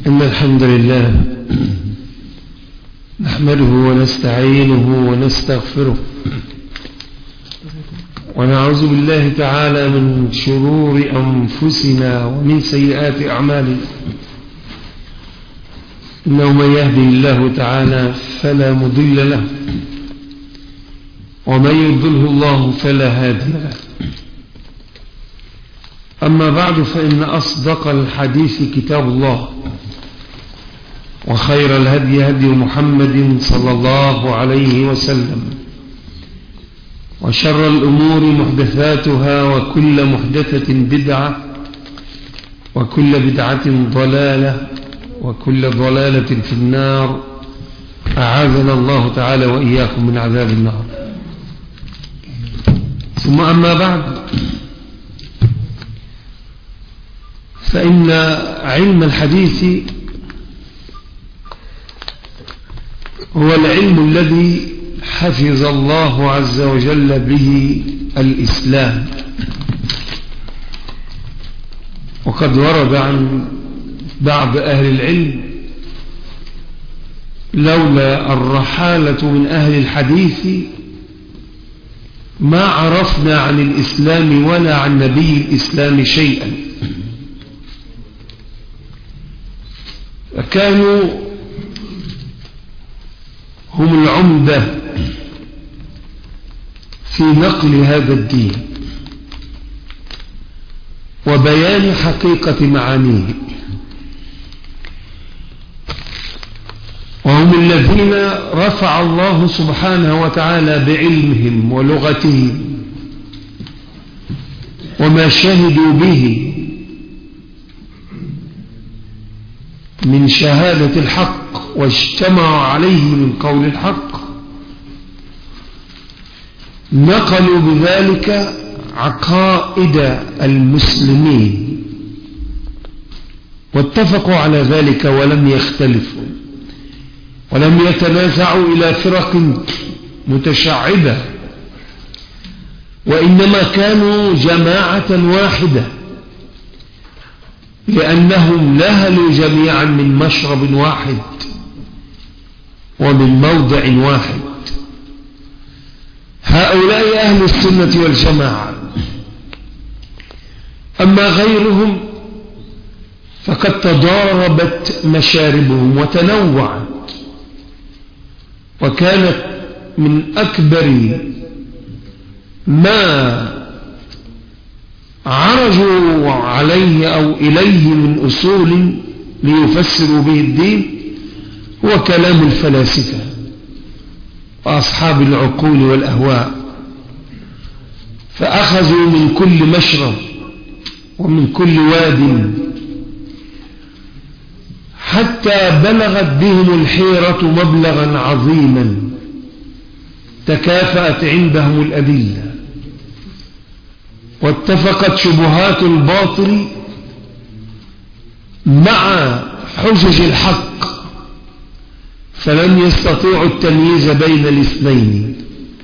إن الحمد لله نحمده ونستعينه ونستغفره ونعوذ بالله تعالى من شرور أنفسنا ومن سيئات أعمالنا. إنه من يهدي الله تعالى فلا مضل له ومن يضله الله فلا هادي له. أما بعد، فإن أصدق الحديث كتاب الله، وخير الهدي هدي محمد صلى الله عليه وسلم، وشر الأمور محدثاتها، وكل محدثة بدعة، وكل بدعة ضلالة، وكل ضلالة في النار. أعاذنا الله تعالى وإياكم من عذاب النار. ثم أما بعد، فإن علم الحديث هو العلم الذي حفظ الله عز وجل به الإسلام. وقد ورد عن بعض أهل العلم: لولا الرحالة من أهل الحديث ما عرفنا عن الإسلام ولا عن نبي الإسلام شيئا. فكانوا هم العمدة في نقل هذا الدين وبيان حقيقة معانيه، وهم الذين رفع الله سبحانه وتعالى بعلمهم ولغتهم وما شهدوا به من شهادة الحق واجتمعوا عليه من قول الحق، نقلوا بذلك عقائد المسلمين واتفقوا على ذلك ولم يختلفوا ولم يتنازعوا إلى فرق متشعبة، وإنما كانوا جماعة واحدة، لأنهم نهلوا جميعا من مشرب واحد ومن موضع واحد. هؤلاء أهل السنة والجماعة. أما غيرهم فقد تضاربت مشاربهم وتنوعت، وكانت من أكبر ما عرجوا عليه أو إليه من أصول ليفسروا به الدين هو كلام الفلاسفة وأصحاب العقول والأهواء، فأخذوا من كل مشرب ومن كل واد حتى بلغت بهم الحيرة مبلغا عظيما، تكافأت عندهم الأدلة واتفقت شبهات الباطل مع حجج الحق، فلم يستطيعوا التمييز بين الاثنين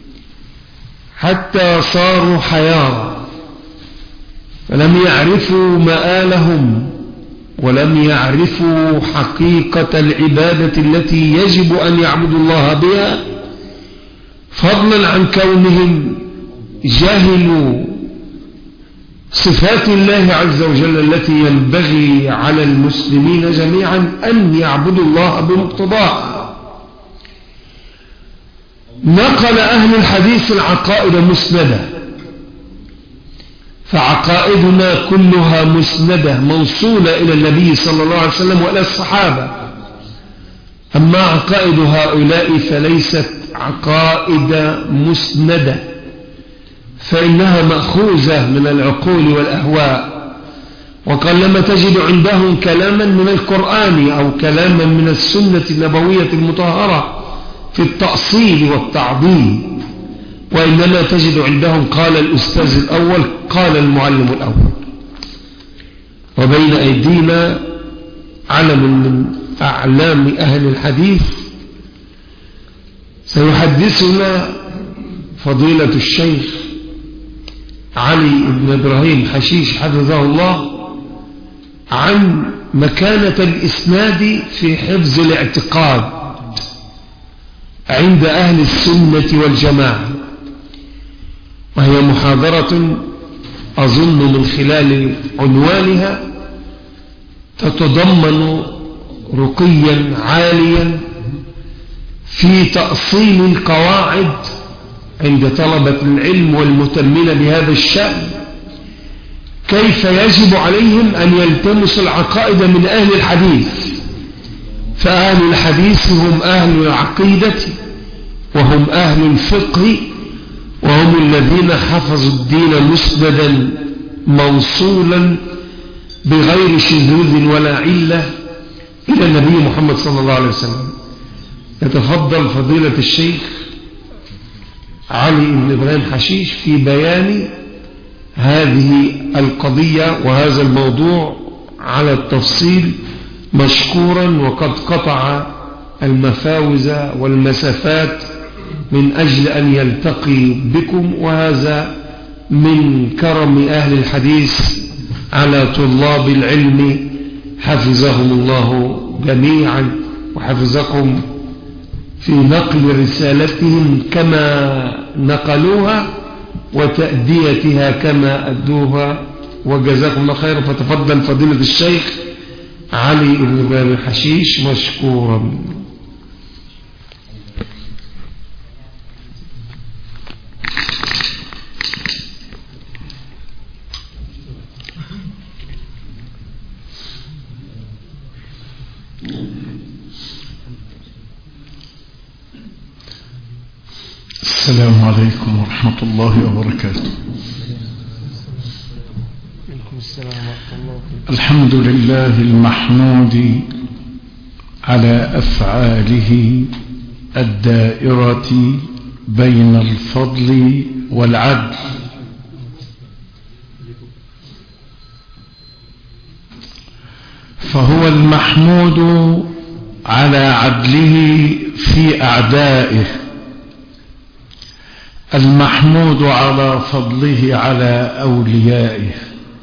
حتى صاروا حيارى، فلم يعرفوا مآلهم ولم يعرفوا حقيقة العبادة التي يجب أن يعبدوا الله بها، فضلا عن كونهم جهلوا صفات الله عز وجل التي ينبغي على المسلمين جميعا أن يعبدوا الله بمقتضاها. نقل أهل الحديث العقائد مسندة، فعقائدنا كلها مسندة موصولة إلى النبي صلى الله عليه وسلم وإلى الصحابة. أما عقائد هؤلاء فليست عقائد مسندة، فإنها مأخوذة من العقول والأهواء، وقلما تجد عندهم كلاما من القرآن أو كلاما من السنة النبوية المطهرة في التأصيل والتعظيم، وإنما تجد عندهم قال الأستاذ الأول، قال المعلم الأول. وبين أيدينا علم من أعلام أهل الحديث سيحدثنا فضيلة الشيخ علي بن إبراهيم حشيش حفظه الله عن مكانة الإسناد في حفظ الاعتقاد عند أهل السنة والجماعة، وهي محاضرة أظن من خلال عنوانها تتضمن رقيا عاليا في تأصيل القواعد عند طلبة العلم والمهتمين بهذا الشأن، كيف يجب عليهم أن يلتمسوا العقائد من أهل الحديث. فأهل الحديث هم أهل العقيدة وهم أهل الفقه، وهم الذين حفظوا الدين مسندا موصولا بغير شذوذ ولا علة إلى النبي محمد صلى الله عليه وسلم. يتفضل فضيلة الشيخ علي بن إبراهيم حشيش في بيان هذه القضية وهذا الموضوع على التفصيل مشكورا، وقد قطع المفاوز والمسافات من أجل أن يلتقي بكم، وهذا من كرم أهل الحديث على طلاب العلم، حفظهم الله جميعا وحفظكم في نقل رسالتهم كما نقلوها وتأديتها كما أدوها، وجزاكم الله خيرا. فتفضل فضيلة الشيخ علي بن إبراهيم حشيش مشكورا. السلام عليكم ورحمة الله وبركاته. الحمد لله المحمود على أفعاله الدائرة بين الفضل والعدل، فهو المحمود على عدله في أعدائه، المحمود على فضله على أوليائه.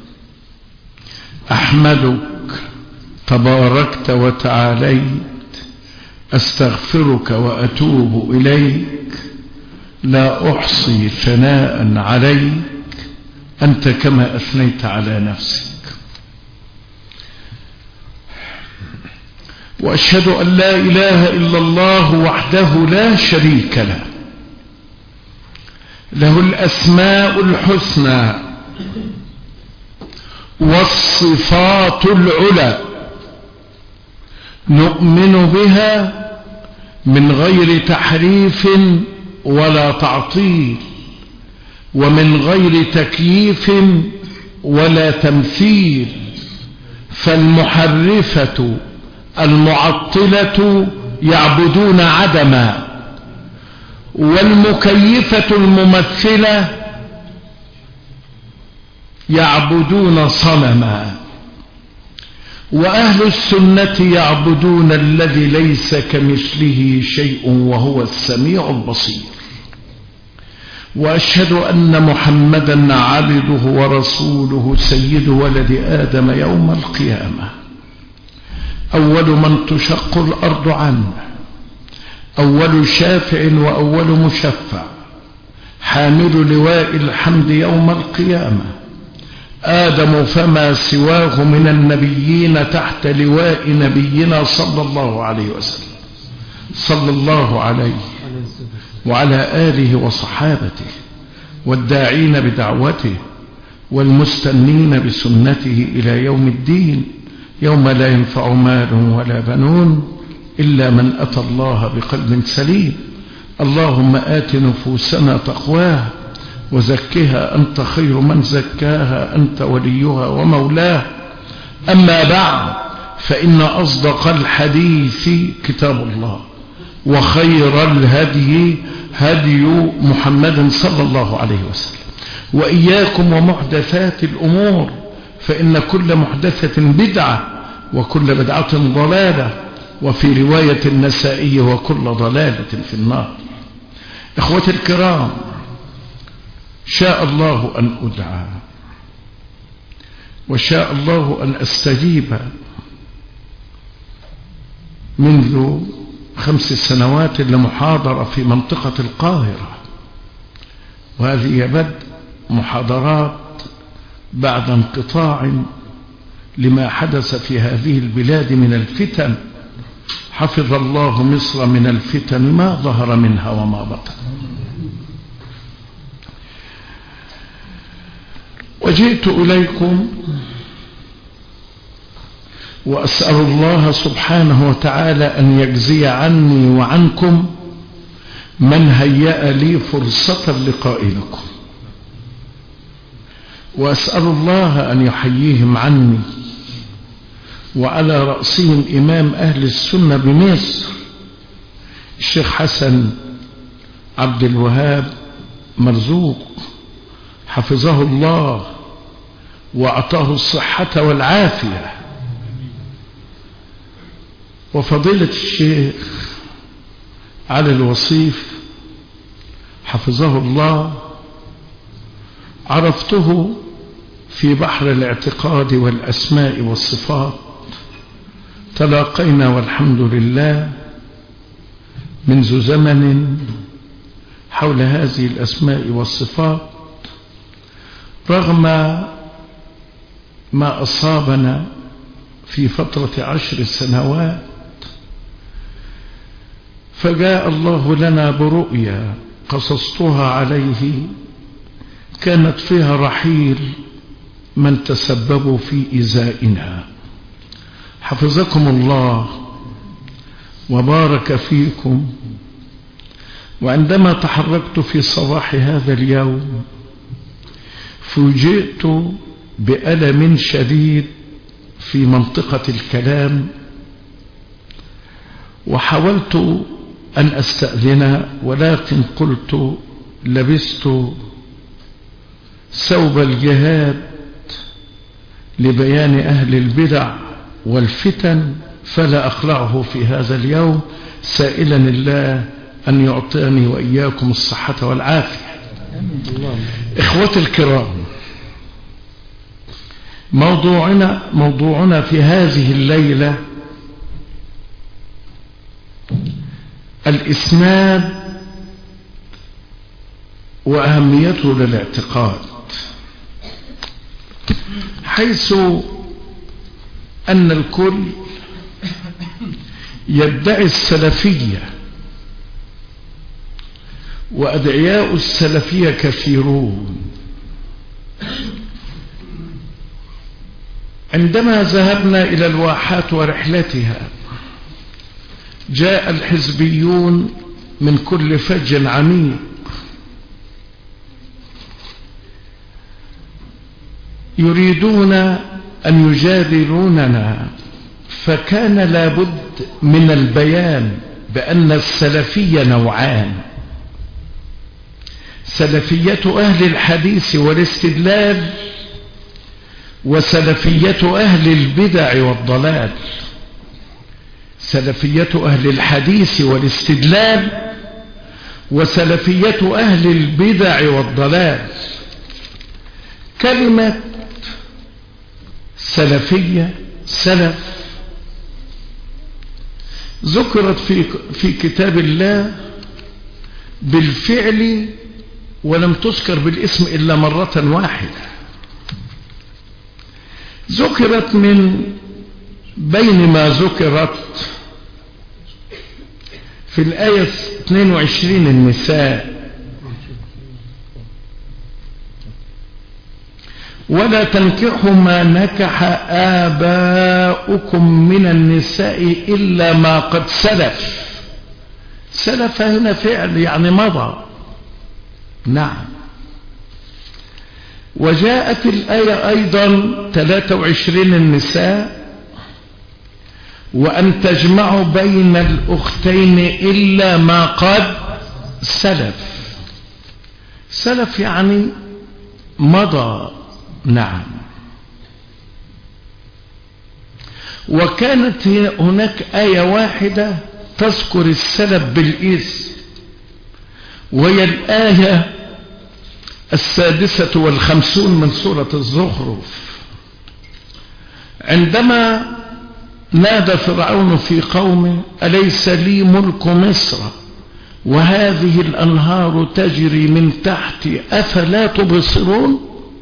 أحمدك تباركت وتعاليت، أستغفرك وأتوب إليك، لا أحصي ثناء عليك أنت كما أثنيت على نفسك. وأشهد أن لا إله إلا الله وحده لا شريك له، له الأسماء الحسنى والصفات العلى، نؤمن بها من غير تحريف ولا تعطيل، ومن غير تكييف ولا تمثيل. فالمحرفة المعطلة يعبدون عدما، والمكيفة الممثلة يعبدون صنما. وأهل السنة يعبدون الذي ليس كمثله شيء وهو السميع البصير. وأشهد أن محمدا عبده ورسوله سيد ولد آدم يوم القيامة، أول من تشق الأرض عنه، أول شافع وأول مشفع، حامل لواء الحمد يوم القيامة، آدم فما سواه من النبيين تحت لواء نبينا صلى الله عليه وسلم، صلى الله عليه وعلى آله وصحابته، والداعين بدعوته والمستنين بسنته إلى يوم الدين، يوم لا ينفع مال ولا بنون إلا من أتى الله بقلب سليم. اللهم آت نفوسنا تقواها وزكها أنت خير من زكاها، أنت وليها ومولاها. أما بعد، فإن أصدق الحديث كتاب الله، وخير الهدي هدي محمد صلى الله عليه وسلم. وإياكم ومحدثات الأمور، فإن كل محدثة بدعة وكل بدعة ضلالة، وفي رواية النسائي وكل ضلالة في النار. إخوتي الكرام، شاء الله أن أدعى، وشاء الله أن أستجيب، منذ 5 سنوات لمحاضرة في منطقة القاهرة، وهذه بدء محاضرات بعد انقطاع لما حدث في هذه البلاد من الفتن. حفظ الله مصر من الفتن ما ظهر منها وما بطن. وجئت إليكم وأسأل الله سبحانه وتعالى أن يجزي عني وعنكم من هيأ لي فرصة اللقاء لكم، وأسأل الله أن يحييهم عني، وعلى رأسهم إمام أهل السنة بمصر الشيخ حسن عبد الوهاب مرزوق، حفظه الله وأعطاه الصحة والعافية، وفضيلة الشيخ علي الوصيف حفظه الله. عرفته في بحر الاعتقاد والأسماء والصفات، تلاقينا والحمد لله منذ زمن حول هذه الأسماء والصفات، رغم ما أصابنا في فترة 10 سنوات. فجاء الله لنا برؤيا قصصتها عليه، كانت فيها رحيل من تسببوا في إزائنا. حفظكم الله وبارك فيكم. وعندما تحركت في صباح هذا اليوم فوجئت بألم شديد في منطقة الكلام، وحاولت أن أستأذن، ولكن قلت لبست ثوب الجهاد لبيان أهل البدع والفتن، فلا أخلعه في هذا اليوم، سائلا الله أن يعطيني وإياكم الصحة والعافية. إخوتي الكرام، موضوعنا في هذه الليلة الإسناد وأهميته للاعتقاد، حيث أن الكل يدعي السلفية، وأدعياء السلفية كثيرون. عندما ذهبنا إلى الواحات ورحلتها جاء الحزبيون من كل فج عميق يريدون أن يجادلوننا، فكان لابد من البيان بأن السلفية نوعان: سلفية أهل الحديث والاستدلال، وسلفية أهل البدع والضلال. سلفية أهل الحديث والاستدلال، وسلفية أهل البدع والضلال. كلمة سلفية، سلف، ذكرت في كتاب الله بالفعل، ولم تذكر بالاسم إلا مرة واحدة. ذكرت من بين ما ذكرت في الآية 22 النساء: ولا تنكحوا ما نكح آباؤكم من النساء إلا ما قد سلف. سلف هنا فعل يعني مضى. نعم. وجاءت الآية أيضا 23 النساء: وأن تجمعوا بين الأختين إلا ما قد سلف. سلف يعني مضى. نعم. وكانت هناك آية واحدة تذكر السلف بالاسم، وهي الآية 56 من سورة الزخرف، عندما نادى فرعون في قومه أليس لي ملك مصر وهذه الأنهار تجري من تحتي أفلا تبصرون؟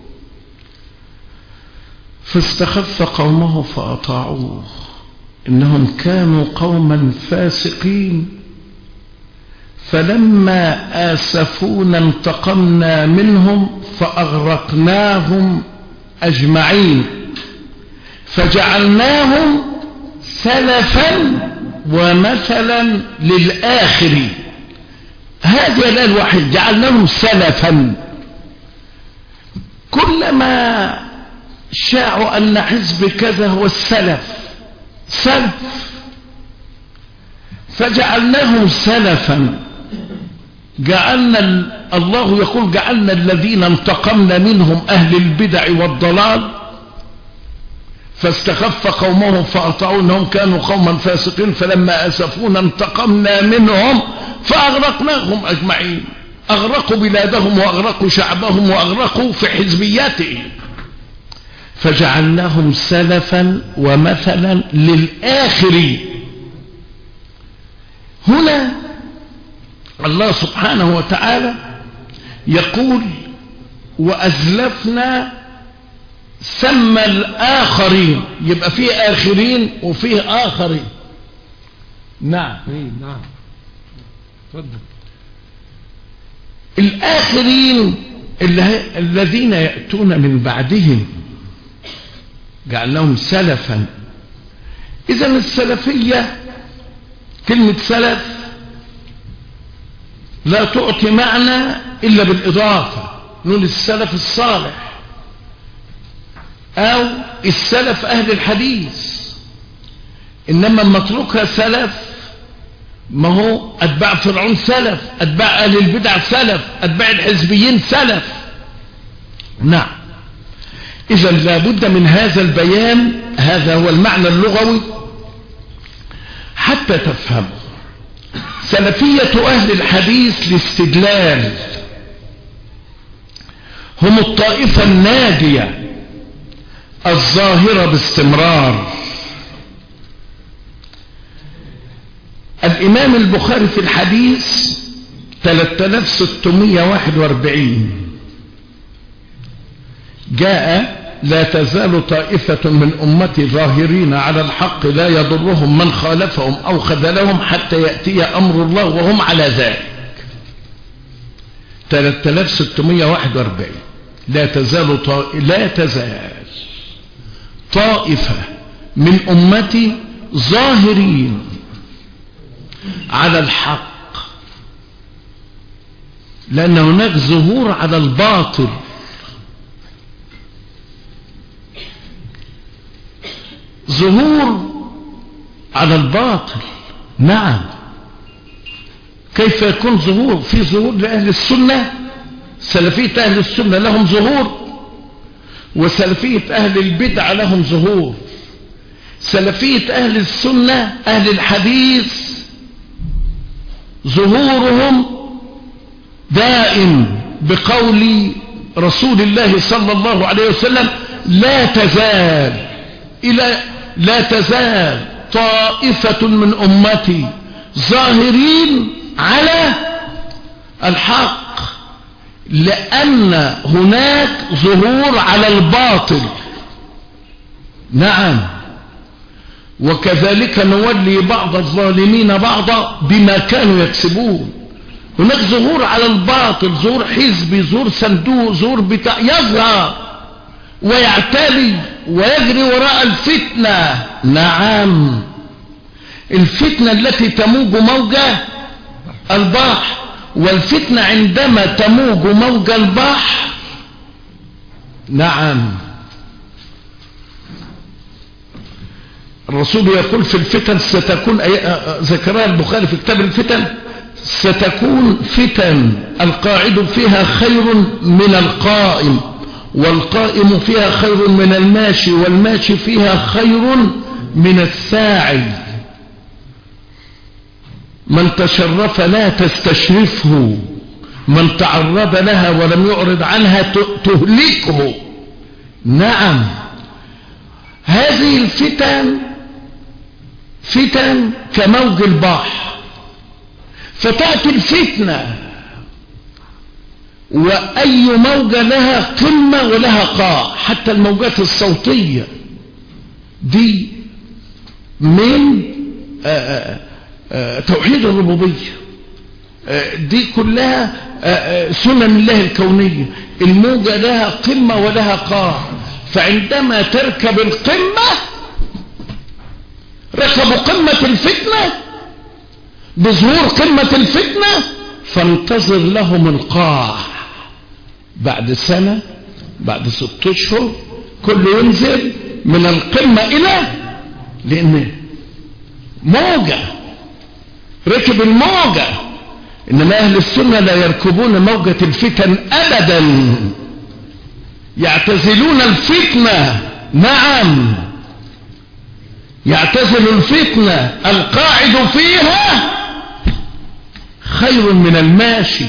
فاستخف قومه فأطاعوه إنهم كانوا قوما فاسقين. فلما آسفونا انتقمنا منهم فأغرقناهم أجمعين فجعلناهم سلفا ومثلا للآخرين. هذه الآية الواحدة جعلناهم سلفا. كلما شاعوا أن حزب كذا هو السلف سلف فجعلناهم سلفا. جعلنا الله يقول جعلنا الذين انتقمنا منهم أهل البدع والضلال فاستخف قومهم فأطاعوا إنهم كانوا قوما فاسقين فلما أسفونا انتقمنا منهم فأغرقناهم أجمعين. أغرقوا بلادهم وأغرقوا شعبهم وأغرقوا في حزبياتهم فجعلناهم سلفا ومثلا للآخرين. هنا الله سبحانه وتعالى يقول وأزلفنا سمى الآخرين. يبقى فيه آخرين وفيه آخرين. نعم نعم تفضل. الآخرين الذين يأتون من بعدهم جعلناهم سلفا. إذن السلفية كلمة سلف لا تعطي معنى إلا بالإضافة. نقول السلف الصالح أو السلف أهل الحديث. إنما متركها سلف ما هو أتباع فرعون سلف، أتباع أهل البدع سلف، أتباع الحزبيين سلف. نعم. إذا لابد من هذا البيان. هذا هو المعنى اللغوي حتى تفهموا. سلفية أهل الحديث الاستدلال هم الطائفة الناجية الظاهرة باستمرار. الإمام البخاري في الحديث 3641 جاء لا تزال طائفة من أمتي ظاهرين على الحق لا يضرهم من خالفهم أو خذلهم حتى يأتي أمر الله وهم على ذلك. 3641 لا تزال طائفة من أمتي ظاهرين على الحق، لأن هناك ظهور على الباطل. ظهور على الباطل. نعم. كيف يكون ظهور؟ في ظهور لأهل السنة. سلفية أهل السنة لهم ظهور وسلفية أهل البدع لهم ظهور. سلفية أهل السنة أهل الحديث ظهورهم دائم بقول رسول الله صلى الله عليه وسلم لا تزال طائفة من أمتي ظاهرين على الحق، لأن هناك ظهور على الباطل. نعم. وكذلك نولي بعض الظالمين بعضا بما كانوا يكسبون. هناك ظهور على الباطل، ظهور حزبي، ظهور صندوق، ظهور بتاع يظهر ويعتلي ويجري وراء الفتنة. نعم. الفتنة التي تموج موج البحر، والفتنة عندما تموج موج البحر نعم الرسول يقول في الفتن ستكون، ذكرها البخاري في كتاب الفتن، ستكون فتن القاعد فيها خير من القائم، والقائم فيها خير من الماشي، والماشي فيها خير من الساعي. من تشرف لا تستشرفه، من تعرض لها ولم يعرض عنها تهلكه. نعم. هذه الفتن فتن كموج البحر، فتأتي الفتنة وأي موجة لها قمة ولها قاع، حتى الموجات الصوتية دي من توحيد الربوبية، دي كلها سنن الله الكونية. الموجة لها قمة ولها قاع، فعندما تركب القمة ركبوا قمة الفتنة بظهور قمة الفتنة، فانتظر لهم القاع بعد سنة، بعد 6 أشهر، كله ينزل من القمة إلى، لأن موجة ركب الموجة. إنما أهل السنة لا يركبون موجة الفتن أبدا، يعتزلون الفتنة. نعم، يعتزل الفتنة، القاعد فيها خير من الماشي،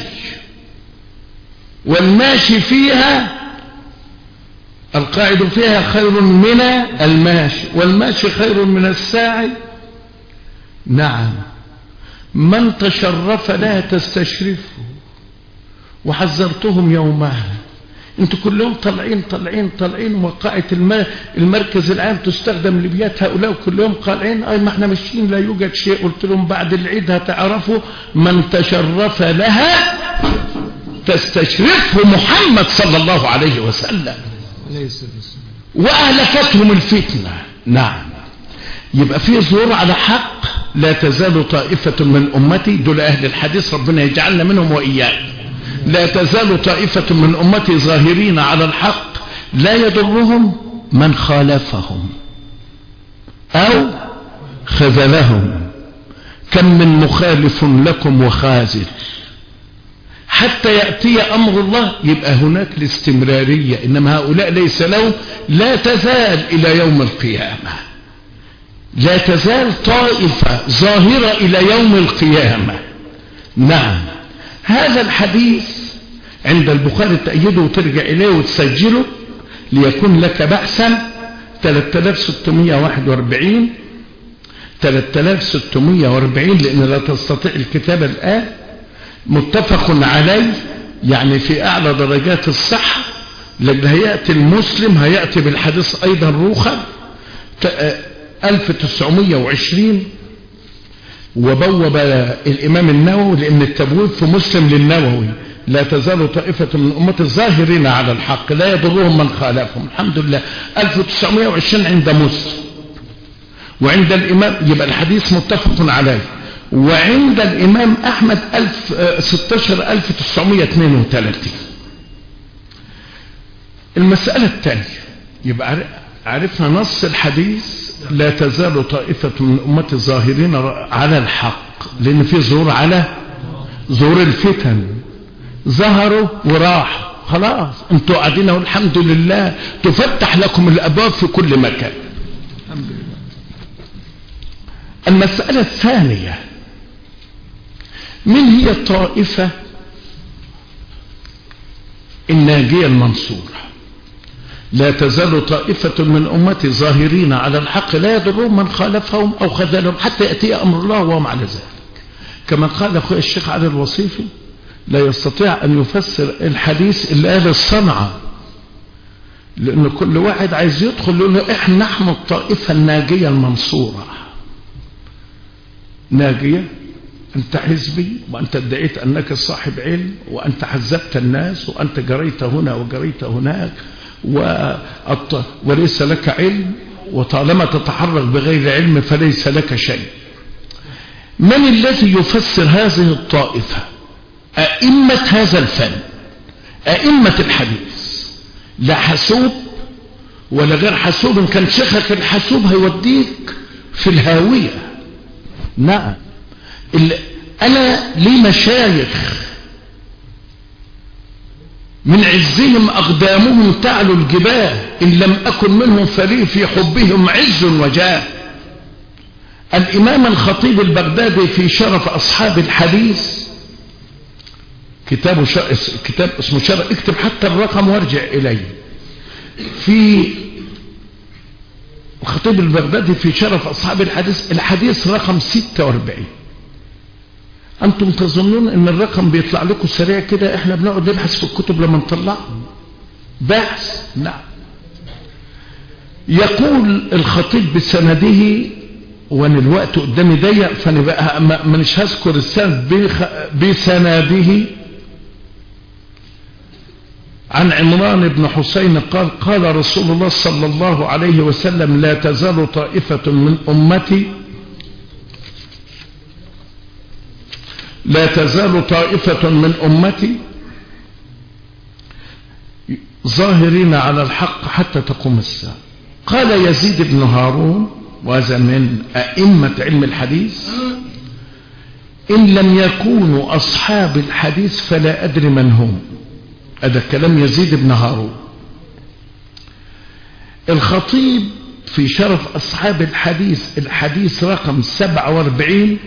والماشي فيها، القاعد فيها خير من الماشي، والماشي خير من الساعي. نعم، من تشرف لا تستشرفه، وحذرتهم يومها. انتوا كلهم طالعين وقاعة المركز العام تستخدم لبيات هؤلاء، وكلهم قالعين ما احنا ماشيين لا يوجد شيء. قلت لهم بعد العيد هتعرفوا من تشرف لها تستشرفه محمد صلى الله عليه وسلم، وأهلكتهم الفتنة. نعم، يبقى في ظهور على حق. لا تزال طائفة من أمتي، دول أهل الحديث، ربنا يجعلنا منهم وإياك. لا تزال طائفة من أمتي ظاهرين على الحق لا يضرهم من خالفهم أو خذلهم. كم من مخالف لكم وخاذل حتى يأتي أمر الله. يبقى هناك الاستمرارية، إنما هؤلاء ليس لهم، لا تزال إلى يوم القيامة، لا تزال طائفة ظاهرة إلى يوم القيامة. نعم، هذا الحديث عند البخاري تأيده وترجع إليه وتسجله ليكون لك بحثا. 3641 3640، لأن لا تستطيع الكتابة الآن. متفق عليه، يعني في أعلى درجات الصحة، لأن هيأتي المسلم هيأتي بالحديث أيضا روخا 1920. وبوب الإمام النووي، لأن التبويب في مسلم للنووي لا تزال طائفة من أمة الظاهرين على الحق لا يضرهم من خالفهم. الحمد لله 1920 عند مسلم، وعند الإمام يبقى الحديث متفق عليه، وعند الإمام أحمد 1932. المسألة الثانية، يبقى عرفنا نص الحديث لا تزال طائفة من أمة الظاهرين على الحق، لأن في ظهور على ظهور الفتن. ظهروا وراح خلاص، انتوا قاعدين والحمد لله تفتح لكم الأبواب في كل مكان. الحمد لله. المسألة الثانية، من هي الطائفة الناجية المنصورة؟ لا تزال طائفة من أمتي ظاهرين على الحق لا يضرهم من خالفهم أو خذلهم حتى يأتي أمر الله وهم على ذلك. كما قال أخوي الشيخ علي الوصيفي: لا يستطيع أن يفسر الحديث إلا أهل الصنعة، لأن كل واحد عايز يدخل يقول له إحنا نحن الطائفة الناجية المنصورة. ناجية؟ أنت حزبي، وأنت ادعيت أنك صاحب علم، وأنت حزبت الناس، وأنت جريت هنا وجريت هناك، وليس لك علم، وطالما تتحرك بغير علم فليس لك شيء. من الذي يفسر هذه الطائفة؟ أئمة هذا الفن، أئمة الحديث، لا حسوب ولا غير حسوب. إن كان شيخك الحسوب هيوديك في الهاوية. نعم، أنا لي مشايخ من عزهم أقدامهم تعلو الجبال، إن لم أكن منهم فلي في حبهم عز وجاه. الإمام الخطيب البغدادي في شرف أصحاب الحديث، كتاب اسمه شرف، اكتب حتى الرقم وارجع إليه، في الخطيب البغدادي في شرف أصحاب الحديث، الحديث رقم 46. أنتم تظنون أن الرقم بيطلع لكم سريع كده؟ إحنا بنقعد نبحث في الكتب لما نطلع بحث. نعم. يقول الخطيب بسنده، وأن الوقت قدامي ضيق فأنا بقى مش هذكر السند، بسنده عن عمران بن حسين قال قال رسول الله صلى الله عليه وسلم: لا تزال طائفة من أمتي ظاهرين على الحق حتى تقوم الساعة. قال يزيد بن هارون، وهذا من أئمة علم الحديث: إن لم يكونوا أصحاب الحديث فلا أدري من هم. هذا كلام يزيد بن هارون. الخطيب في شرف أصحاب الحديث، الحديث رقم 47،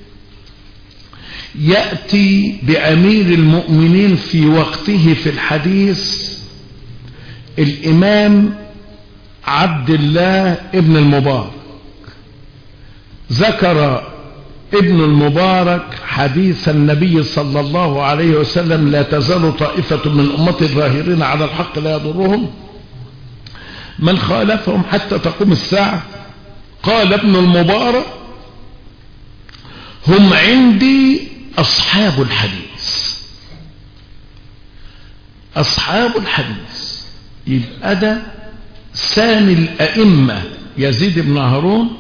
يأتي بأمير المؤمنين في وقته في الحديث الإمام عبد الله ابن المبارك. ذكر ابن المبارك حديث النبي صلى الله عليه وسلم: لا تزال طائفة من أمتي ظاهرين على الحق لا يضرهم من خالفهم حتى تقوم الساعة. قال ابن المبارك: هم عندي أصحاب الحديث. أصحاب الحديث يبقى ده ثاني الأئمة يزيد بن هارون،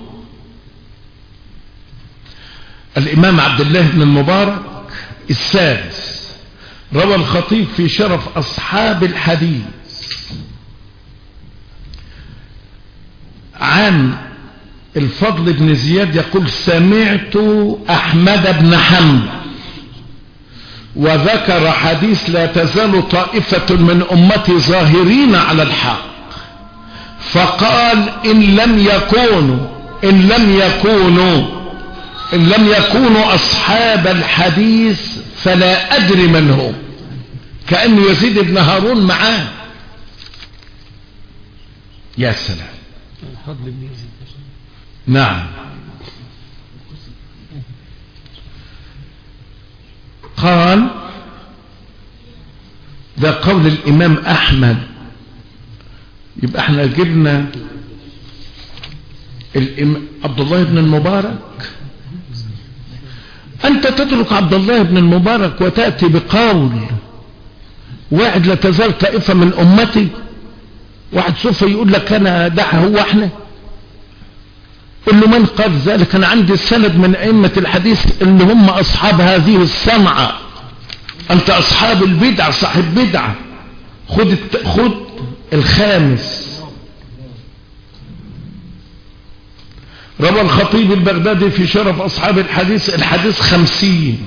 الإمام عبد الله بن المبارك الثالث. روى الخطيب في شرف أصحاب الحديث عن الفضل بن زياد يقول: سمعت أحمد بن حنبل وذكر حديث: لا تزال طائفة من أمتي ظاهرين على الحق، فقال: إن لم يكونوا أصحاب الحديث فلا أدري من هم. كأن يزيد بن هارون معاه. يا سلام. نعم. قال: ده قول الإمام أحمد. يبقى احنا جبنا عبد الله بن المبارك. أنت تترك عبد الله بن المبارك وتأتي بقول واحد: لا تزال طائفة من أمتي. واحد سوف يقول لك أنا ده هو احنا. قل له: من قال ذلك؟ أنا عندي السند من أئمة الحديث اللي هم أصحاب هذه الصنعة. أنت أصحاب البدع، صاحب بدعة. خد الخامس. روى الخطيب البغدادي في شرف أصحاب الحديث الحديث 50.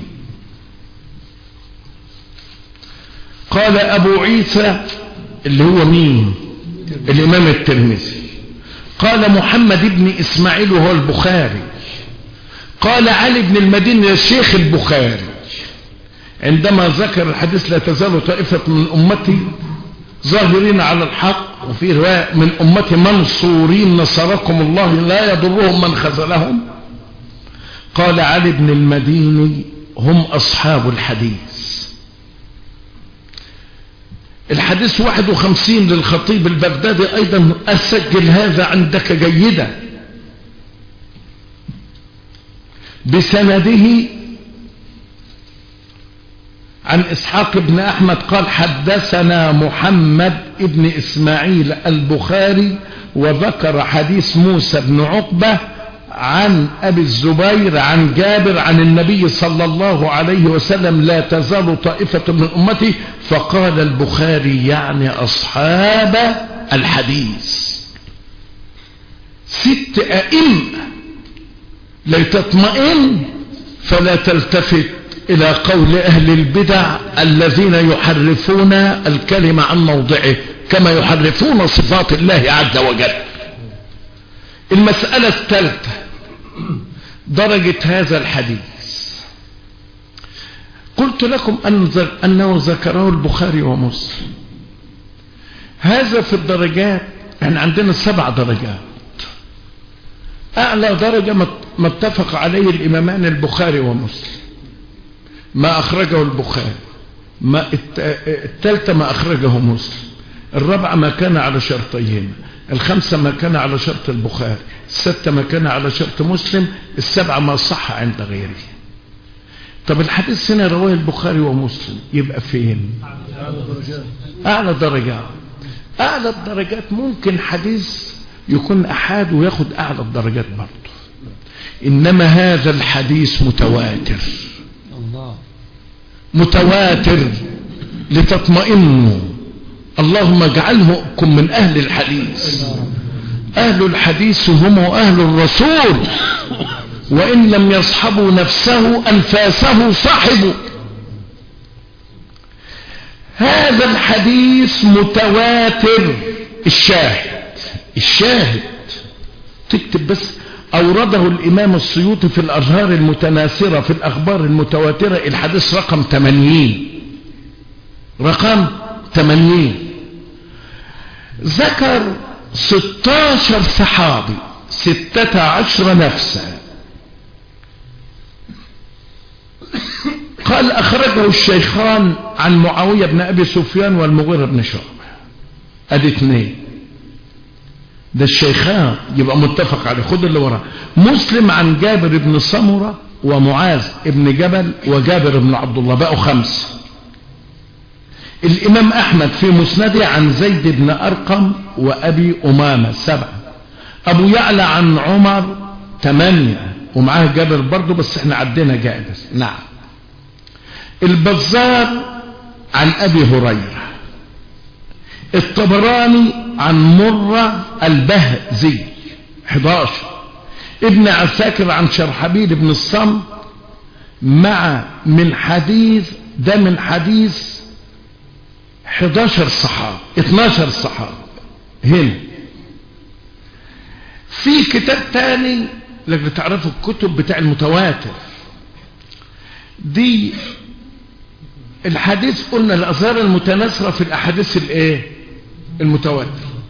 قال أبو عيسى اللي هو مين؟ الإمام الترمذي. قال محمد بن إسماعيل وهو البخاري. قال علي بن المديني الشيخ البخاري عندما ذكر الحديث: لا تزال طائفة من أمتي ظاهرين على الحق، وفي رواية: من أمتي منصورين نصركم الله لا يضرهم من خذلهم. قال علي بن المديني: هم أصحاب الحديث. الحديث 51 للخطيب البغدادي أيضا، أسجل هذا عندك جيدا، بسنده عن إسحاق بن أحمد قال: حدثنا محمد بن إسماعيل البخاري وذكر حديث موسى بن عقبة عن أبي الزبير عن جابر عن النبي صلى الله عليه وسلم: لا تزال طائفة من أمتي. فقال البخاري: يعني أصحاب الحديث. 6 أئمة. لتطمئن فلا تلتفت إلى قول أهل البدع الذين يحرفون الكلمة عن موضعه كما يحرفون صفات الله عز وجل. المسألة الثالثة: درجة هذا الحديث. قلت لكم أنه ذكره البخاري ومسلم. هذا في الدرجات، يعني عندنا 7 درجات. أعلى درجة ما اتفق عليه الإمامان البخاري ومسلم، ما أخرجه البخاري، الثالثة ما أخرجه مسلم، الرابعة ما كان على شرطيهما، الخمسة ما كان على شرط البخاري، الستة ما كان على شرط مسلم، السبعة ما صح عند غيره. طب الحديث هنا رواه البخاري ومسلم، يبقى فين؟ أعلى درجات. أعلى الدرجات ممكن حديث يكون أحاد وياخد أعلى الدرجات برضه، إنما هذا الحديث متواتر. متواتر لتطمئنوا. اللهم اجعلكم من أهل الحديث. أهل الحديث هم أهل الرسول، وإن لم يصحبوا نفسه أنفاسه صحبوا. هذا الحديث متواتر. الشاهد تكتب بس، أورده الإمام السيوطي في الأزهار المتناثرة في الأخبار المتواترة، الحديث رقم 80. رقم 80 ذكر 16 صحابي، 16 نفسا. قال أخرجه الشيخان عن معاوية بن أبي سفيان والمغيرة بن شعبة. أدي 2. ده الشيخان يبقى متفق عليه. خد اللي وراه. مسلم عن جابر بن سمرة ومعاذ بن جبل وجابر بن عبد الله، بقوا 5. الإمام أحمد في مسنده عن زيد بن أرقم وأبي أمامة 7. أبو يعلى عن عمر 8 ومعاه جابر برضه، بس احنا عدينا جابر. نعم. البزار عن أبي هريرة. الطبراني عن مرة البهزي 11. ابن عساكر عن شرحبيل بن الصمت من حديث 11 صحابة 12 صحابة. هنا في كتاب تاني لك تعرفوا الكتب بتاع المتواتر دي. الحديث قلنا الأثار المتناثرة في الأحاديث المتواتر.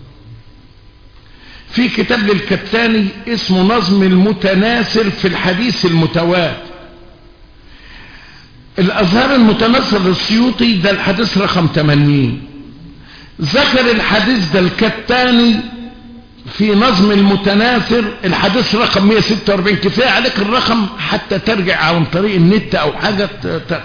في كتاب للكتاني اسمه نظم المتناثر في الحديث المتواتر. الأزهار المتناثر للسيوطي ده الحديث رقم 80. ذكر الحديث ده الكتاني في نظم المتناثر الحديث رقم 146. كفاية عليك الرقم حتى ترجع عن طريق النت أو حاجة تقرأ.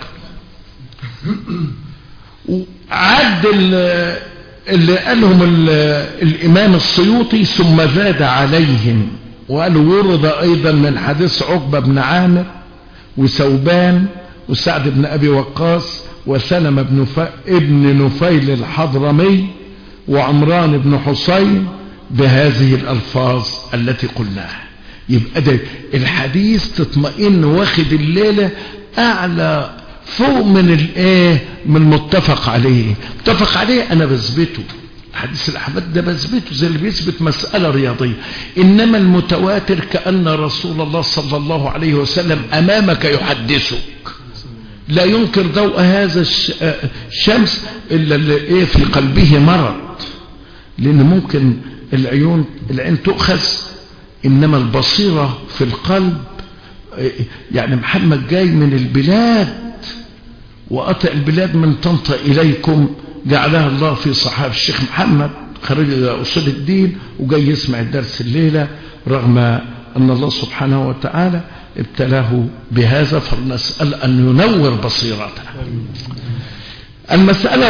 عد اللي قالهم الإمام السيوطي ثم زاد عليهم وقالوا ورد أيضا من حديث عقبة بن عامر وثوبان وسعد بن أبي وقاص وسلمة ابن نفيل الحضرمي وعمران بن حسين بهذه الألفاظ التي قلناها. يبقى ده الحديث تطمئن واخد الليلة أعلى فوق من متفق عليه. متفق عليه أنا بثبته، حديث الأحمد ده بثبته زي اللي بيثبت مسألة رياضية. إنما المتواتر كأن رسول الله صلى الله عليه وسلم أمامك يحدثك، لا ينكر ضوء هذا الشمس إلا اللي في قلبه مرض، لأن ممكن العين تؤخذ، إنما البصيرة في القلب. يعني محمد جاي من البلاد وأتى البلاد من طنطا إليكم جعلها الله في صحائف الشيخ محمد خريج أصول الدين، وجاي يسمع الدرس الليلة رغم أن الله سبحانه وتعالى ابتلاه بهذا، فلنسأل أن ينور بصيرته. المسألة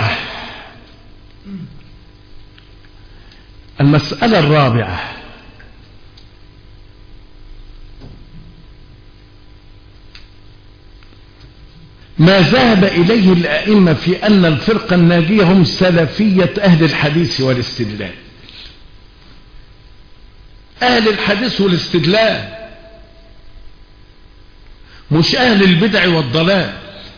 الرابعة ما ذهب إليه الأئمة في أن الفرقة الناجية هم سلفية أهل الحديث والاستدلال. أهل الحديث والاستدلال، مش أهل البدع والضلال.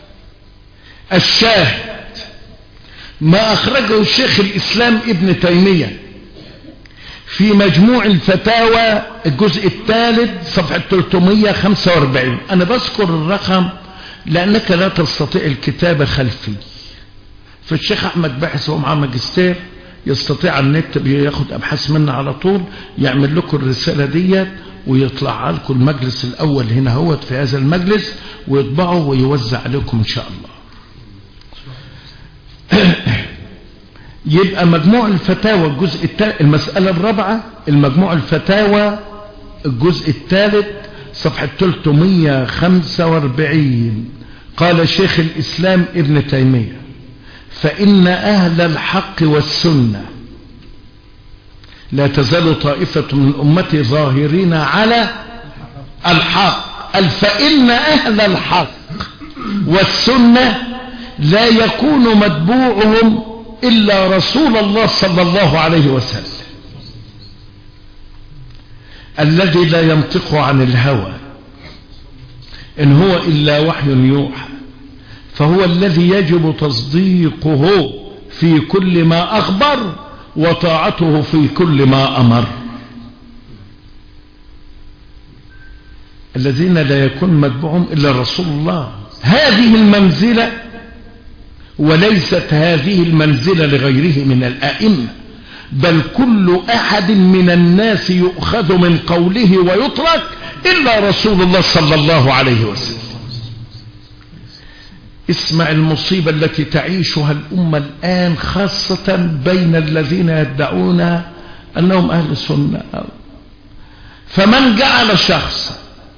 الشاهد ما أخرجه الشيخ الإسلام ابن تيمية في مجموع الفتاوى الجزء الثالث صفحة 345. أنا بذكر الرقم لأنك لا تستطيع الكتابة خلفي. فالشيخ أحمد باحث ومعه ماجستير يستطيع النت بياخد أبحاث منا على طول، يعمل لكم الرسالة ديت ويطلع لكم المجلس الأول هنا هو في هذا المجلس، ويطبعه ويوزع عليكم إن شاء الله. يبقى مجموع الفتاوى الجزء الثالث، المسألة الرابعة المجموع الفتاوى الجزء الثالث صفحة 345. قال شيخ الإسلام ابن تيمية: فإن أهل الحق والسنة لا تزال طائفة من أمتي ظاهرين على الحق. فإن أهل الحق والسنة لا يكون متبوعهم إلا رسول الله صلى الله عليه وسلم الذي لا ينطق عن الهوى إن هو إلا وحي يوحى، فهو الذي يجب تصديقه في كل ما أخبر وطاعته في كل ما أمر. الذين لا يكون متبوعهم إلا رسول الله. هذه المنزلة، وليست هذه المنزلة لغيره من الأئمة، بل كل أحد من الناس يؤخذ من قوله ويترك إلا رسول الله صلى الله عليه وسلم. اسمع المصيبة التي تعيشها الأمة الآن، خاصة بين الذين يدعون أنهم أهل السنة. فمن جعل شخصا،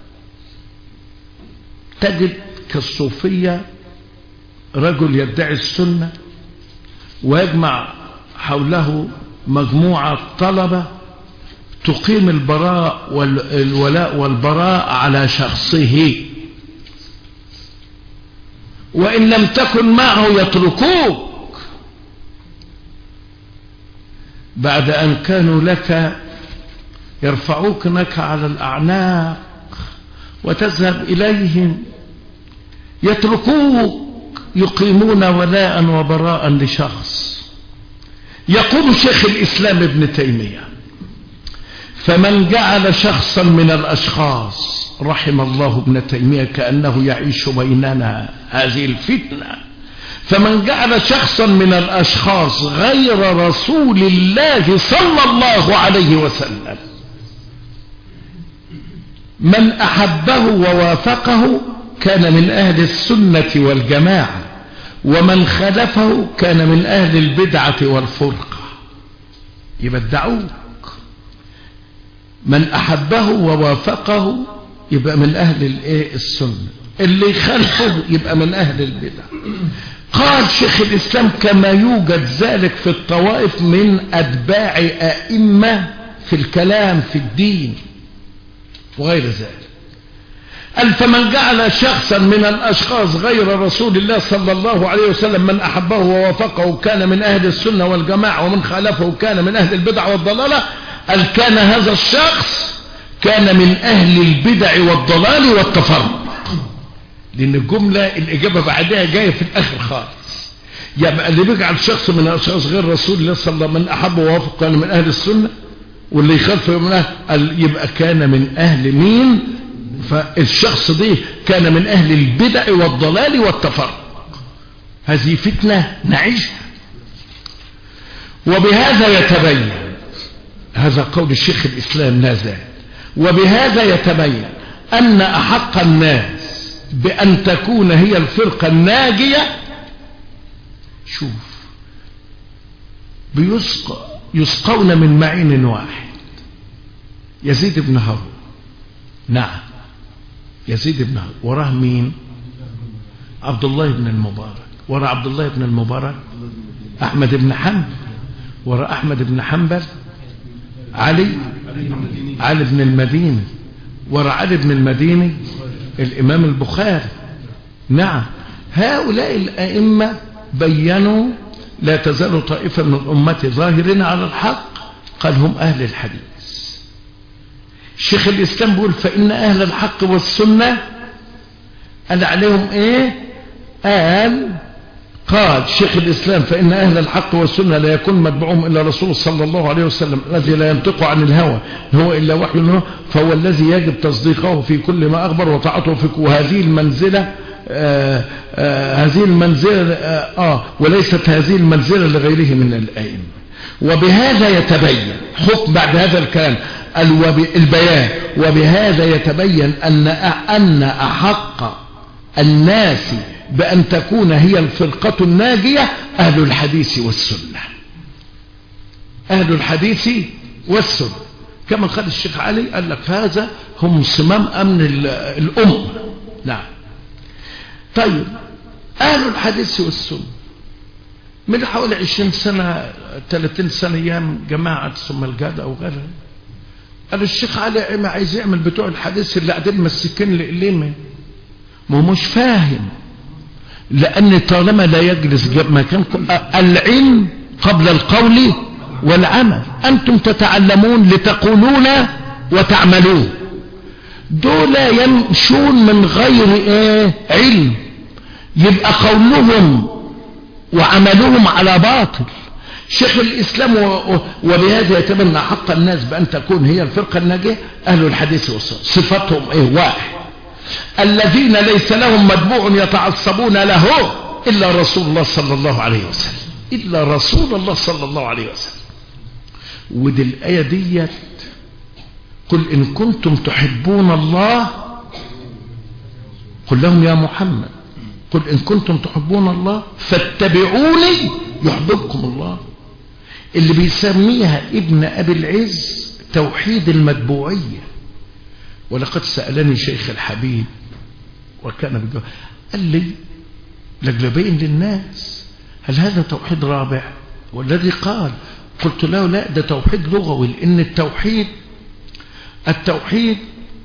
تجد كالصوفية رجل يدعي السنة ويجمع حوله مجموعة طلبة تقيم الولاء والبراء على شخصه، وإن لم تكن معه يتركوك بعد أن كانوا لك يرفعوك لك على الأعناق وتذهب إليهم، يتركوك يقيمون ولاء وبراء لشخص. يقول شيخ الإسلام ابن تيمية: فمن جعل شخصا من الأشخاص، رحم الله ابن تيمية كأنه يعيش بيننا هذه الفتنة، فمن جعل شخصا من الأشخاص غير رسول الله صلى الله عليه وسلم من أحبه ووافقه كان من أهل السنة والجماعة، ومن خالفه كان من أهل البدعة والفرقة. يبدعوك. من أحبه ووافقه يبقى من أهل السنة، اللي يخالفه يبقى من أهل البدع. قال شيخ الإسلام: كما يوجد ذلك في الطوائف من أتباع أئمة في الكلام في الدين وغير ذلك. قال: فمن جعل شخصا من الأشخاص غير رسول الله صلى الله عليه وسلم من أحبه ووافقه كان من أهل السنة والجماعة، ومن خالفه كان من أهل البدع والضلالة. قال: كان هذا الشخص كان من أهل البدع والضلال والتفرق. لأن الجملة الإجابة بعدها جاية في الآخر خالص. يبقى اللي بيجعل شخص من الأشخاص غير رسول الله صلى الله عليه وسلم من أحبه ووافقه كان من أهل السنة، واللي يخالفه من أهل يبقى كان من أهل مين؟ فالشخص دي كان من أهل البدع والضلال والتفرق. هذه فتنة نعيشها. وبهذا يتبين، هذا قول الشيخ الإسلام نازل، وبهذا يتبين أن أحق الناس بأن تكون هي الفرقة الناجية. شوف، يسقون من معين واحد، يزيد بن هارون. نعم، يزيد بن هارون. وراه مين؟ عبد الله بن المبارك. وراه عبد الله بن المبارك أحمد بن حنبل. وراه أحمد بن حنبل علي بن المديني. وراه علي بن المديني الإمام البخاري. نعم، هؤلاء الأئمة بيّنوا لا تزال طائفة من الأمة ظاهرين على الحق، قال هم أهل الحديث. الشيخ الإسلام بيقول: فإن أهل الحق والسنة قال عليهم إيه؟ قال شيخ الإسلام: فإن أهل الحق والسنة لا يكون متبعهم إلا رسول صلى الله عليه وسلم الذي لا ينطق عن الهوى هو إلا وحي، فهو الذي يجب تصديقه في كل ما أخبر وطاعته في وهذه المنزلة وليست هذه المنزلة لغيره من الأئمة. وبهذا يتبين حكم بعد هذا الكلام البيان، وبهذا يتبين أن أحق الناس بأن تكون هي الفرقة الناجية أهل الحديث والسنة. أهل الحديث والسنة كما قال الشيخ علي، قال لك هذا هم صمام أمن الأمة. نعم. طيب أهل الحديث والسنة من حوالي 20 سنة 30 سنة أيام جماعة ثم الجادة أو غيرها، قال الشيخ علي ما عايز يعمل بتوع الحديث اللي قاعدين مسكين لقليمه، ما هو مش فاهم، لأن طالما لا يجلس مكانكم العلم قبل القول والعمل، أنتم تتعلمون لتقولون وتعملون، دول يمشون من غير علم، يبقى قولهم وعملهم على باطل. شيخ الإسلام وبهذا يتبنى حق الناس بأن تكون هي الفرقة الناجية أهل الحديث والسنة. صفتهم واحد، الذين ليس لهم متبوع يتعصبون له إلا رسول الله صلى الله عليه وسلم، إلا رسول الله صلى الله عليه وسلم. ودي الآية ديت قل إن كنتم تحبون الله، قل لهم يا محمد قل إن كنتم تحبون الله فاتبعوني يحببكم الله. اللي بيسميها ابن أبي العز توحيد المتبوعية. ولقد سألني شيخ الحبيب وكان بجوه قال لي لجلبين للناس هل هذا توحيد رابع؟ والذي قال قلت له لا، ده توحيد لغوي، لأن التوحيد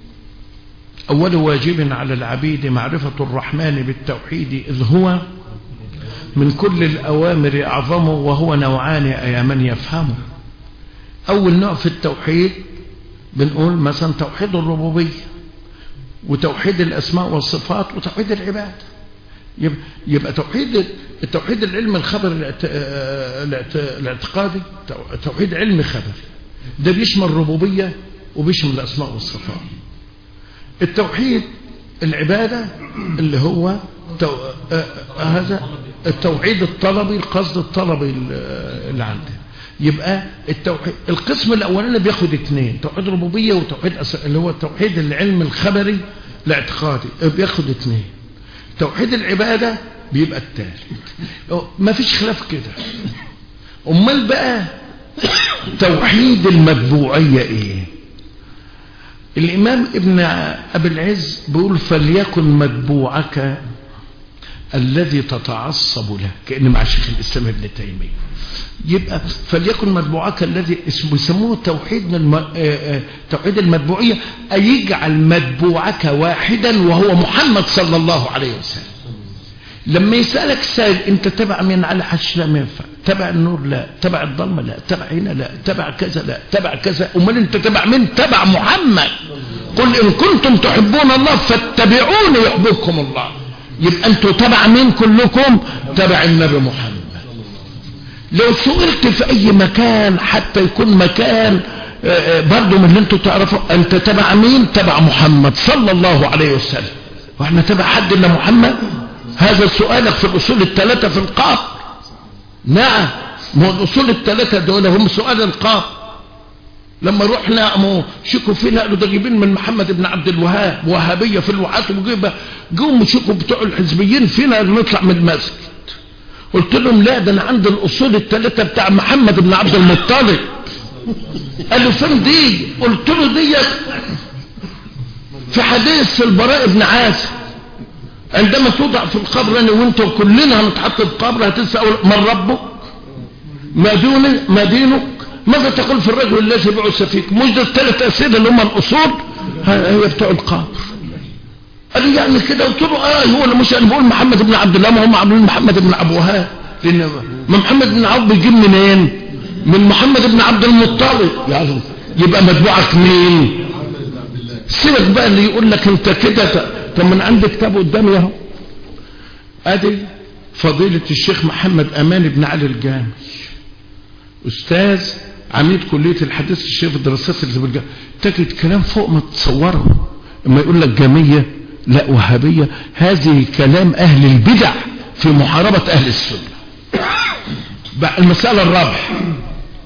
أول واجب على العبيد معرفة الرحمن بالتوحيد، إذ هو من كل الأوامر أعظمه، وهو نوعان أيا من يفهمه. أول نوع في التوحيد بنقول مثلا توحيد الربوبية وتوحيد الأسماء والصفات وتوحيد العبادة. يبقى التوحيد العلم الخبر الاعتقادي توحيد علمي خبري، ده بيشمل الربوبية وبيشمل الأسماء والصفات. التوحيد العبادة اللي هو هذا التوحيد الطلبي، القصد الطلبي اللي عندنا. يبقى التوحيد القسم الأولاني بياخد 2، توحيد ربوبية وتوحيد اللي هو التوحيد العلم الخبري الاعتقادي بياخد 2. توحيد العبادة بيبقى الثالث. ما فيش خلاف كده. امال بقى توحيد المتبوعية ايه؟ الامام ابن ابي العز بيقول فليكن متبوعك الذي تتعصب له، كأن مع شيخ الاسلام ابن تيمية. يبقى فليكن متبوعك الذي بيسموه توحيد المتبوعية، أي يجعل متبوعك واحدا وهو محمد صلى الله عليه وسلم. لما يسألك سائل انت تبع مين على حش لا ما ينفع، تبع النور لا، تبع الظلمة لا، تبع هنا لا، تبع كذا لا، تبع كذا. امال انت تبع مين؟ تبع محمد. قل ان كنتم تحبون الله فاتبعوني يحببكم الله. يبقى انتوا تبع مين كلكم؟ تبع النبي محمد. لو سئلت في اي مكان حتى يكون مكان برضو من اللي انتوا تعرفوا انت تبع مين؟ تبع محمد صلى الله عليه وسلم. واحنا تبع حد الا محمد؟ هذا سؤالك في الاصول الثلاثة في القبر. نعم، ما الاصول الثلاثة دول هم سؤال القبر. لما رحنا شكوا فينا قالوا ده جايبين من محمد بن عبد الوهاب، وهابية في الوعات، وجيبوا شكوا بتوع الحزبيين فينا نطلع من المسجد. قلت لهم لا، ده انا عندي الاصول الثلاثة بتاع محمد بن عبد المطلب. قالوا فين دي؟ قلت له دي في حديث البراء بن عازب عندما توضع في القبر انا وانت وكلنا هنتحط في القبر، هتسأل من ربك ما دينك ماذا تقول في الرجل الذي بعث فيك. مش ده الثلاث اسئله اللي هم الاصول هي بتوع القبر. قال لي يعني كده؟ قلت له هو اللي مش انا بقول محمد بن عبد الله، ما هم عاملين محمد بن ابو وهاب، لان محمد بن عوف بيجيب منين؟ من محمد بن عبد المطلب. يعني يبقى متبوعك مين؟ سيبك بقى اللي يقول لك انت كده. طب من عندي كتاب قدامي اهو، ادي فضيلة الشيخ محمد امان بن علي الجامي، استاذ عميد كلية الحديث الشيخ في الدراسات الزبرجة. تجد كلام فوق ما تتصوره. لما يقول لك جامية لا وهابية، هذه كلام اهل البدع في محاربة اهل السنة. المسألة الرابعة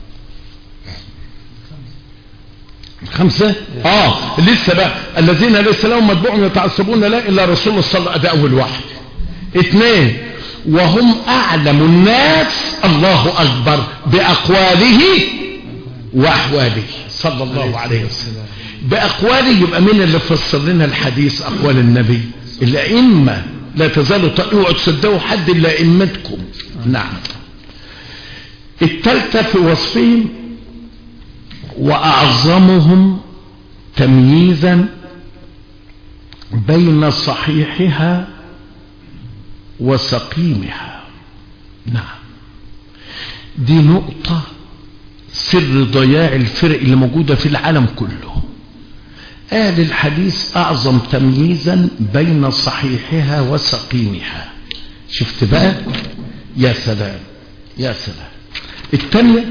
5 لسه بقى الذين ليس لهم متبوع يتعصبون لا إلا رسول الله صلى الله عليه وسلم، ده أول واحد. 2 وهم أعلم الناس الله أكبر بأقواله وأحواله صلى الله عليه وسلم. بأقواله يبقى مين اللي فسر لنا الحديث؟ أقوال النبي. الأئمة لا تزالوا اوعوا تصدقوا حد إلا أئمتكم. نعم. 3 في وصفهم وأعظمهم تمييزا بين صحيحها وسقيمها. نعم، دي نقطة سر ضياع الفرق اللي موجودة في العالم كله. أهل الحديث أعظم تمييزا بين صحيحها وسقيمها. شفت بقى؟ يا سلام يا سلام. 2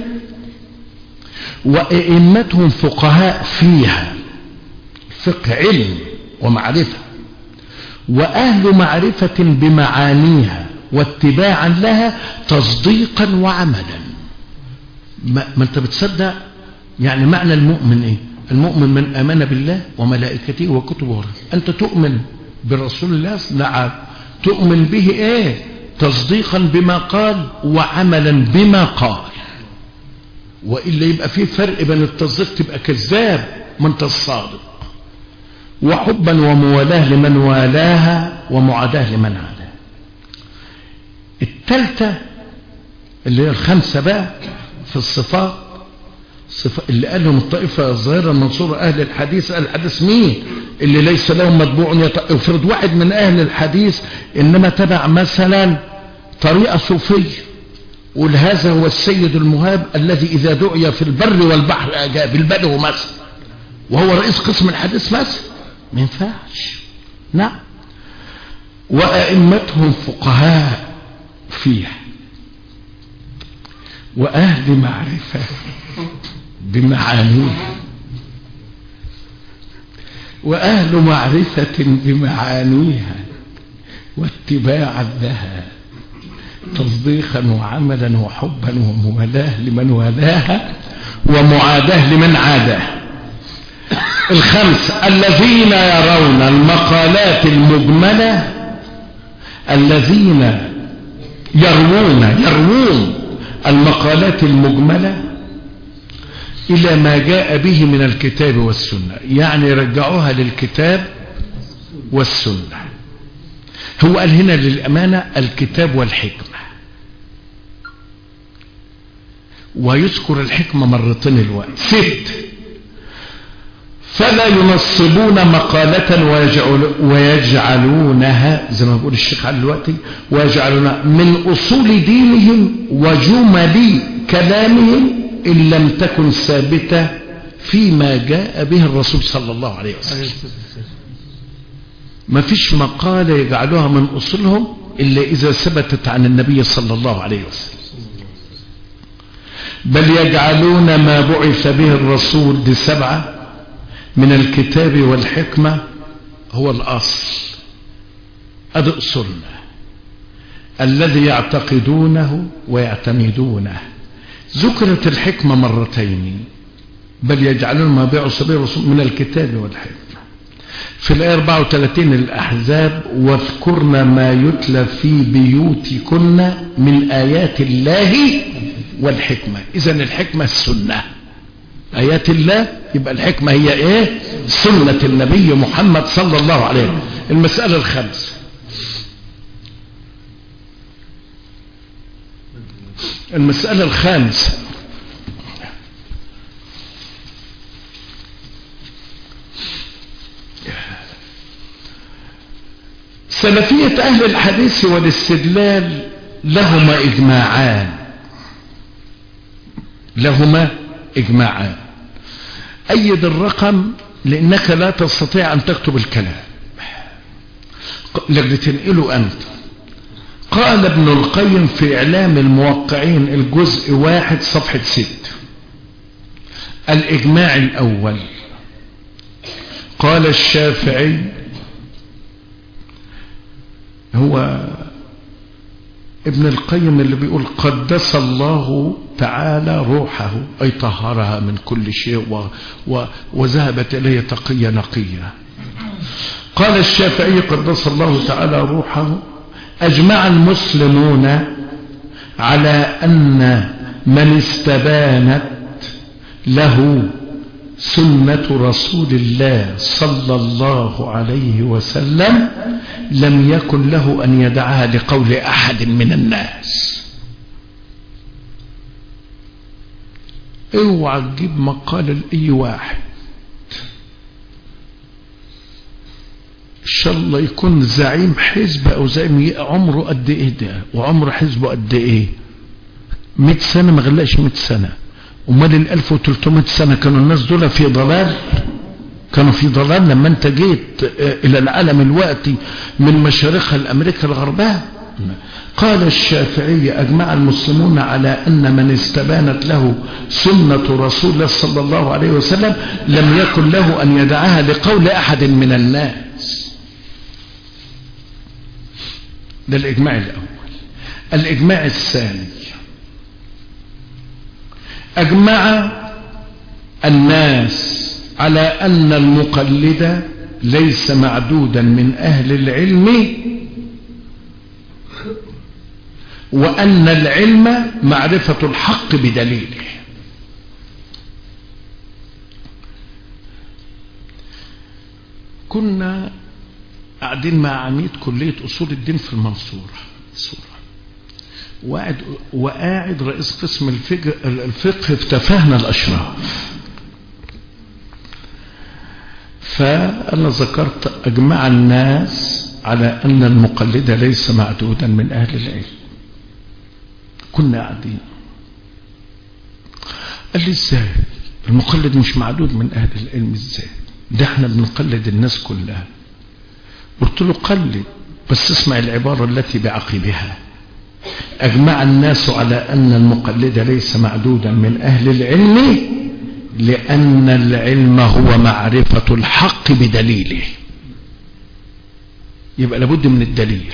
وأئمتهم فقهاء فيها، فقه علم ومعرفة، وأهل معرفة بمعانيها واتباعا لها تصديقا وعملا. ما انت بتصدق يعني معنى المؤمن ايه؟ المؤمن من آمن بالله وملائكته وكتبه ورسله. انت تؤمن برسول الله؟ نعم. تؤمن به ايه؟ تصديقا بما قال وعملا بما قال. وإلا يبقى في فرق بين التصديق تبقى كذاب ما انت الصادق. وحبا وموالاه لمن والاها ومعاداه لمن عاداه. 3 اللي هي 5 بقى في الصفات، اللي قالهم الطائفة الظاهرة المنصورة أهل الحديث. أهل الحديث مين؟ اللي ليس لهم متبوع افرض واحد من أهل الحديث إنما تبع مثلا طريقة صوفية، ولهذا هو السيد المهاب الذي إذا دعي في البر والبحر أجاب البدو مثلا، وهو رئيس قسم الحديث مثلا، ما ينفعش. نعم. وأئمتهم فقهاء فيها وأهل معرفة بمعانيها، وأهل معرفة بمعانيها واتباعا لها تصديقا وعملا وحبا وموالاه لمن والاها ومعاداه لمن عاداه. 5 الذين يرون المقالات المجملة، الذين يروون المقالات المجملة إلى ما جاء به من الكتاب والسنة، يعني يرجعوها للكتاب والسنة. هو قال هنا للأمانة الكتاب والحكمة، ويذكر الحكمة مرتين الوقت. 6 فلا ينصبون مقالة ويجعلونها زي ما بيقول الشيخ علي دلوقتي، ويجعلونها من أصول دينهم وجمل كلامهم إن لم تكن ثابتة فيما جاء به الرسول صلى الله عليه وسلم. ما فيش مقالة يجعلوها من أصولهم إلا إذا ثبتت عن النبي صلى الله عليه وسلم، بل يجعلون ما بعث به الرسول دي 7 من الكتاب والحكمة هو الأصل. هذا أصولنا الذي يعتقدونه ويعتمدونه. ذكرت الحكمة مرتين، بل يجعلون ما بعث به الرسول من الكتاب والحكمة. في الآية 34 الأحزاب واذكرن ما يتلى في بيوتكن من آيات الله والحكمة. إذن الحكمة السنة، آيات الله، يبقى الحكمة هي إيه؟ سنة النبي محمد صلى الله عليه وسلم. المسألة 5 المسألة 5 سلفية أهل الحديث والاستدلال لهما إجماعان. أيد الرقم لأنك لا تستطيع أن تكتب الكلام لقد تنقله أنت. قال ابن القيم في إعلام الموقعين الجزء 1 صفحة 6 الإجماع الأول، قال الشافعي هو ابن القيم اللي بيقول قدس الله تعالى روحه أي طهرها من كل شيء وذهبت إليه تقية نقية. قال الشافعي قدس الله تعالى روحه أجمع المسلمون على أن من استبانت له سنة رسول الله صلى الله عليه وسلم لم يكن له أن يدعها لقول أحد من الناس. اوعى تجيب مقال لأي واحد ان شاء الله يكون زعيم حزب او زعيم عمره قد ايه ده وعمر حزبه قد ايه 100 سنة ما غلاش 100 سنة. امال ال 1300 سنة كانوا الناس دول في ضلال؟ كانوا في ضلال لما انت جيت الى العالم الوقتي من مشارقها لامريكا الغربية. قال الشافعي اجمع المسلمون على ان من استبانت له سنة رسول الله صلى الله عليه وسلم لم يكن له ان يدعها لقول احد من الناس. ده الاجماع الاول. الاجماع الثاني اجمع الناس على ان المقلد ليس معدودا من اهل العلم وان العلم معرفة الحق بدليله. كنا قاعدين مع عميد كلية اصول الدين في المنصورة وقاعد رئيس قسم الفقه في تفاهنا الاشراف. فأنا ذكرت أجمع الناس على أن المقلد ليس معدودا من أهل العلم. كنا قاعدين قال لي ازاي المقلد مش معدود من أهل العلم؟ ازاي ده احنا بنقلد الناس كلها. قلت له قلد بس اسمع العبارة التي بعقبها أجمع الناس على أن المقلد ليس معدودا من أهل العلم لأن العلم هو معرفة الحق بدليله. يبقى لابد من الدليل.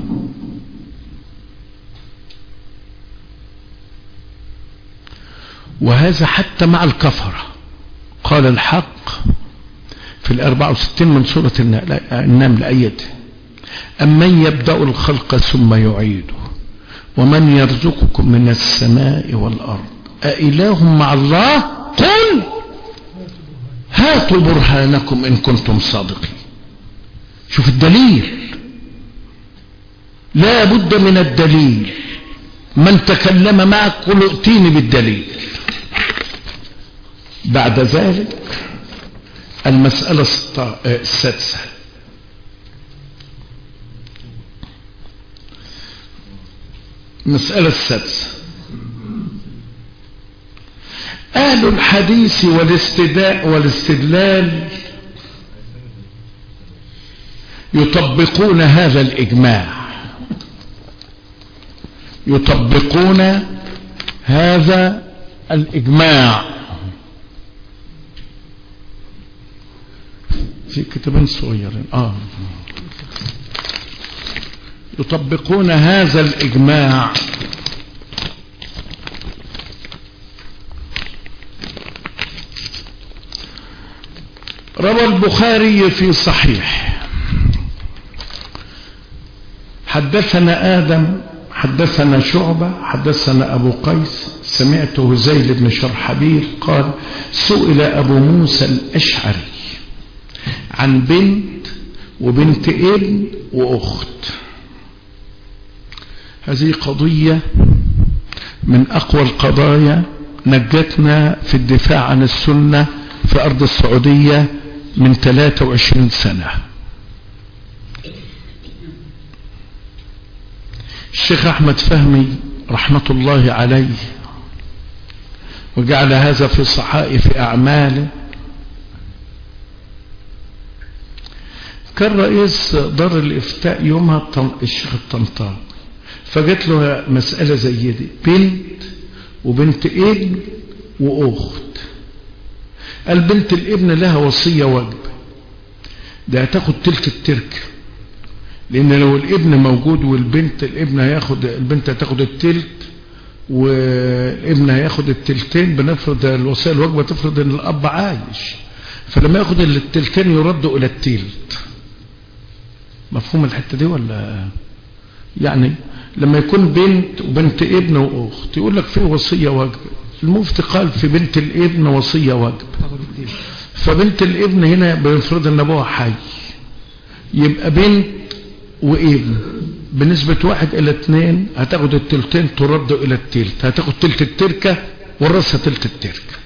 وهذا حتى مع الكفرة. قال الحق في 64 من سورة النمل آيته أمن يبدأ الخلق ثم يعيده ومن يرزقكم من السماء والأرض أإله مع الله قل هاتوا برهانكم إن كنتم صادقين. شوف الدليل، لا بد من الدليل. من تكلم معك قل ائتيني بالدليل. بعد ذلك المسألة السادسة المسألة السادسة أهل الحديث والاستدلال يطبقون هذا الإجماع، يطبقون هذا الإجماع في كتابين صغيرين. يطبقون هذا الإجماع روى البخاري في صحيح حدثنا آدم حدثنا شعبة حدثنا أبو قيس سمعت هزيل بن شرحبيل قال سئل أبو موسى الأشعري عن بنت وبنت ابن وأخت. هذه قضية من أقوى القضايا نجتنا في الدفاع عن السنة في أرض السعودية من 23 سنة. الشيخ أحمد فهمي رحمة الله عليه وجعل هذا في صحائف أعماله كان رئيس دار الإفتاء يومها الشيخ الطنطاوي، فجت له مسألة زي دي بنت وبنت ابن وأخت. البنت الابن لها وصية واجبة، ده هتاخد تلك التركة لان لو الابن موجود والبنت، البنت هتاخد التلت والابن هياخد التلتين. بنفرض الوصية الواجبة تفرض ان الاب عايش، فلما ياخد التلتين يردوا الى التلت. مفهوم الحتة دي ولا؟ يعني لما يكون بنت وبنت ابن واخت يقول لك في وصية واجبة، المفتي قال في بنت الابن وصية واجبة، فبنت الابن هنا بيفرض ان ابوها حي، يبقى بنت وابن بنسبة 1:2 هتاخد التلتين ترد الى التلت، هتاخد تلت التركة ورثها تلت التركة.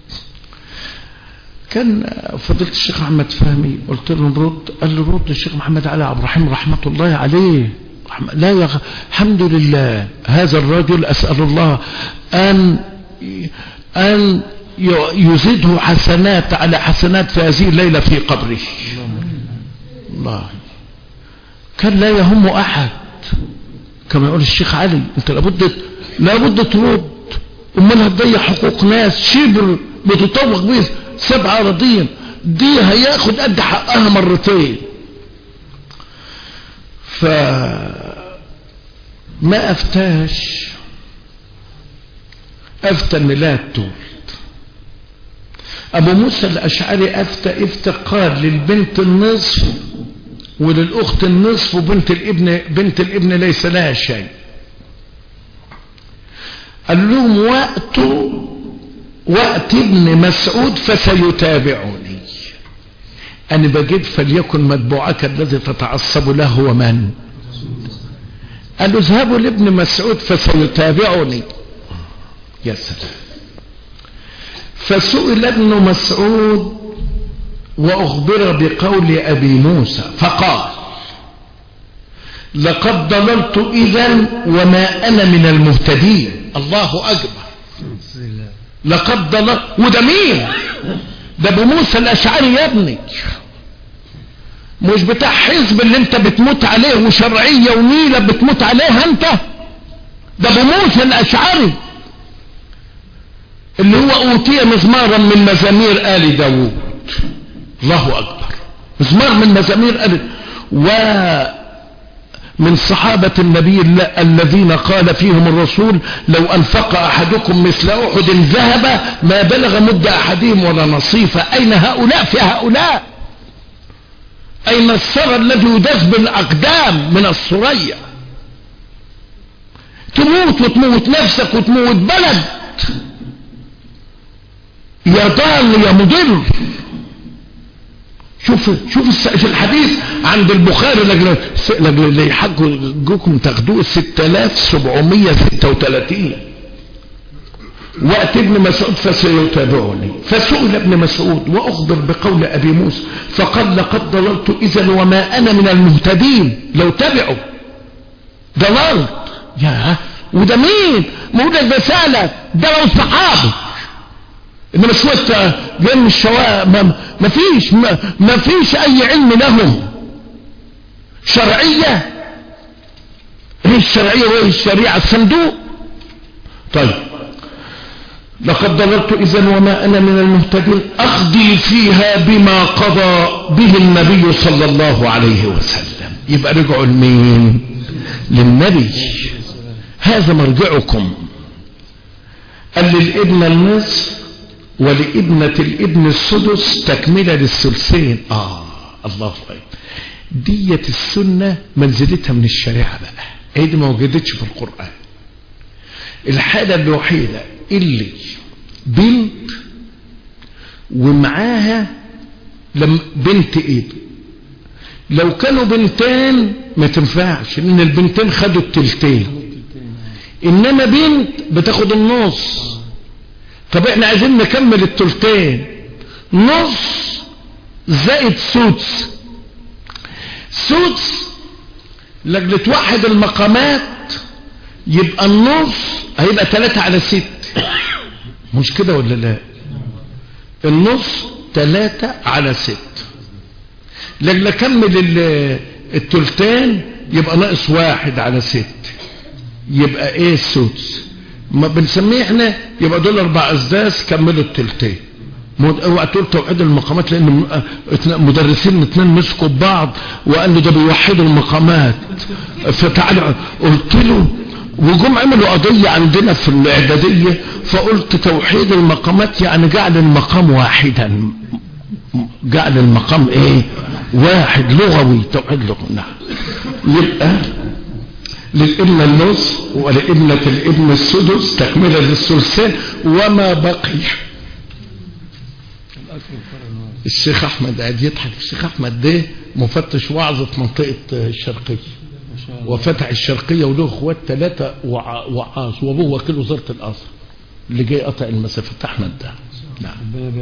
كان فضيلة الشيخ محمد فهمي قلت له نرد، قال له رد الشيخ محمد علي عبد الرحيم رحمة الله عليه. لا يا الحمد لله، هذا الرجل أسأل الله أن يزيده حسنات على حسنات في هذه الليلة في قبره. الله كان لا يهم أحد، كما يقول الشيخ علي أنت لابد ترد، أمال هتضيع حقوق ناس شبر بتطوق به 7 أراضين، دي هياخد قد حقها مرتين. فما أفتاش، أفتى ان لا تولد. أبو موسى الأشعري أفتى قال للبنت النصف وللأخت النصف، وبنت الابن ليس لها شيء. قال لهم وقت ابن مسعود فسيتابعني. أنا بجد فليكن متبوعك الذي تتعصب له هو من؟ قالوا اذهبوا لابن مسعود فسيتابعني. يا سلام. فسئل ابن مسعود وأخبر بقول أبي موسى فقال لقد ضللت إذن وما أنا من المهتدين. الله أكبر. لقد ضللت. وده مين؟ ده ابو موسى الاشعري يا ابني، مش بتاع حزب اللي انت بتموت عليه وشرعية ونيلة بتموت عليها انت. ده ابو موسى الاشعري اللي هو اوتي مزمارا من مزامير آل داود. الله اكبر. مزمار من مزامير آل، ومن صحابة النبي الذين قال فيهم الرسول لو انفق احدكم مثل احد ذهب ما بلغ مد احدهم ولا نصيفه. اين هؤلاء في هؤلاء؟ اين الثرى الذي يداس بالاقدام من الثريا؟ تموت وتموت نفسك وتموت بلد، يا ضال يا مضر. شوف الحديث عند البخاري اللي يحقكم تاخدوه 6736. وقت ابن مسعود فسيتابعني. فسئل ابن مسعود واخبر بقول ابي موسى فقال لقد ضللت اذا وما انا من المهتدين. لو تبعوا ضللت. يا وده مين؟ مولى الرسالة ده لو صحابي، انما شوية جاي من الشوارع ما فيش اي علم لهم. شرعية ايه الشرعية وايه الشريعة؟ الصندوق. طيب لقد ضللت اذا وما انا من المهتدين اقضي فيها بما قضى به النبي صلى الله عليه وسلم. يبقى رجعوا لمين؟ للنبي. هذا مرجعكم. قال للابن النصف ولابنة الابن السدس تكملة للثلثين. الله أكبر. دية السنة منزلتها من الشريعة بقى، هي دي ما وجدتش في القرآن. الحالة الوحيدة اللي بنت ومعاها بنت ابن، لو كانوا بنتين ما تنفعش لان البنتين خدوا التلتين، انما بنت بتاخد النص. طب احنا عايزين نكمل التلتين، نص زائد سدس. سدس لجل توحد المقامات يبقى النص هيبقى 3/6. مش كده ولا لا؟ النص 3/6. لجل اكمل التلتين يبقى ناقص 1/6. يبقى ايه السدس؟ ما بنسميه احنا يبقى دول 4 أسداس كملوا التلتين. اوعى تقول توحيد المقامات، لان مدرسين اتنين مسكوا ببعض وقال له ده بيوحدوا المقامات. فتعالى قلت له، وجم عملوا قضية عندنا في الاعدادية، فقلت توحيد المقامات يعني جعل المقام واحدا، جعل المقام ايه؟ واحد، لغوي، توحيد لغوي. نعم. يبقى للابن النصف ولابنة الابن السدس تكملة للثلثين وما بقي. الشيخ احمد قاعد يضحك. الشيخ احمد ده مفتش وعظ في منطقة الشرقية، وفتح الشرقية وله اخوات 3 وعاظ، وابوه وكيل وزارة الازهر اللي جاي قطع المسافات احمد ده. نعم.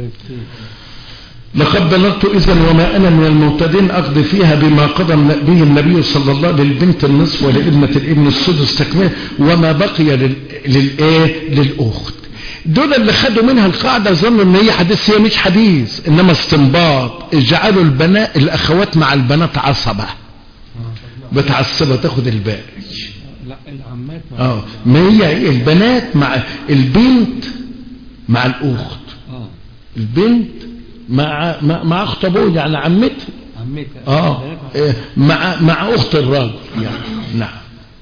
لقد بلغت إذن وما أنا من المعتدين أقضي فيها بما قضى به النبي صلى الله عليه وسلم للبنت النصف ولابنة الابن السدس تكمله وما بقي للأخت. دول اللي خدوا منها القاعدة ظنوا ان هي حديث، هي مش حديث انما استنباط. اجعلوا البنات الاخوات مع البنات عصبة بتعصبة تاخد الباقي. لا العمات ما هي البنات مع البنت مع الاخت. البنت مع اخت ابوه يعني عمتها. مع اخت الراجل يعني. نعم.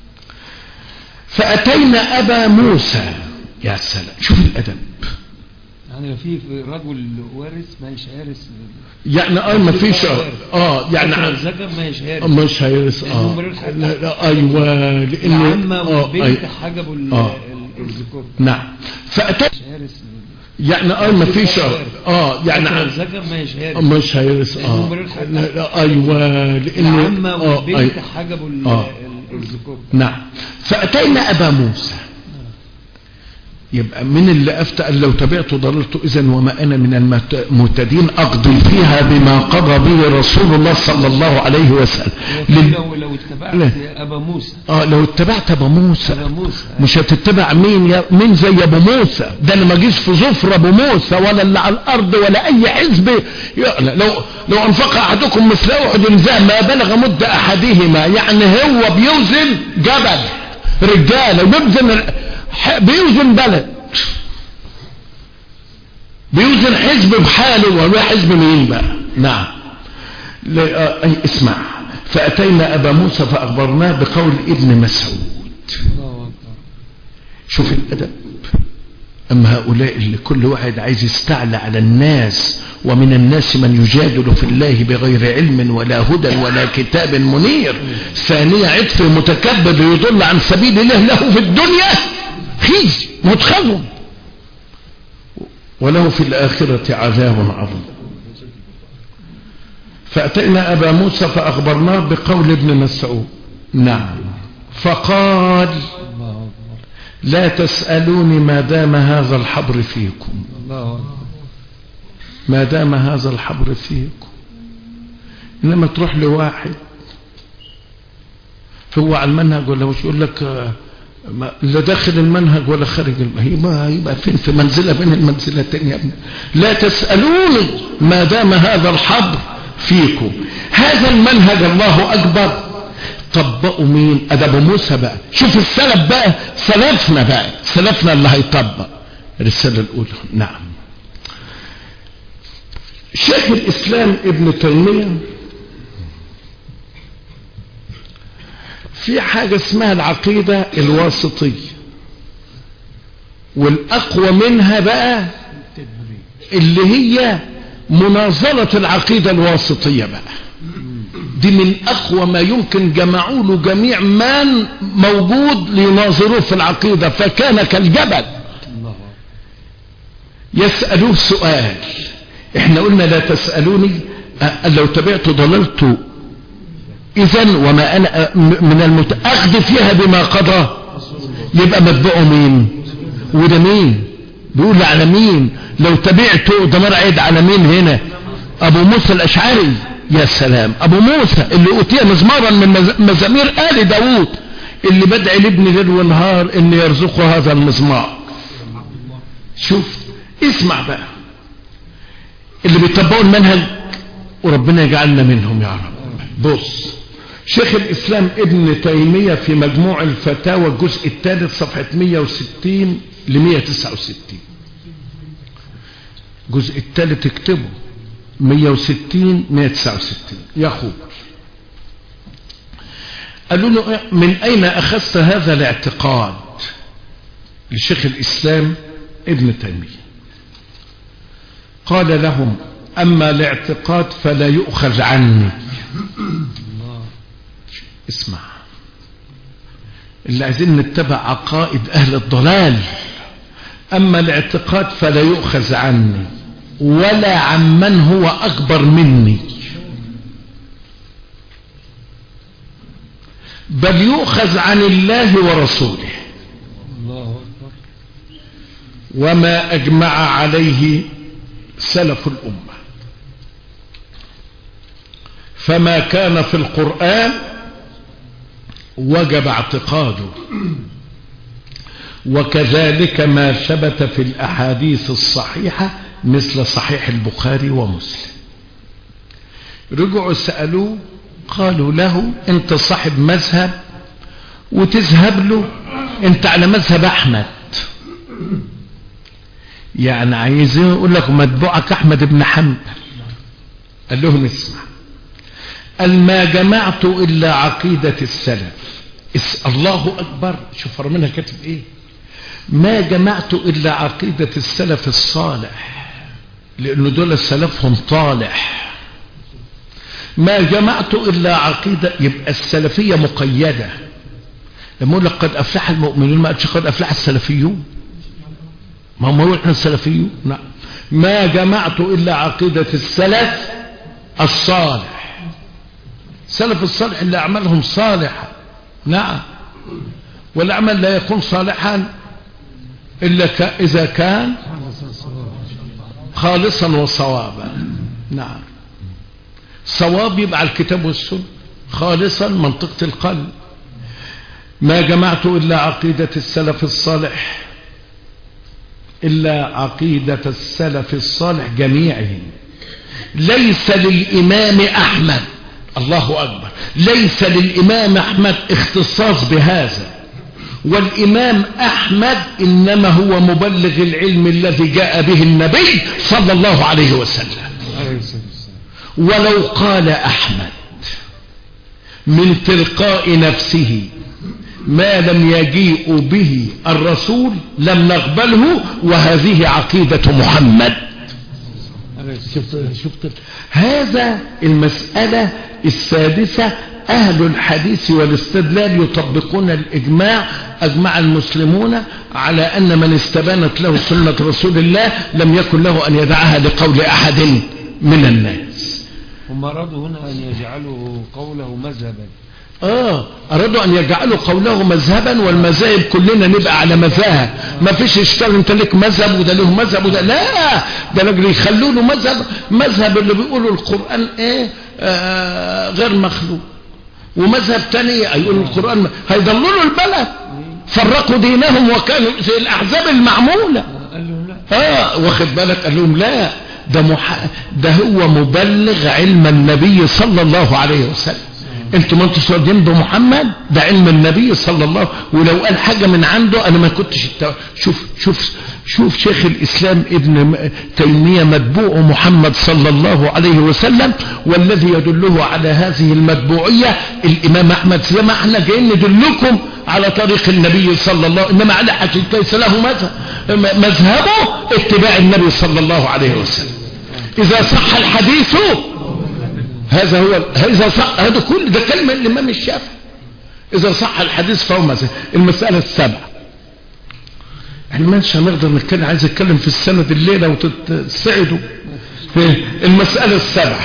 فاتينا ابا موسى. يا سلام، شوف الادب. يعني في رجل وارث ما يشارس يعني ما فيش يعني الزكاه ما مش هيرث. ايوه، لان العمه والبنت حجبوا الذكور. نعم. فاتينا يعني ما فيش يعني الزكاه مش هيرث. ايوه، لان العمه والبنت حجبوا الذكور. نعم. فاتينا ابا موسى. يبقى من اللي افتى قال لو تبعت ضللت اذا وما انا من المهتدين اقضي فيها بما قضى به رسول الله صلى الله عليه وسلم. لو اتبعت ابا موسى لو اتبعت ابا موسى مش هتتبع مين زي ابو موسى ده. انا ما اجيش في ظفر ابو موسى ولا اللي على الارض ولا اي حزب. لو انفق احدكم مثل احد ذهب ما بلغ مد احدهما. يعني هو بيوزن جبل رجاله بيوزن بلد، بيوزن حزب بحاله ولا حزب مين بقى. نعم. اسمع. فأتينا أبا موسى فأخبرناه بقول ابن مسعود. شوف الأدب. أما هؤلاء اللي كل واحد عايز يستعلى على الناس، ومن الناس من يجادل في الله بغير علم ولا هدى ولا كتاب منير. ثانية عطف متكبر يضل عن سبيل الله له في الدنيا خزي متخذ وله في الآخرة عذاب عظيم. فأتينا أبا موسى فأخبرناه بقول ابن مسعود. نعم. فقال لا تسألوني ما دام هذا الحبر فيكم. ما دام هذا الحبر فيكم. إنما تروح لواحد فهو على المنهج ولا مش يقول لك لا داخل المنهج ولا خارج المنهج، يبقى فين في منزلة بين المنزلتين يا ابني. لا تسألوني ما دام هذا الحبر فيكم. هذا المنهج الله أكبر طبقوا مين؟ أدب موسى بقى. شوف السلف بقى، سلفنا بقى، سلفنا اللي هيطبق الرسالة الأولى. نعم. شيخ الإسلام ابن تيمية في حاجة اسمها العقيدة الواسطية، والأقوى منها بقى اللي هي مناظرة العقيدة الواسطية بقى. دي من أقوى ما يمكن جمعوا له جميع من موجود ليناظروه في العقيدة، فكان كالجبل. يسألوه سؤال. احنا قلنا لا تسألوني لو تبعت ضللت إذن وما أنا من أخذ فيها بما قضى. يبقى متبعه مين؟ وده مين؟ بيقول على مين؟ لو تبعته ده مرعد على مين هنا؟ أبو موسى الأشعري. يا سلام. أبو موسى اللي أوتي مزمارا من مزامير آل داود، اللي بدعي لابن ليل ونهار إن يرزقه هذا المزمار. شوف اسمع بقى اللي بيطبقوا المنهج وربنا يجعلنا منهم يا رب. بص، شيخ الإسلام ابن تيمية في مجموع الفتاوى الجزء الثالث صفحة 160 ل 169 الجزء الثالث اكتبه 160 169 يا أخوك. قالوا له من أين أخذت هذا الاعتقاد لشيخ الإسلام ابن تيمية؟ قال لهم أما الاعتقاد فلا يؤخذ عني. اسمع، اللي عايزين نتبع عقائد أهل الضلال، أما الاعتقاد فلا يؤخذ عني ولا عمن هو أكبر مني، بل يؤخذ عن الله ورسوله وما أجمع عليه سلف الأمة. فما كان في القرآن وجب اعتقاده، وكذلك ما ثبت في الأحاديث الصحيحة مثل صحيح البخاري ومسلم. رجعوا سألوه قالوا له انت صاحب مذهب وتذهب له، انت على مذهب احمد، يعني عايزين يقول لك متبوعك احمد بن حنبل. قال لهم اسمع، قال ما جمعت الا عقيدة السلف. الله اكبر، شوف منها كاتب ايه، ما جمعت الا عقيدة السلف الصالح، لانه دول سلفهم طالح. ما جمعت الا عقيدة، يبقى السلفية مقيدة. لما يقول لك قد افلح المؤمنون ما قالش قد افلح السلفيون، ما هم يقول احنا السلفيون. نعم، ما جمعت الا عقيدة السلف الصالح. السلف الصالح اللي اعمالهم صالحة، نعم، والعمل لا يكون صالحا الا اذا كان خالصا وصوابا. نعم، صواب يبقى على الكتاب والسنة، خالصا منطقة القلب. ما جمعت إلا عقيدة السلف الصالح، إلا عقيدة السلف الصالح جميعهم. ليس للإمام أحمد، الله أكبر، ليس للإمام أحمد اختصاص بهذا، والإمام أحمد إنما هو مبلغ العلم الذي جاء به النبي صلى الله عليه وسلم. ولو قال أحمد من تلقاء نفسه ما لم يجيء به الرسول لم نقبله، وهذه عقيدة محمد. شفت هذا المسألة السادسة، أهل الحديث والاستدلال يطبقون الإجماع. أجمع المسلمون على أن من استبانت له سنة رسول الله لم يكن له أن يدعها لقول أحد من الناس. هم أرادوا هنا أن يجعلوا قوله مذهبا. أرادوا أن يجعلوا قوله مذهبا، والمذاهب كلنا نبقى على مذاهب، ما فيش إشكال أنت لك مذهب وده له مذهب وده لا، ده نجري يخلوا له مذهب اللي بيقولوا القرآن غير مخلوق، ومذهب تاني يقولوا القرآن هيضللوا البلد، فرقوا دينهم وكانوا زي الأحزاب المعمولة. واخد بالك؟ قال لهم لا، ده هو مبلغ علم النبي صلى الله عليه وسلم. انتوا ما انتوا صادقين بمحمد، ده علم النبي صلى الله، ولو قال حاجه من عنده انا ما كنتش شوف شيخ الاسلام ابن تيميه متبوع محمد صلى الله عليه وسلم، والذي يدله على هذه المتبوعيه الامام احمد. زي ما احنا جايين ندلكم على طريق النبي صلى الله عليه وسلم، انما على حاجه ليس له مذهبه اتباع النبي صلى الله عليه وسلم. اذا صح الحديث هذا هو، إذا صح هذا كل ده كلمة الإمام الشافعي، إذا صح الحديث فهو مذهب. المسألة السابعة، احنا مش هنقدر نتكلم، عايز اتكلم في السند الليلة وتسعدوا في المسألة السابعة.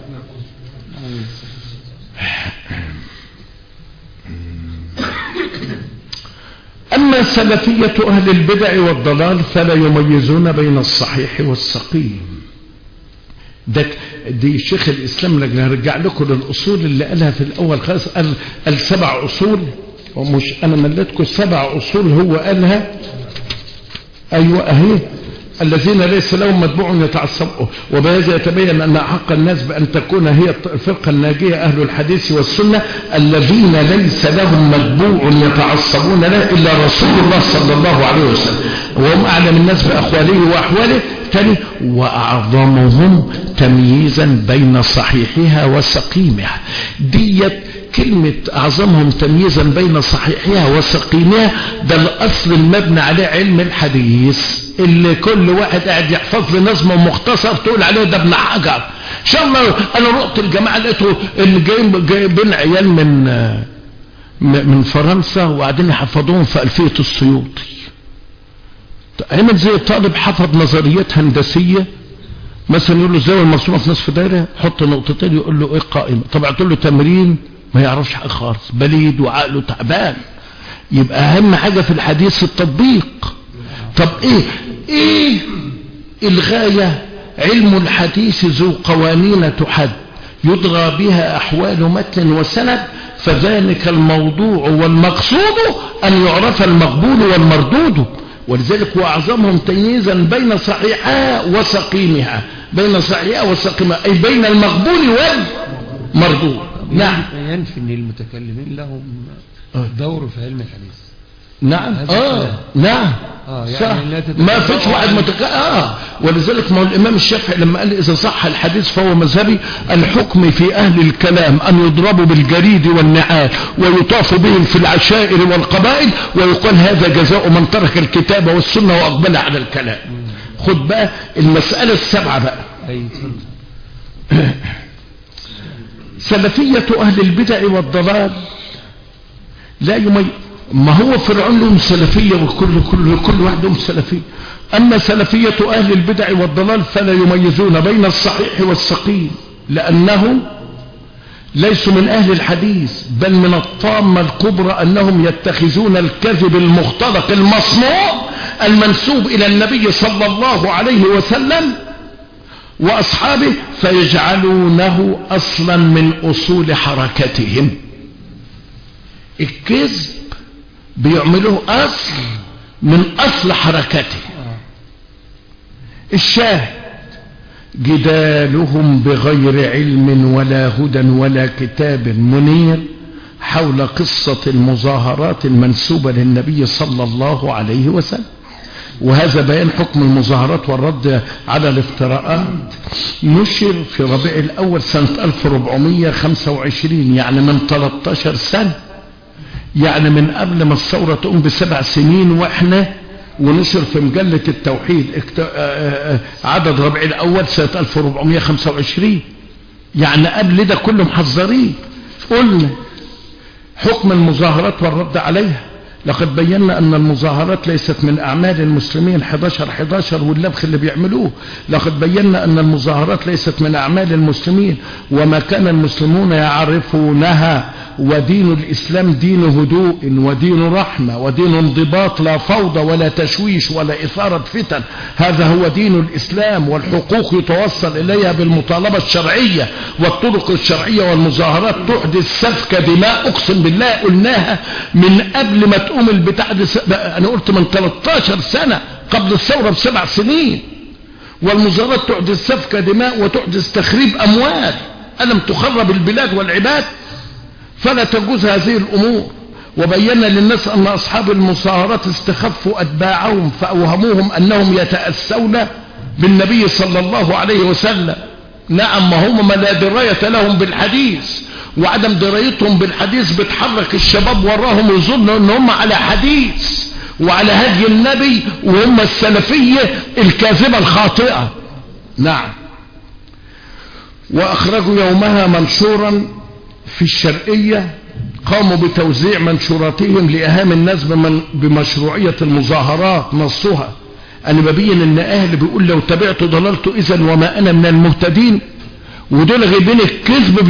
أما سلفية أهل البدع والضلال فلا يميزون بين الصحيح والسقيم. دي شيخ الإسلام لجل هرجع لكم للأصول اللي قالها في الأول خالص، قال 7 أصول، ومش أنا مليتكم 7 أصول هو قالها. أيوة أهي، الذين ليس لهم متبوع يتعصبوا، وبهذا يتبين أن أحق الناس بأن تكون هي الفرقة الناجية أهل الحديث والسنة الذين ليس لهم متبوع يتعصبون له إلا رسول الله صلى الله عليه وسلم، وهم أعلم الناس بأخواله وأحواله، تاني وأعظمهم تمييزا بين صحيحها وسقيمها. ديت كلمة أعظمهم تمييزا بين صحيحها وسقيمها ده الأصل المبنى عليه علم الحديث، اللي كل واحد قاعد يحفظ لي نظم مختصر تقول عليه ده ابن حجر. إن شاء الله أنا رحت الجماعة لقيته اللي جايبين عيال من فرنسا وقاعدين يحفظوهم في ألفية السيوطي. عمل زي طالب حفظ نظريات هندسية مثلا، يقول له الزاوية المرسومة في نصف دايرة حط نقطتين، يقول له ايه قائمة. طبعا تقول له تمرين ما يعرفش حاجة خالص، بليد وعقله تعبان. يبقى اهم حاجة في الحديث التطبيق. طب ايه الغاية؟ علم الحديث ذو قوانين تحد يضغى بها احوال متن وسند، فذلك الموضوع والمقصود ان يعرف المقبول والمردود. ولذلك واعظمهم تمييزا بين صحيحها وسقيمها، بين صحيحها وسقيمها اي بين المقبول والمردود. نعم. ينفي ان المتكلمين لهم دور في علم الحديث. نعم نعم يعني ما فيش واحد ولذلك ما هو الامام الشافعي لما قال اذا صح الحديث فهو مذهبي، الحكم في اهل الكلام ان يضربوا بالجريد والنعال ويطاف بهم في العشائر والقبائل، ويقال هذا جزاء من ترك الكتاب والسنه واقبل على الكلام. خد بقى المساله السبعه بقى. سلفيه اهل البدع والضلال لا يميز. ما هو فرعون لهم سلفية وكل واحد لهم سلفية. أما سلفية أهل البدع والضلال فلا يميزون بين الصحيح والسقيم، لأنه ليسوا من أهل الحديث، بل من الطامة الكبرى أنهم يتخذون الكذب المختلق المصنوع المنسوب إلى النبي صلى الله عليه وسلم وأصحابه فيجعلونه أصلا من أصول حركتهم. الكذب بيعملوه أصل من أصل حركته. الشاهد جدالهم بغير علم ولا هدى ولا كتاب منير حول قصة المظاهرات المنسوبة للنبي صلى الله عليه وسلم، وهذا بيان حكم المظاهرات والرد على الافتراءات. نشر في ربيع الأول سنة 1425، يعني من 13 سنة، يعني من قبل ما الثورة تقوم ب7 سنين واحنا. ونشر في مجلة التوحيد عدد ربيع الأول سنة 1425، يعني قبل ده كله محذرين. قلنا حكم المظاهرات والرد عليها. لقد بينا أن المظاهرات ليست من أعمال المسلمين 11 واللبخ اللي بيعملوه. لقد بينا أن المظاهرات ليست من أعمال المسلمين وما كان المسلمون يعرفونها. ودين الإسلام دين هدوء ودين رحمة ودين انضباط، لا فوضى ولا تشويش ولا إثارة فتن. هذا هو دين الإسلام، والحقوق يتوصل إليها بالمطالبة الشرعية والطرق الشرعية. والمظاهرات تحدث سفك دماء، أقسم بالله قلناها من قبل ما تقوم البتاع دي. أنا قلت من 13 سنة قبل الثورة ب7 سنين. والمظاهرات تحدث سفك دماء وتحدث تخريب أموال. ألم تخرب البلاد والعباد؟ فلا تجوز هذه الأمور. وبينا للناس أن أصحاب المظاهرات استخفوا أتباعهم فأوهموهم أنهم يتأسون بالنبي صلى الله عليه وسلم. نعم، ما هم لا دراية لهم بالحديث، وعدم درايتهم بالحديث بتحرك الشباب وراهم ويظنوا ان هم على حديث وعلى هدي النبي، وهم السلفية الكاذبة الخاطئة. نعم. وأخرجوا يومها منشورا في الشرقية، قاموا بتوزيع منشوراتهم لإهام الناس بمشروعية المظاهرات. نصها أنا ببين أن أهل بيقول لو تبعت ضللت إذن وما أنا من المهتدين. ودول غيبين الكذب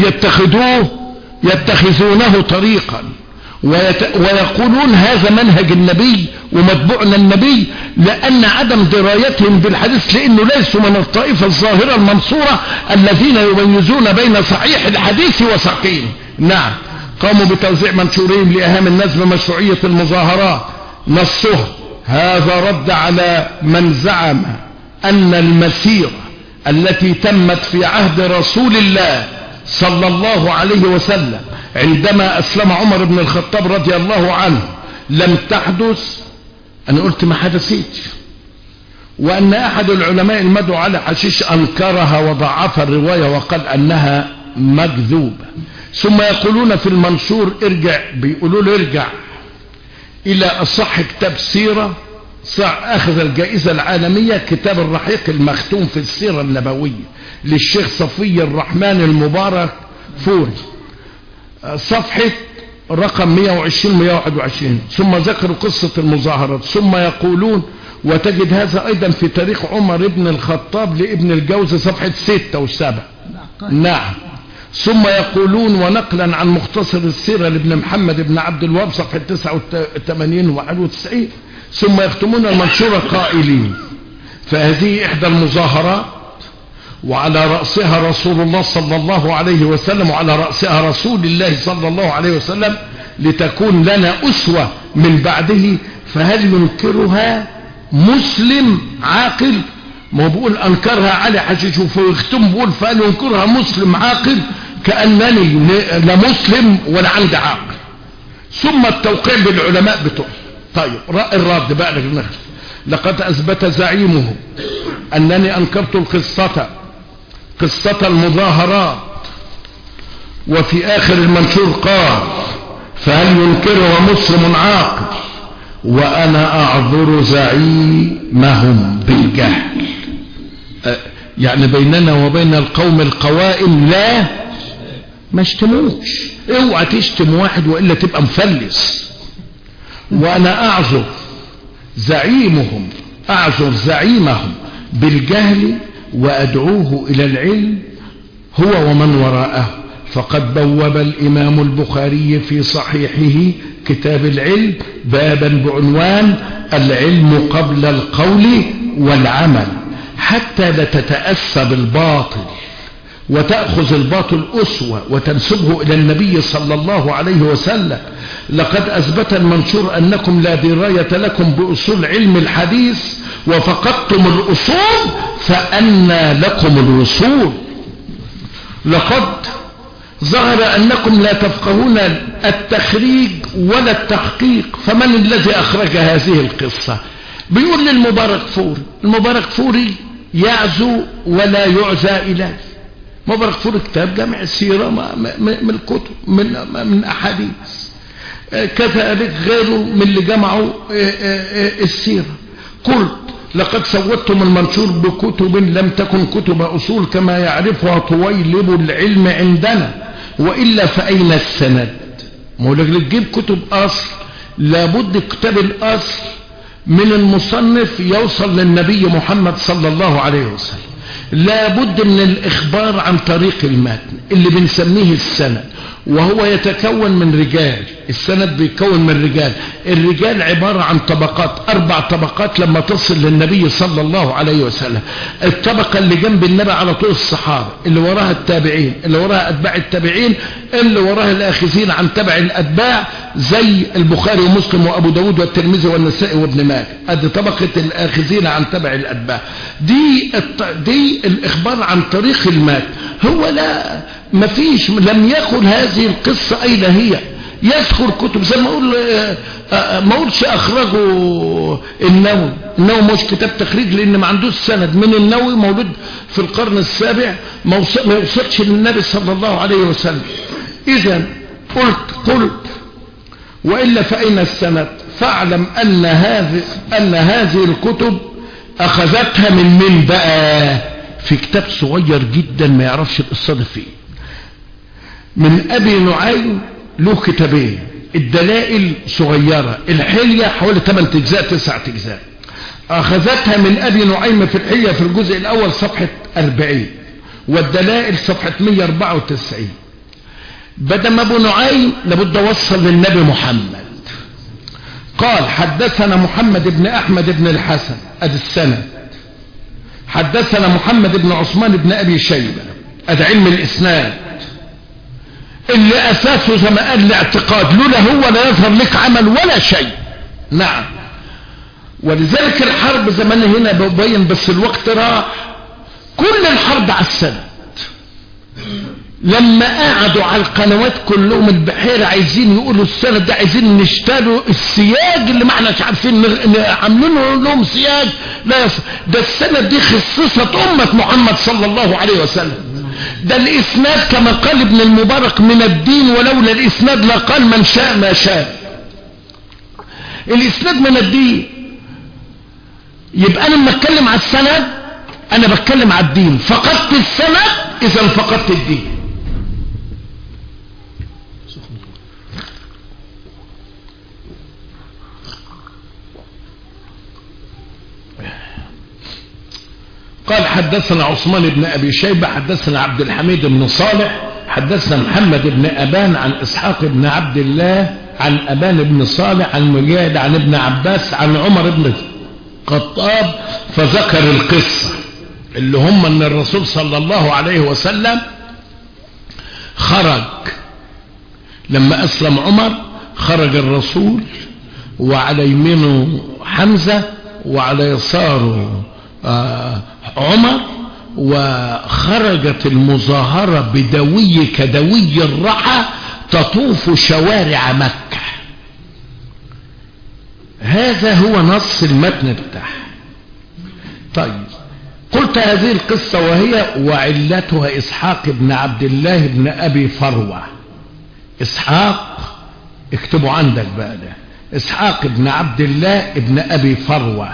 يتخذونه طريقا ويقولون هذا منهج النبي ومتبوعنا النبي، لأن عدم درايتهم بالحديث، لأنه ليسوا من الطائفة الظاهرة المنصورة الذين يميزون بين صحيح الحديث وسقيمه. نعم. قاموا بتوزيع منشورين لإهام الناس بمشروعية المظاهرات. نصها هذا رد على من زعم أن المسيرة التي تمت في عهد رسول الله صلى الله عليه وسلم عندما أسلم عمر بن الخطاب رضي الله عنه لم تحدث. أنا قلت ما حدثتش، وأن أحد العلماء المدعو على حشيش أنكرها وضعف الرواية وقال أنها مكذوبة. ثم يقولون في المنشور بيقولوا له ارجع إلى أصح كتاب سيرة أخذ الجائزة العالمية، كتاب الرحيق المختوم في السيرة النبوية للشيخ صفي الرحمن المبارك فوري، صفحة رقم 120-121. ثم ذكروا قصة المظاهرات. ثم يقولون وتجد هذا أيضا في تاريخ عمر بن الخطاب لابن الجوزي صفحة 6 و7. نعم. ثم يقولون ونقلا عن مختصر السيرة لابن محمد بن عبد الوهاب صفحة 89-91. ثم يختمون المنشورة قائلين فهذه إحدى المظاهرات وعلى رأسها رسول الله صلى الله عليه وسلم وعلى رأسها رسول الله صلى الله عليه وسلم لتكون لنا أسوة من بعده، فهل ينكرها مسلم عاقل؟ ما هو بيقول أنكرها علي حشيش ويختم بيقول فهل ينكرها مسلم عاقل، كأنني لا مسلم ولا عندي عاقل. ثم التوقيع بالعلماء بتوعه. طيب الرد بقى لقد أثبت زعيمه أنني أنكرت قصة المظاهرات، وفي آخر المنشور قال فهل ينكرها مسلم عاقل، وأنا أعذر زعيمهم بالجهل. يعني بيننا وبين القوم القوائم لا ما اشتموش، اوعى تشتم واحد وإلا تبقى مفلس. وأنا أعذر زعيمهم بالجهل وأدعوه إلى العلم هو ومن وراءه. فقد بوب الإمام البخاري في صحيحه كتاب العلم بابا بعنوان العلم قبل القول والعمل، حتى لا تتأسى بالباطل وتأخذ الباطل أسوة وتنسبه إلى النبي صلى الله عليه وسلم. لقد أثبت المنشور أنكم لا دراية لكم بأصول علم الحديث وفقدتم الأصول فأنى لكم الوصول. لقد ظهر أنكم لا تفقهون التخريج ولا التحقيق، فمن الذي أخرج هذه القصة؟ بيقول المبارك فوري يعزو ولا يعزى إليه. مبارك فوري كتاب جامع السيرة من الكتب من أحاديث، كذلك غيره من اللي جمعوا السيرة. قلت لقد سودتم المنشور بكتب لم تكن كتب أصول كما يعرفها طويلب العلم عندنا، وإلا فأين السند؟ مولاك تجيب كتب أصل، لابد كتاب الأصل من المصنف يوصل للنبي محمد صلى الله عليه وسلم. لابد من الإخبار عن طريق المتن اللي بنسميه السند، وهو يتكون من رجال. السند بيتكون من رجال، الرجال عبارة عن طبقات، 4 طبقات لما تصل للنبي صلى الله عليه وسلم. الطبقة اللي جنب النبي على طول الصحابة، اللي وراها التابعين، اللي وراها أتباع التابعين، اللي وراها الآخذين عن تبع الأتباع زي البخاري ومسلم وأبو داود والترمذي والنسائي وابن ماجه. ادي طبقة الآخذين عن تبع الأتباع. دي الإخبار عن طريق المات. هو لا مفيش، لم يكن هذه القصة أين هي. يذكر كتب زي ما اقولش اخرجوا النووي مش كتاب تخريج لان ما عندوش سند من النووي، مولود في القرن السابع، ما يوصلش للنبي صلى الله عليه وسلم. اذا قلت والا فاين السند؟ فاعلم ان هذه الكتب اخذتها من بقى في كتاب صغير جدا ما يعرفش القصه فيه، من ابي نعيم. له كتابين، الدلائل صغيرة، الحلية حوالي 8 أجزاء 9 أجزاء. أخذتها من أبي نعيم في الحلية في الجزء الأول صفحة 40، والدلائل صفحة 194. بدم أبو نعيم لابد وصل للنبي محمد. قال حدثنا محمد بن أحمد بن الحسن، أدي السند. حدثنا محمد بن عثمان بن أبي شيبة، أدي علم الإسناد اللي أساسه زي ما قال الاعتقاد، لولا هو لا يظهر لك عمل ولا شيء. نعم، ولذلك الحرب زي ما انا هنا ببين بس الوقت راح، كل الحرب على السند. لما قعدوا على القنوات كلهم البحيرة عايزين يقولوا السند ده، عايزين نشتروا السياج اللي ما احناش عارفين عاملينه لهم سياج، لا ده السند دي خصصت أمة محمد صلى الله عليه وسلم. ده الإسناد كما قال ابن المبارك من الدين، ولولا الإسناد لقال من شاء ما شاء. الإسناد من الدين. يبقى أنا لما أتكلم على السند أنا بتكلم على الدين. فقدت السند إذا فقدت الدين. قال حدثنا عثمان بن أبي شيبة حدثنا عبد الحميد بن صالح حدثنا محمد بن أبان عن إسحاق بن عبد الله عن أبان بن صالح عن مجاهد عن ابن عباس عن عمر بن الخطاب، فذكر القصة اللي هم أن الرسول صلى الله عليه وسلم خرج لما أسلم عمر، خرج الرسول وعلى يمينه حمزة وعلى يساره عمر، وخرجت المظاهرة بدوي كدوي الرحى تطوف شوارع مكة. هذا هو نص المتن بتاعه. طيب قلت هذه القصة وهي وعلتها إسحاق بن عبد الله بن أبي فروة. إسحاق اكتبوا عندك بقى ده، إسحاق بن عبد الله بن أبي فروة.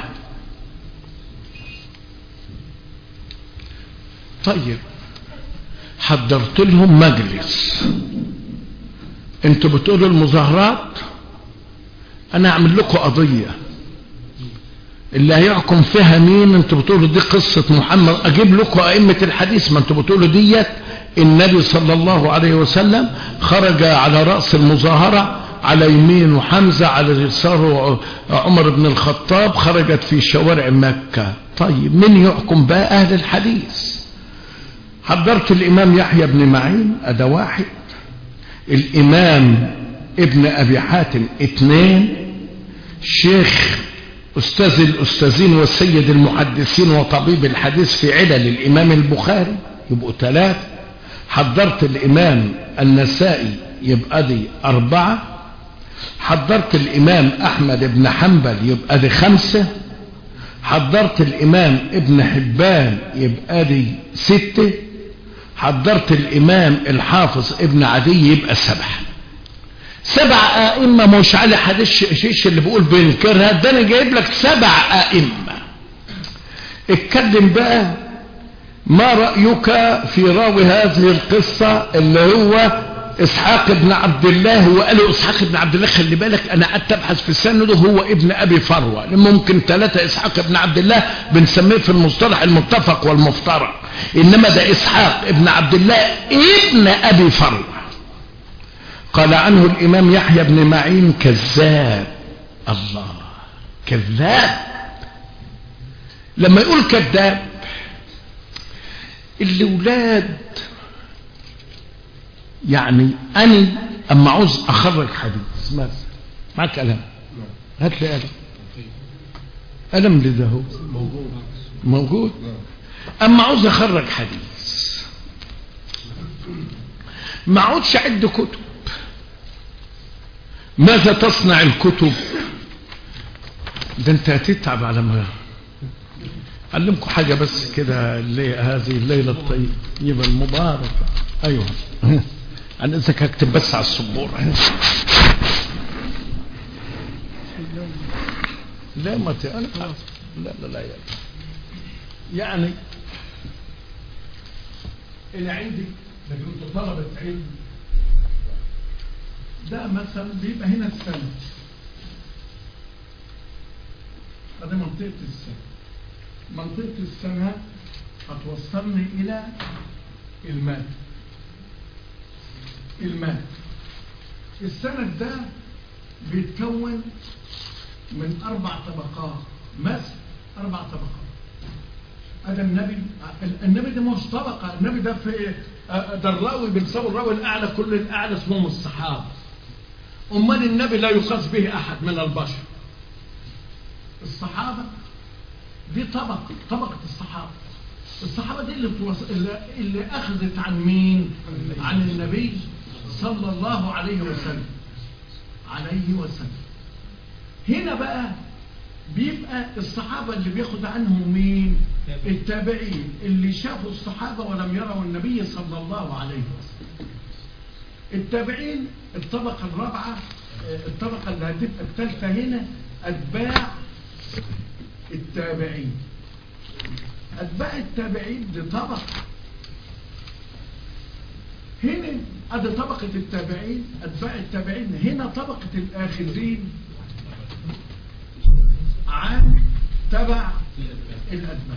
طيب حضرت لهم مجلس، انتوا بتقولوا المظاهرات، انا اعمل لكم قضية اللي هيحكم فيها مين؟ انتوا بتقولوا دي قصة محمد، اجيب لكم ائمة الحديث. ما انتوا بتقولوا ديت النبي صلى الله عليه وسلم خرج على رأس المظاهرة، على يمينه حمزة على يساره عمر بن الخطاب، خرجت في شوارع مكة. طيب من يحكم بقى؟ اهل الحديث. حضرت الامام يحيى بن معين ادى واحد، الامام ابن ابي حاتم اثنين، شيخ استاذ الاستاذين والسيد المحدثين وطبيب الحديث في علل الامام البخاري يبقوا ثلاثة. حضرت الامام النسائي يبقى دي اربعة. حضرت الامام احمد بن حنبل يبقى دي خمسة. حضرت الامام ابن حبان يبقى دي ستة. حضرت الامام الحافظ ابن عدي يبقى سبعة. 7 ائمة. مش علي حديث شيش اللي بيقول بينكرها، ده انا جايب لك 7 ائمة. اتكلم بقى ما رأيك في راوي هذه القصة اللي هو اسحاق بن عبد الله؟ وقالوا اسحاق بن عبد الله، خلي بالك انا قعدت ابحث في سنده، هو ابن ابي فروة. ممكن 3 اسحاق بن عبد الله بنسميه في المصطلح المتفق والمفترق، انما ده اسحاق ابن عبد الله ابن ابي فروة. قال عنه الامام يحيى بن معين كذاب. الله، كذاب. لما يقول كذاب الاولاد، يعني انا اما عاوز اخرج حديث مثلا، معك قلم؟ هات لي قلم. قلم لده هو موجود. اما عاوز اخرج حديث ما عاوزش اعد كتب. ماذا تصنع الكتب؟ ده انت هتتعب على ما اعلمكم حاجه بس كده. هذه الليله الطيبه المباركه. ايوه انا اذا هكتب بس على السبوره. لا ما انا لا يعني اللي عندي ده كنت طلبة علم، ده مثلا بيبقى هنا السنة، هذه منطقة السنة. منطقة السنة هتوصلني إلى الماء. السند ده بيتكون من 4 طبقات، مثلا 4 طبقات. هذا النبي ده مش طبقة. النبي ده في ده الراوي بنسوي الراوي الأعلى، كل الأعلى اسمهم الصحابة. أمال النبي لا يقاس به أحد من البشر. الصحابة دي طبقة الصحابة. الصحابة دي اللي أخذت عن مين؟ عن النبي صلى الله عليه وسلم. هنا بقى بيبقى الصحابة اللي بياخد عنهم مين؟ التابعين اللي شافوا الصحابة ولم يروا النبي صلى الله عليه وسلم. التابعين الطبقة الرابعة، الطبقة اللي هتبقى الثالثة هنا أتباع التابعين. أتباع التابعين دي طبقة. هنا أدي طبقة التابعين، أتباع التابعين. هنا طبقة الآخذين عن تبع الأتباع.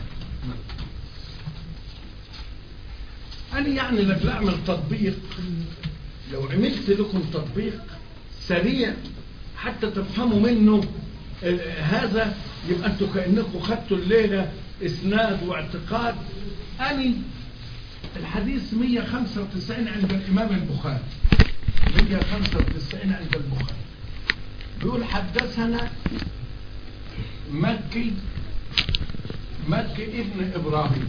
أنا يعني لك أعمل تطبيق، لو عملت لكم تطبيق سريع حتى تفهموا منه هذا، يبقى أنتوا كأنكم خدتوا الليلة إسناد واعتقاد. أني الحديث 195 عند الإمام البخاري، 195 عند البخاري، بيقول حدثنا مكي ابن إبراهيم.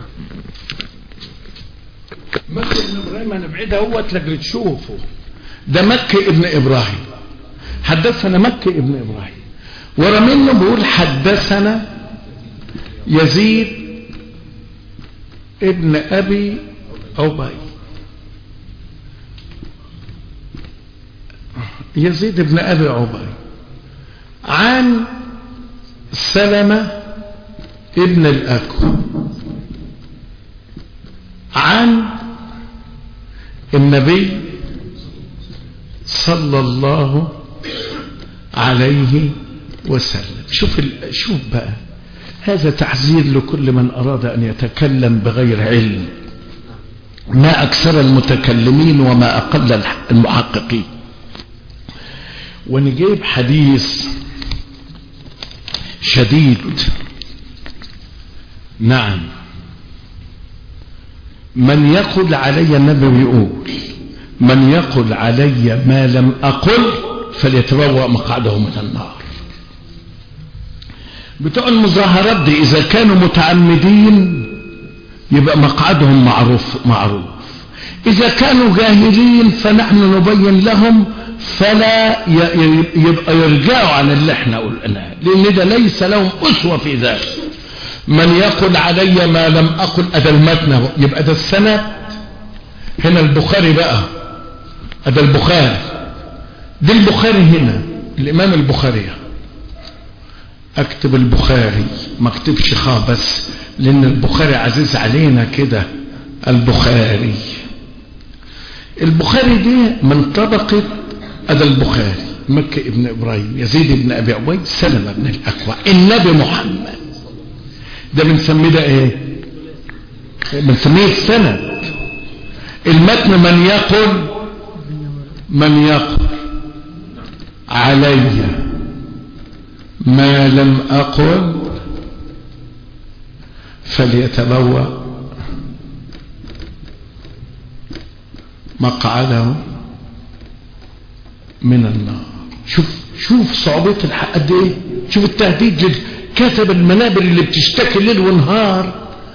مكي ابن إبراهيم أنا بعيدها هو تلاقي تشوفه، ده مكي ابن إبراهيم. حدثنا مكي ابن إبراهيم، ورا منه بيقول حدثنا يزيد ابن أبي عبي. يزيد ابن أبي عبي عن سلمة ابن الأكوع عن النبي صلى الله عليه وسلم. شوف بقى، هذا تحذير لكل من أراد أن يتكلم بغير علم. ما أكثر المتكلمين وما أقل المحققين. ونجيب حديث شديد، نعم، من يقل علي، النبي يقول من يقل علي ما لم أقل فليتبوأ مقعده من النار. بتوع المظاهرات دي إذا كانوا متعمدين يبقى مقعدهم معروف. إذا كانوا جاهلين فنحن نبين لهم فلا يبقى يرجعوا عن اللي احنا قلناه، لأن ده ليس لهم أسوة في ذلك. من يقل علي ما لم أقل أدى المتن، يبقى ده السند. هنا البخاري بقى، أدى البخاري، ده البخاري هنا الإمام البخاري. اكتب البخاري، ما اكتبش خا بس، لان البخاري عزيز علينا كده. البخاري دي من طبقة أدى البخاري مكي ابن إبراهيم، يزيد ابن أبي عبيد، سلمة ابن الأكوع، النبي محمد. ده بنسميه ده ايه؟ بنسميه السند. المتن من يقل علي ما لم أقل فليتبوأ مقعده من النار. شوف صعوبة الحق قد ايه. شوف التهديد كتب المنابر اللي بتشتكي ليل ونهار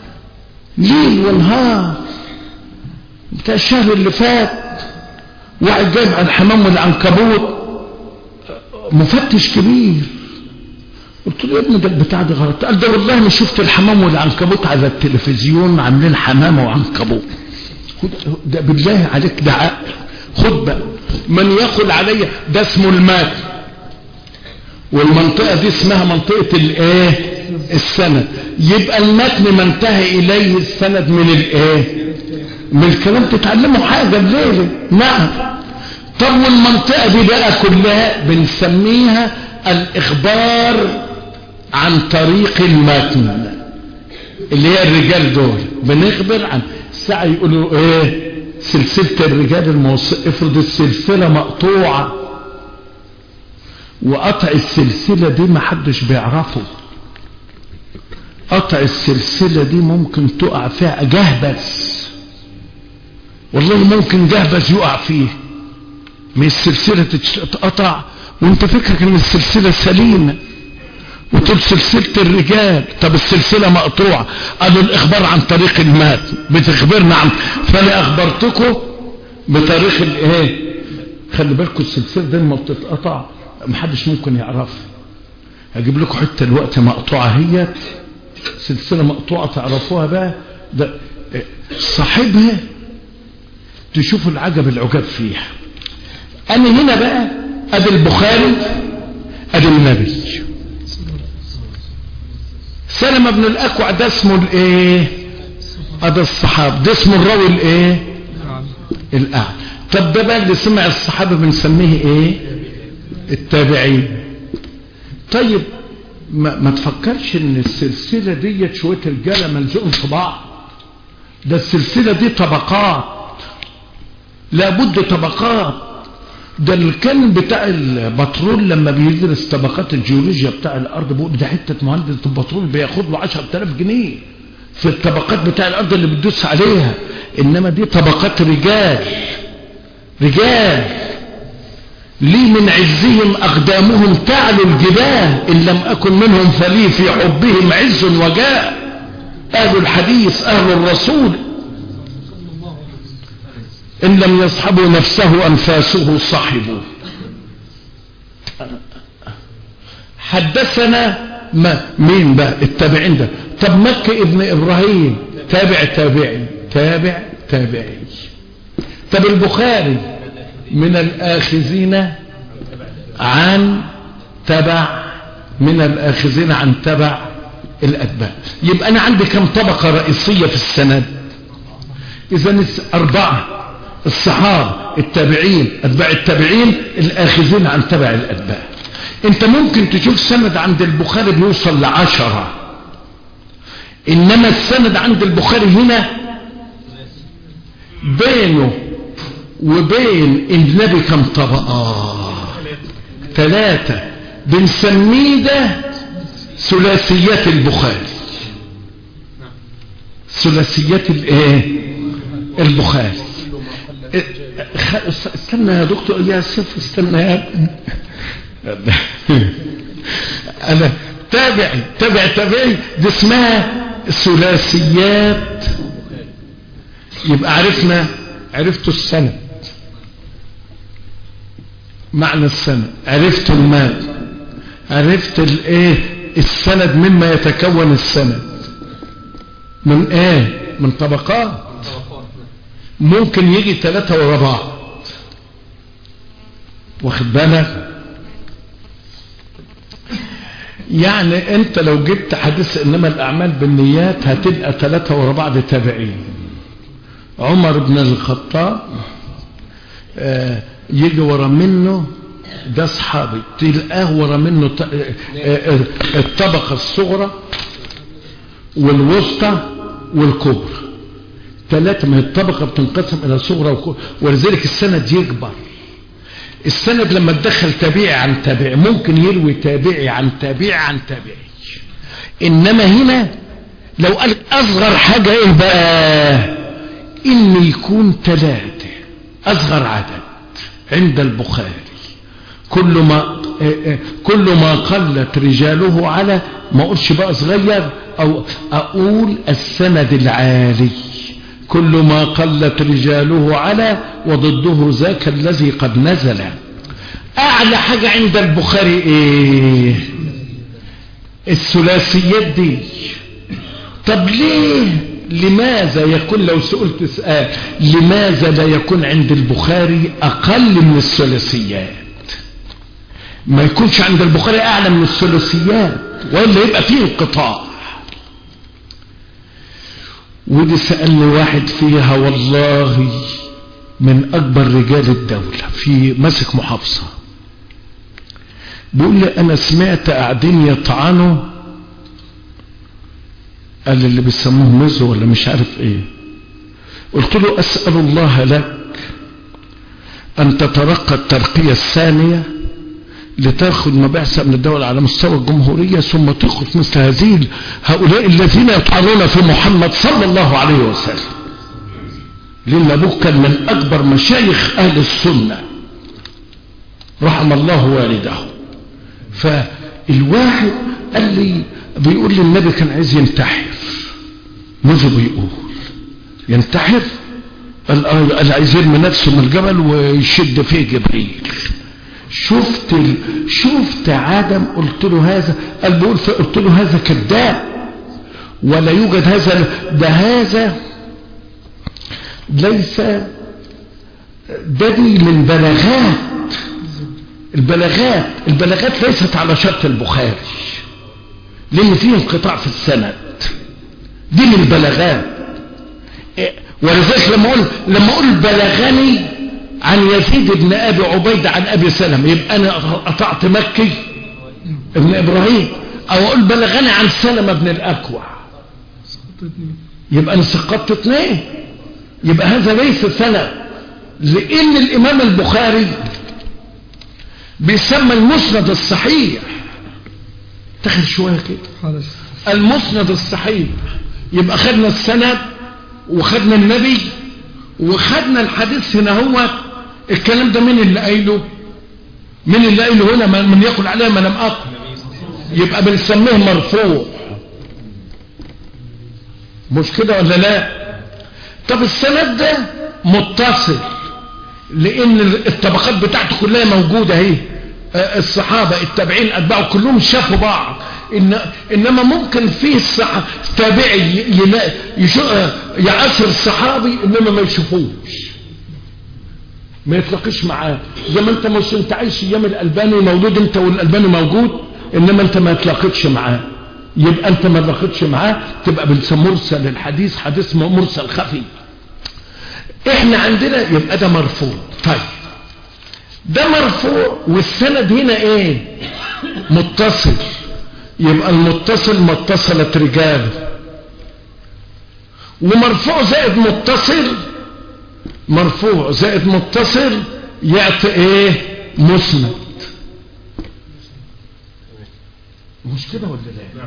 بتاع الشهر اللي فات، واحد جايب عن الحمام والعنكبوت، مفتش كبير. قلت له يا ابني ده البتاع ده غلط. قال ده والله انا شفت الحمام والعنكبوت على التلفزيون عاملين حمامه وعنكبوت. ده بالله عليك ده عقل. خد بقى، من يقل علي، ده اسمه المات، والمنطقه دي اسمها منطقه الايه؟ السند. يبقى المتن ما انتهى اليه السند من الايه؟ من الكلام. تتعلموا حاجه الليله. نعم. طب والمنطقه دي بقى كلها بنسميها الاخبار عن طريق المتن، اللي هي الرجال دول بنخبر عن الساعة. يقولوا ايه؟ سلسلة الرجال الموصل. افرض السلسلة مقطوعة، وقطع السلسلة دي ما حدش بيعرفه. قطع السلسلة دي ممكن تقع فيها جهبذ، والله ممكن جهبذ يقع فيه. من السلسلة تتقطع وانت فكرك ان السلسلة سليمة، وتقول سلسلة الرجال. طب السلسلة مقطوعة، قالوا الإخبار عن طريق المات، بتخبرنا عن، فأنا أخبرتكم بطريق الإيه. خلي بالكم السلسلة دي لما بتتقطع محدش ممكن يعرفها. هجيب لكم حتة الوقت مقطوعة، هي سلسلة مقطوعة تعرفوها بقى، ده صاحبها تشوفوا العجب العجاب فيها. أنا هنا بقى أدي البخاري، أدي النبي. سلمة بن الأكوع ده اسمه الايه؟ ده الصحابي، ده اسمه الراوي الايه؟ الأعلى. طب ده بقى اللي سمع الصحابة بنسميه ايه؟ التابعين. طيب ما تفكرش ان السلسلة دي شوية رجالة ملزوقين في بعض، ده السلسلة دي طبقات، لابد طبقات. ده اللي كان بتاع البترول لما بيدرس طبقات الجيولوجيا بتاع الارض بيقول ده حته مهندس البترول بياخد له 10,000 جنيه في الطبقات بتاع الارض اللي بتدوس عليها. انما دي طبقات رجال، رجال لي من عزهم اقدامهم تعلو الجباه، ان لم اكن منهم فلي في حبهم عز وجاه. اهل الحديث اهل الرسول إن لم يصحبوا نفسه أنفاسه صحبوا. حدثنا مين بقى التابعين ده؟ طب مكي ابن إبراهيم تابع تابعي تابع تابعي. طب البخاري من الآخذين عن تبع، من الآخذين عن تبع الأتباع. يبقى أنا عندي كم طبقة رئيسية في السند؟ إذن 4: الصحابة، التابعين، أتباع التابعين، الآخذين عن تبع الأتباع. أنت ممكن تشوف سند عند البخاري بيوصل ل10، إنما السند عند البخاري هنا بينه وبين النبي كم طبقة؟ 3. بنسميه ده ثلاثيات البخاري. ثلاثيات الايه؟ البخاري. استنى يا دكتور يا سيف، استنى يا انا تابعي دي اسمها ثلاثيات. يبقى عرفتوا السند، معنى السند، عرفت المال، عرفت الايه السند، مما يتكون السند من ايه؟ من طبقات. ممكن يجي 3 ورا بعض، واخد بالك؟ يعني انت لو جبت حديث انما الاعمال بالنيات هتبقى 3 ورا بعض تابعين. عمر بن الخطاب يجي ورا منه ده صحابي، تلقاه ورا منه الطبقة الصغرى والوسطى والكبرى. 3. ما هي الطبقة بتنقسم الى صغرى وكبرى، ولذلك السند يكبر. السند لما تدخل تابعي عن تابعي ممكن يروي تابعي عن تابعي عن تابعي. انما هنا لو قال اصغر حاجة ايه بقى؟ ان يكون 3 اصغر عدد عند البخاري. كل ما قلت رجاله على، ما اقولش بقى صغير، او اقول السند العالي. كل ما قلت رجاله على وضده ذاك الذي قد نزل. اعلى حاجة عند البخاري ايه؟ الثلاثيات دي. طب ليه؟ لماذا يكون، لو سئلت سؤال، لماذا لا يكون عند البخاري اقل من الثلاثيات؟ ما يكونش عند البخاري اعلى من الثلاثيات، ولا يبقى فيه انقطاع. ودي سألني واحد فيها والله من اكبر رجال الدولة في ماسك محافظة، بيقول لي انا سمعت قاعدين يطعنوا، قال اللي بيسموه مزو ولا مش عارف ايه. قلت له اسأل الله لك ان تترقى الترقية الثانية لتأخذ مبعثة من الدولة على مستوى الجمهورية، ثم تأخذ مثل هؤلاء الذين يطعنون في محمد صلى الله عليه وسلم. لأن أبوك كان من أكبر مشايخ أهل السنة رحم الله والده. فالواحد قال لي بيقول لي النبي كان عايز ينتحر، ماذا بيقول ينتحر؟ قال عايز يرمي نفسه من الجبل ويشد فيه جبريل. شفت عدم. قلت له هذا، قال بيقول قلت له هذا كذاب ولا يوجد هذا، ده هذا ليس، ده دي من البلاغات ليست على شرط البخاري لان فيه انقطاع في السند، دي من البلاغات. ولذلك لما اقول بلغني عن يزيد بن ابي عبيد عن ابي سلمة يبقى انا قطعت مكي ابن ابراهيم، او اقول بلغني عن سلمة بن الاكوع يبقى انا سقطت اثنين، يبقى هذا ليس سند. لان الامام البخاري بيسمى المسند الصحيح، تاخد شويه كده المسند الصحيح، يبقى خدنا السند وخدنا النبي وخدنا الحديث. هنا هو الكلام ده مين اللي قايله هنا؟ من يقول عليه ما لم اقل، يبقى بنسميه مرفوع، مش كده ولا لا؟ طب السند ده متصل لان الطبقات بتاعته كلها موجوده اهي، الصحابه التابعين اتباعه كلهم شافوا بعض. انما ممكن فيه تابعي يعاشر الصحابي انما ما يشوفوش، ما يتلاقيش معاه، زي ما انت عايش ايام الالباني مولود انت والالباني موجود، انما انت ما تلاقيتش معاه، يبقى انت ما تلاقيتش معاه، تبقى بنسميه مرسل الحديث، حديث مرسل خفي. احنا عندنا يبقى ده مرفوع. طيب ده مرفوع والسند هنا ايه؟ متصل، يبقى المتصل ما اتصلت رجاله، ومرفوع زائد متصل، مرفوع زائد متصل يعطي ايه؟ مسند. مش كده ولا لا؟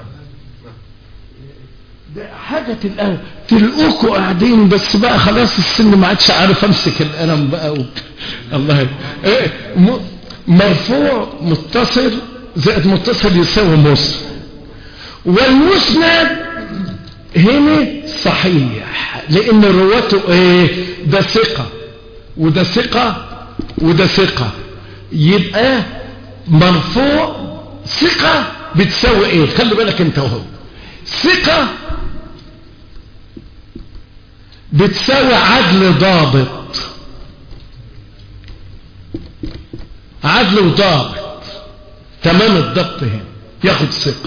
ده حاجة الآن تلقوكوا قاعدين بس بقى خلاص السن ما عادش عارف امسك القلم بقى الله إيه؟ مرفوع متصل زائد متصل يساوي مسند، والمسند هنا صحيح لان رواته ايه؟ ده ثقة وده ثقة وده ثقة، يبقى مرفوع ثقة بتساوي ايه؟ خلي بالك انت اهو، ثقة بتساوي عدل ضابط، عدل وضابط تمام الضبط هنا ياخد ثقة،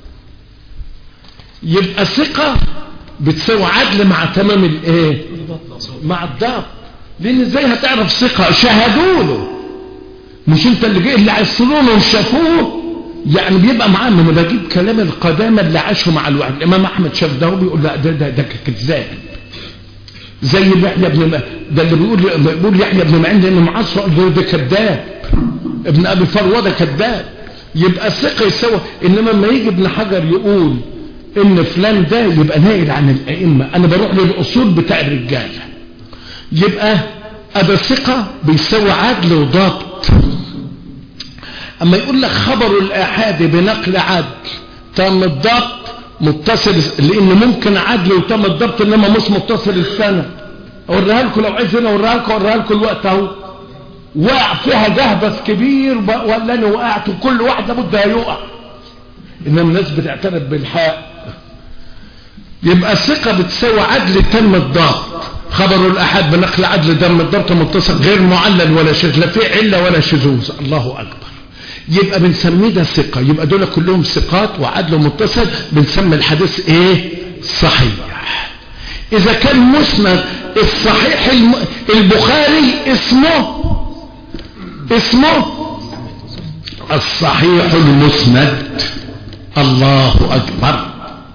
يبقى ثقة بتساوي عدل مع تمام الايه؟ مع الضبط. لان ازاي هتعرف ثقة؟ شهدوا له، مش انت اللي عصرونه وشافوه، يعني بيبقى معاه. ما انا بجيب كلام القدامى اللي عاشوا مع الواحد. الامام احمد شاف ده وبيقول لا ده كذاب، زي يحيى بن ده اللي بيقول يحيى بن معين لانه معاصر ده كذاب، ابن ابي فروه ده كذاب. يبقى الثقه يساوي. انما لما يجي ابن حجر يقول ان فلان ده يبقى نائل عن الائمه، انا بروح للاصول بتاع الرجاله، يبقى ابا الثقه بيساوي عدل وضبط. اما يقول لك خبر الاحاد بنقل عدل تم الضبط متصل، لان ممكن عدل وتم الضبط انما مش متصل السنه. اوريها لكم لو عايزين اوريها لكم الوقت اهو، وقع فيها جهبذ كبير ولا انا وقعت، وكل واحد لابد هيقع، انما الناس بتعترف بالحق. يبقى الثقه بتساوي عدل تم الضبط، خبر الاحاد بنقل عدل تم الضبط متصل غير معلل ولا شذ، لا في عله ولا شذوذ. الله اكبر. يبقى بنسميه ده ثقه، يبقى دول كلهم ثقات وعدل متصل، بنسمي الحديث ايه؟ صحيح. اذا كان مسند الصحيح البخاري اسمه الصحيح المسند. الله اكبر.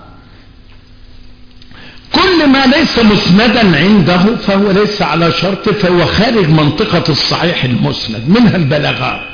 كل ما ليس مسندا عنده فهو ليس على شرط، فهو خارج منطقة الصحيح المسند، منها البلاغات.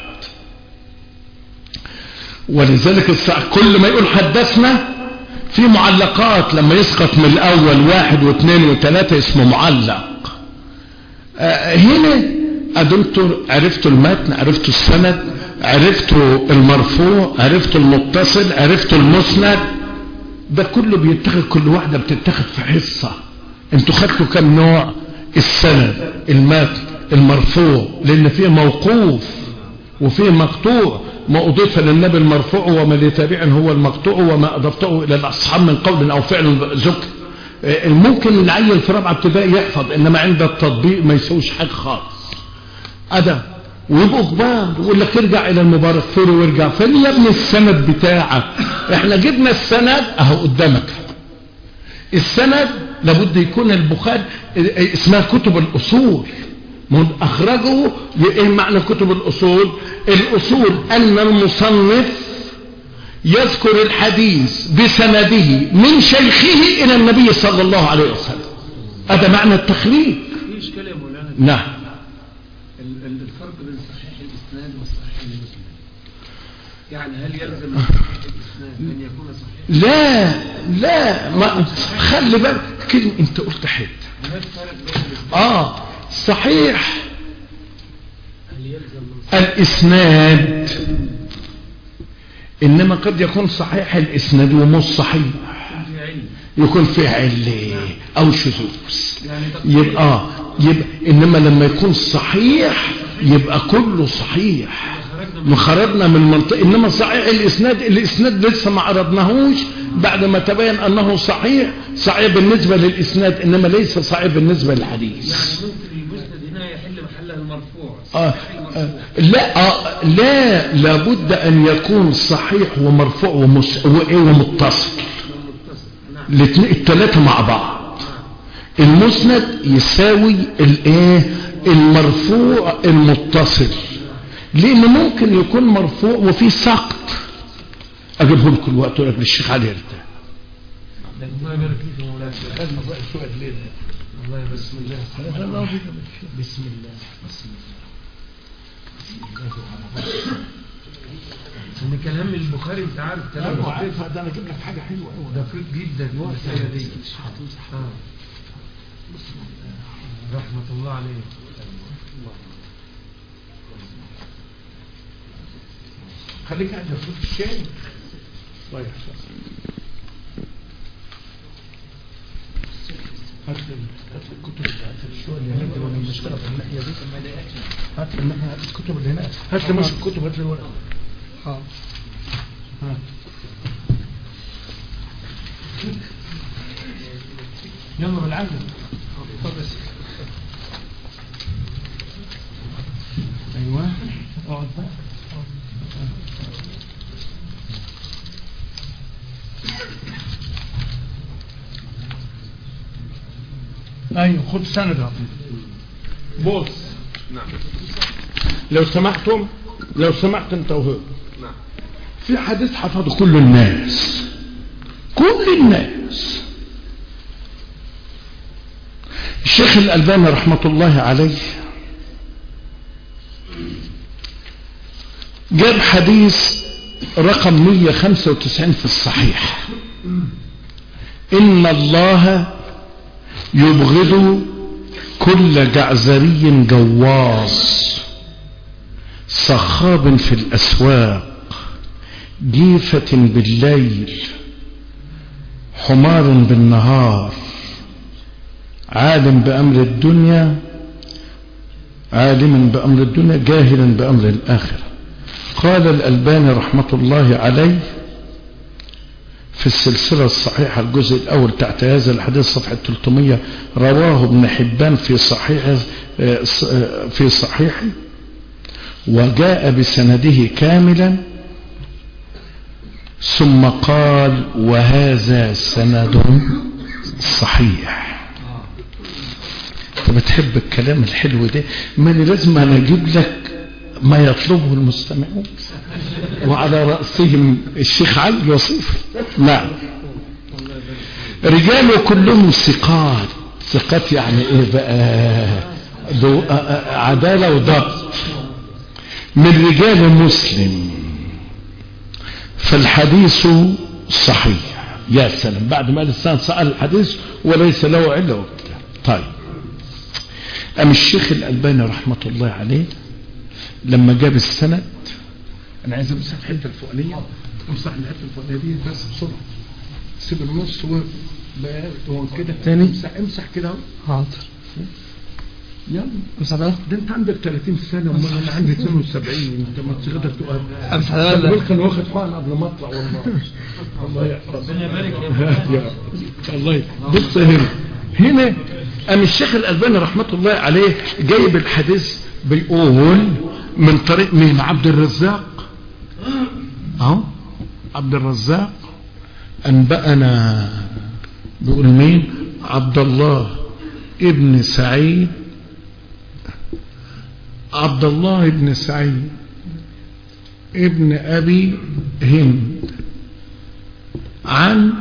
ولذلك كل ما يقول حدثنا في معلقات، لما يسقط من الاول 1 و2 و3 اسمه معلق. هنا أدمتوا عرفتوا المتن، عرفتوا السند، عرفتوا المرفوع، عرفتوا المتصل، عرفتوا المسند. ده كله بيتاخد، كل واحدة بتتاخد في حصة. انتوا خدتوا كم نوع؟ السند، المتن، المرفوع، لأن فيه موقوف وفيه مقطوع. ما أضيف للنبي المرفوع وما لتابع هو المقطوع وما أضفته إلى الأصحاب من قول أو فعل ذكر. ممكن العيل في رابعة ابتدائي يحفظ، إنما عند التطبيق ما يسويش حاجة خالص. أدب ويبقوا كبار، يقول لك ارجع إلى المبارك فوري وارجع. فين يا ابني السند بتاعك؟ احنا جبنا السند اهو قدامك. السند لابد يكون البخاري، اسمها كتب الأصول، أخرجه. ايه معنى كتب الأصول؟ الأصول أن المصنف يذكر الحديث بسنده من شيخه إلى النبي صلى الله عليه وسلم. هذا معنى التخريج. في إشكال يا مولانا. نعم. الفرق بين صحيح الإسناد وصحيح المسند، يعني هل يلزم صحيح الإسناد أن يكون صحيح؟ لا ما خلي بالك كلمة أنت قلت حتة. هناك فرق بين الإسناد صحيح هل يلزم الإسناد، إنما قد يكون صحيح الإسناد ومش صحيح، يكون فيه علة أو شذوذ. يبقى إنما لما يكون صحيح يبقى كله صحيح. خرجنا من منطقة. إنما صحيح الإسناد لسه ما عرضناهوش بعد ما تبين أنه صحيح بالنسبة للإسناد، إنما ليس صحيح بالنسبة للحديث. يعني ممكن المسند هنا يحل محلها المرفوع. لا لابد أن يكون صحيح ومرفوع ومتصل، الثلاثة مع بعض. المسند يساوي المرفوع المتصل، لأن ممكن يكون مرفوع وفي سقط. أجيبه لكم الوقت وأقول للشيخ علي ارتاح. الله يبارك فيك يا مولانا. لازم نقرأ السؤال ليه؟ الله يبارك. بسم الله. بسم الله. ان كلام البخاري انت عارف كلام عارف. ده انا اجيب لك حاجه حلوه قوي دقيق جدا المساله دي. رحمه الله عليه. خليك قاعد في الشاي. طيب هات الكتب بتاعت الشغل اللي هناك ولا المشكله في الناحيه دي. هات الناحيه، هات الكتب اللي هناك، هات لي مش الكتب، هات لي الورق. يلا بالعافيه. ايوه اقعد بقى. ايوه خد سند. بص. نعم. لو سمحت انت وهو. نعم. في حديث حفظه كل الناس. الشيخ الألباني رحمة الله عليه جاب حديث رقم 195 في الصحيح: إن الله يبغض كل جعزري جواص صخاب في الأسواق جيفة بالليل حمار بالنهار عالم بأمر الدنيا جاهلا بأمر الآخرة. قال الألباني رحمة الله عليه في السلسلة الصحيحة الجزء الأول تحت هذا الحديث صفحة 300: رواه ابن حبان في صحيحه وجاء بسنده كاملا، ثم قال وهذا سند صحيح. انت بتحب الكلام الحلو ده، ماني لازم انا اجيب لك ما يطلبه المستمعون وعلى رأسهم الشيخ علي وصيف. نعم. رجاله كلهم ثقات يعني ايه بقى؟ عدالة وضبط من رجال مسلم، فالحديث صحيح. يا سلام، بعد ما الإنسان سأل الحديث وليس له علة وبتاع. طيب أم الشيخ الألباني رحمة الله عليه لما جاب السند، أنا عايز أمسح الحتة الفوقانية، أمسح الحتة الفوقانية دي بس بسرعة، سيب النص وكده تاني. امسح كده اهو. حاضر. يلا امسح ده. ده انت عندك 30 سنة وما انا عندي 72، انت ما تقدر تقف. امسح ده ولا كان واخد حقن قبل ما اطلع والله. الله يحفظك. ربنا يبارك يا الله. بص هنا قام الشيخ الألباني رحمة الله عليه جايب الحديث بيقول من طريق مين؟ عبد الرزاق اهو. عبد الرزاق أنبأنا بيقول مين؟ عبد الله ابن سعيد، عبد الله ابن سعيد ابن أبي هند عن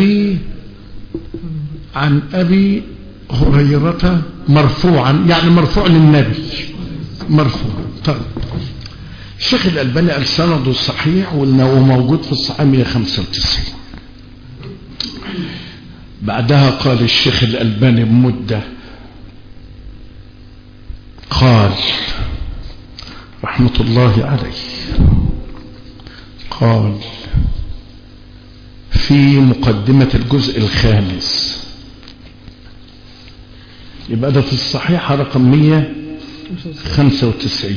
أبي هريرة مرفوعا، يعني مرفوع للنبي، مرفوع. طيب الشيخ الألباني قال سنده صحيح وموجود في الصحيح 195. بعدها قال الشيخ الألباني بمدة، قال رحمة الله عليه، قال في مقدمة الجزء الخامس، يبقى ده في الصحيحة رقم 195.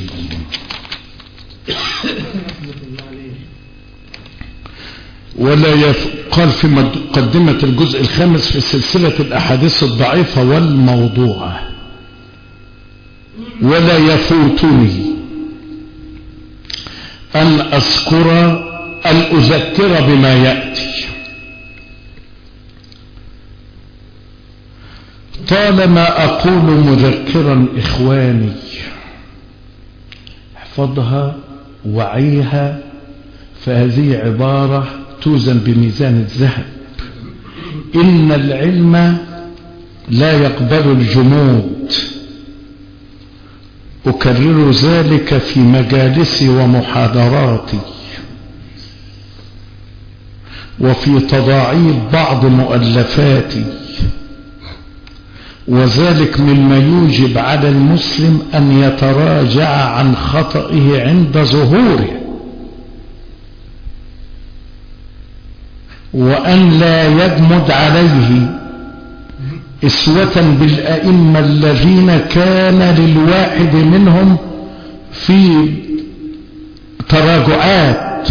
قال في مقدمة الجزء الخامس في سلسلة الأحاديث الضعيفة والموضوعة، ولا يفوتني أن أذكر بما يأتي طالما أقول مذكرا إخواني، احفظها وعيها، فهذه عبارة توزن بميزان الذهب. إن العلم لا يقبل الجمود، أكرر ذلك في مجالسي ومحاضراتي وفي تضاعيف بعض مؤلفاتي، وذلك مما يوجب على المسلم أن يتراجع عن خطئه عند ظهوره، وأن لا يجمد عليه إسوة بالأئمة الذين كان للواحد منهم في تراجعات،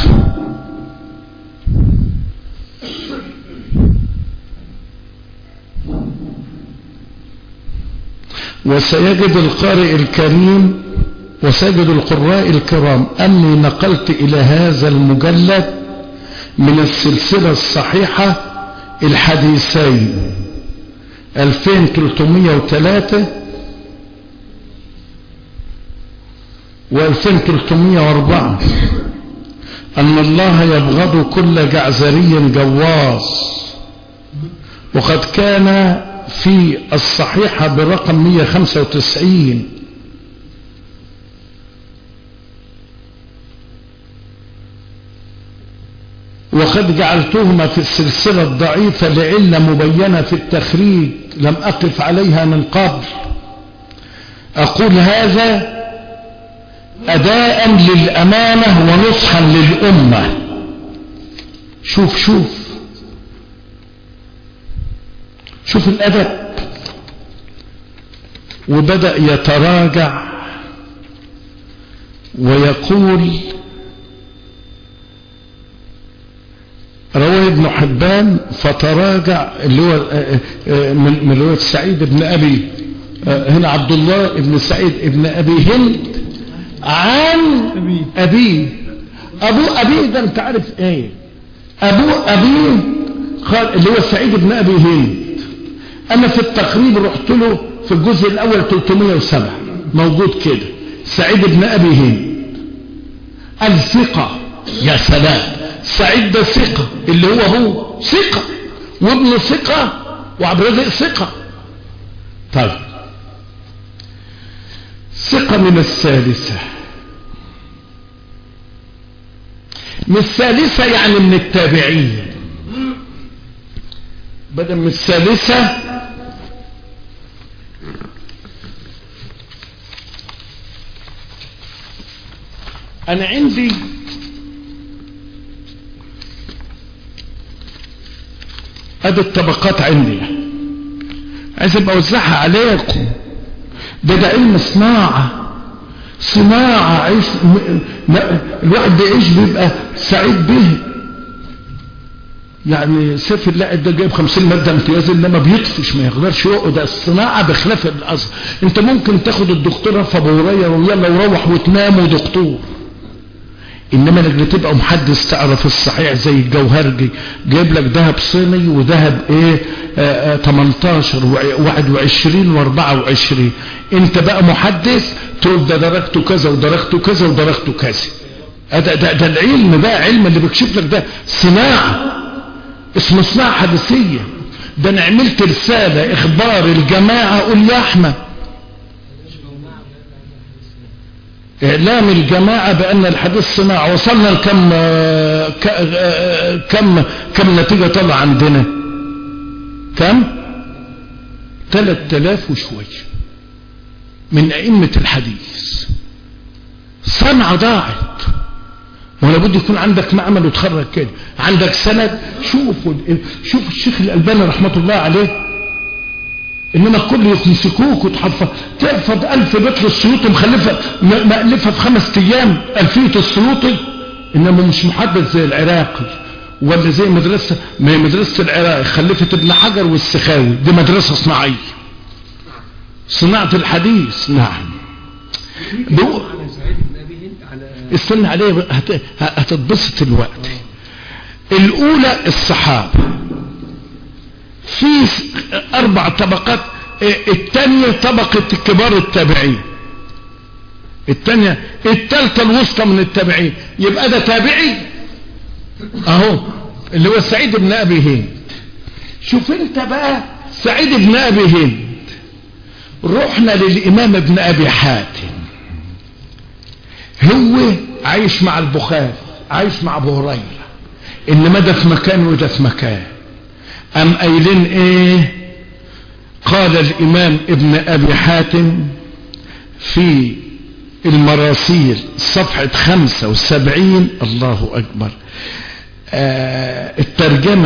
وسيجد القارئ الكريم وسيجد القراء الكرام أني نقلت إلى هذا المجلد من السلسلة الصحيحة الحديثين 2303 و2304 أن الله يبغض كل جعزري جواص، وقد كان في الصحيحة برقم 195 وقد جعلتهما في السلسلة الضعيفة لعلة مبينة في التخريج لم أقف عليها من قبل. أقول هذا أداء للأمانة ونصحا للأمة. شوف الأدب. وبدأ يتراجع ويقول رواه ابن حبان فتراجع، اللي هو من رواية سعيد بن أبي هنا عبد الله بن سعيد بن أبي هند عن أبيه. أبوه ده أنت عارف إيه؟ أبيه قال اللي هو سعيد بن أبي هند. أنا في التقريب رحت له في الجزء الأول 307 موجود كده سعيد بن أبي هند الثقة. يا سلام، سعيد ده ثقة، اللي هو ثقة، وابن ثقة، وعبد الرزاق ثقة. طيب ثقة من الثالثة، من الثالثة يعني من التابعين، بدل من الثالثة انا عندي ادي الطبقات عندي، عايز ابقى اوزعها عليكم. ده علم صناعة عيش الواحد بيعيش بيبقى سعيد به. يعني سيف اللاعب ده جايب 50 مادة امتياز انما بيطفش ما يقدرش يقعد. الصناعة بخلاف الازهر، انت ممكن تاخد الدكتوراه في ابو هريره ويلا وروح وتنام ودكتور، انما انك بتبقى محدث تعرف الصحيح زي الجوهرجي جايب لك ذهب صيني وذهب 18 و21 و24، انت بقى محدث تقول ده درجته كذا ودرجته كذا ودرجته كذا. ده العلم بقى، علم اللي بيكشف لك ده صناعة، اسمه صناعة حدثية. ده انا عملت رسالة اخبار الجماعة، قول يا احمد، اعلام الجماعة بان الحديث صناعة. وصلنا لكم كم نتيجة طلع عندنا؟ كم؟ 3000 وشوية من ائمة الحديث. صنعة ضاعت. ولا بد يكون عندك معمل وتخرج كده، عندك سند. شوف الشيخ الألباني رحمة الله عليه، انما الكل يمسكوك تحفظ 1000 بيت للسيوطي مألفة في 5 ايام، 1000 السيوطي، انما مش محدث زي العراقي ولا زي مدرسة. ما هي مدرسة العراقي خلفت ابن حجر والسخاوي، دي مدرسة صناعية، صناعة الحديث. نعم. استنى عليه هتتبسط الوقت. الاولى الصحابة في 4 طبقات، الثانية طبقة كبار التابعين، الثالثة الوسطى من التابعين، يبقى ده تابعي اهو اللي هو سعيد بن ابي هند. شوف انت بقى سعيد بن ابي هند، رحنا للامام ابن ابي حاتم، هو عايش مع البخاري، عايش مع ابو هريره، انما ده في مكان وده في مكان. ام قايلين ايه؟ قال الامام ابن ابي حاتم في المراسيل صفحة 75، الله اكبر، الترجمة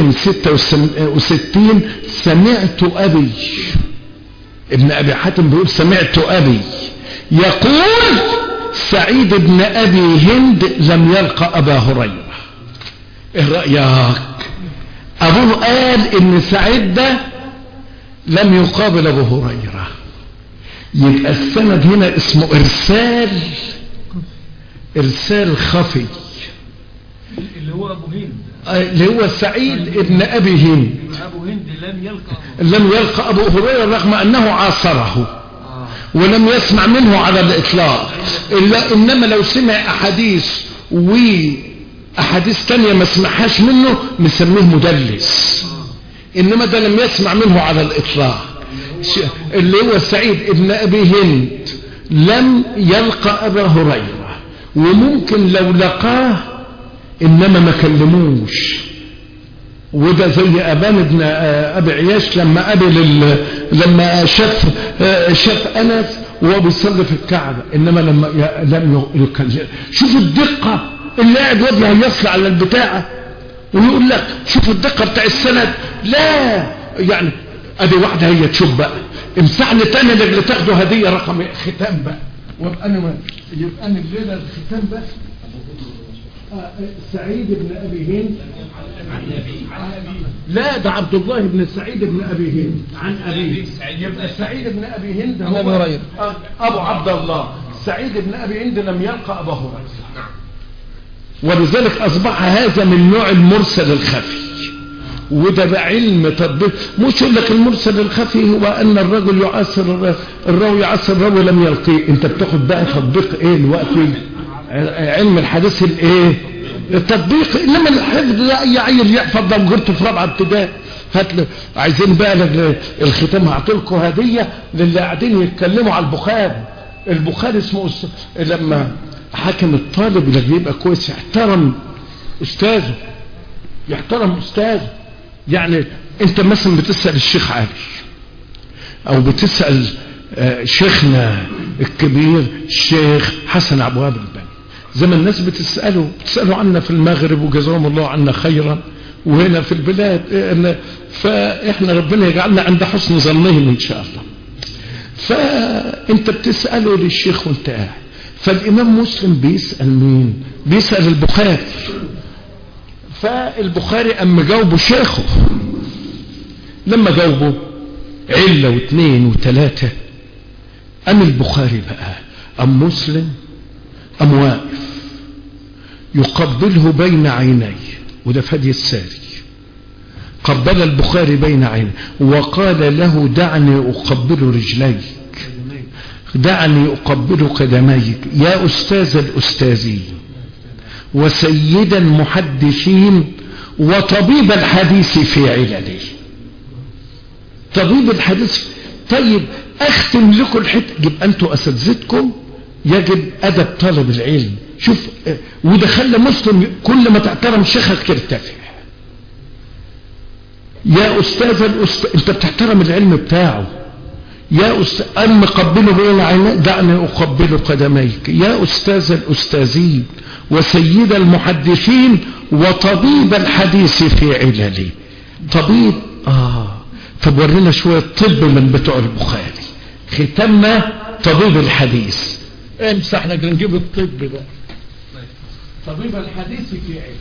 266، سمعت ابي، ابن ابي حاتم بيقول سمعت ابي يقول سعيد بن ابي هند لم يلقى ابا هريرة. ايه رأيك؟ ابوه قال ان سعيد ده لم يقابل ابو هريرة، يبقى السند هنا اسمه ارسال خفي، اللي هو ابو هند، اللي هو سعيد ابن ابي هند. ابو هند لم يلقى ابو هريرة رغم انه عاصره ولم يسمع منه على الاطلاق، انما لو سمع احاديث واحاديث تانية ما سمعهاش منه نسميه مدلس، انما ده لم يسمع منه على الاطلاق. اللي هو سعيد ابن ابي هند لم يلقى ابا هريرة، وممكن لو لقاه انما ما كلموش. وده زي ابان ابن ابي عياش لما شاف انس وهو بيصلي في الكعبة، انما لم يكلم. شوف الدقة، اللي قاعد وجهه يصل على البتاعة ويقول لك شوف الدقة بتاع السند. لا يعني ادي واحدة هي تشوف بقى، امسح لي تاني اللي تاخده هدية رقم ختام بقى، وابقى انا الليلة الختام بقى. سعيد بن ابي هند لا ده عبد الله بن سعيد بن ابي هند عن ابيه، يبقى سعيد بن ابي هند هو ابو هريره، ابو عبد الله. سعيد بن ابي هند لم يلقى ابا هريره، ولذلك اصبح هذا من نوع المرسل الخفي. وده بعلم تطبيق، مش يقول لك المرسل الخفي هو ان الرجل يعاصر الراوي، يعاصر الراوي لم يلقيه. انت بتاخد بقى تطبيق ايه دلوقتي؟ علم الحديث الايه؟ التطبيق. انما الحفظ ده اي عيل يحفظ لو جبته في 4 ابتدائي. هات عايزين بقى الختام، هعطيلكم هديه للي قاعدين يتكلموا على البخاري اسمه لما حاكم الطالب اللي يبقى كويس يحترم استاذه، يعني انت مثلا بتسأل الشيخ علي او بتسأل شيخنا الكبير الشيخ حسن عبد الوهاب البني، زي ما الناس بتسألوا عنا في المغرب وجزاهم الله عنا خيرا، وهنا في البلاد، فإحنا ربنا يجعلنا عند حسن ظنهم إن شاء الله. فأنت بتسأله للشيخ وانت قاعد، فالإمام مسلم بيسأل مين؟ بيسأل البخاري. فالبخاري أما جاوبه شيخه، لما جاوبه علة واثنين وثلاثة، أم البخاري بقى أم مسلم أم واقف يقبله بين عينيه، وده فدي الساري، قبل البخاري بين عينيه وقال له دعني أقبل رجليك، دعني أقبل قدميك يا أستاذ الأستاذين وسيد المحدثين وطبيب الحديث في علله. طبيب الحديث. طيب أختم لكم الحته، يبقى أنتوا أساتذتكم يجب أدب طالب العلم. شوف، وده خلى مسلم كل ما تعترم شيخك ترتفع. يا أستاذ أنت بتحترم العلم بتاعه. يا أستاذ أم قبله بين عيني دعني أقبل قدميك يا أستاذ الأستاذين وسيد المحدثين وطبيب الحديث في عللي. طبيب طب ورينا شوية طب من بتوع البخاري. ختمنا طبيب الحديث، امسح احنا نجيب الطب بقى. طبيب الحديث في علل.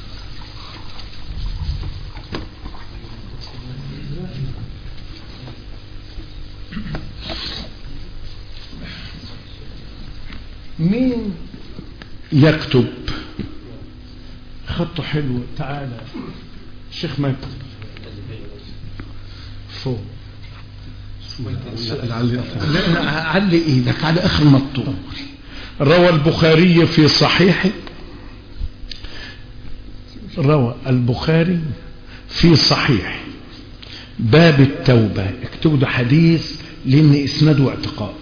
مين يكتب؟ خطه حلو. تعالى الشيخ مكتب فوق. علي ايدك على اخر مطور. روى البخاري في صحيحه، روى البخاري في صحيح باب التوبة. اكتبوا ده حديث لان اسناده اعتقاد.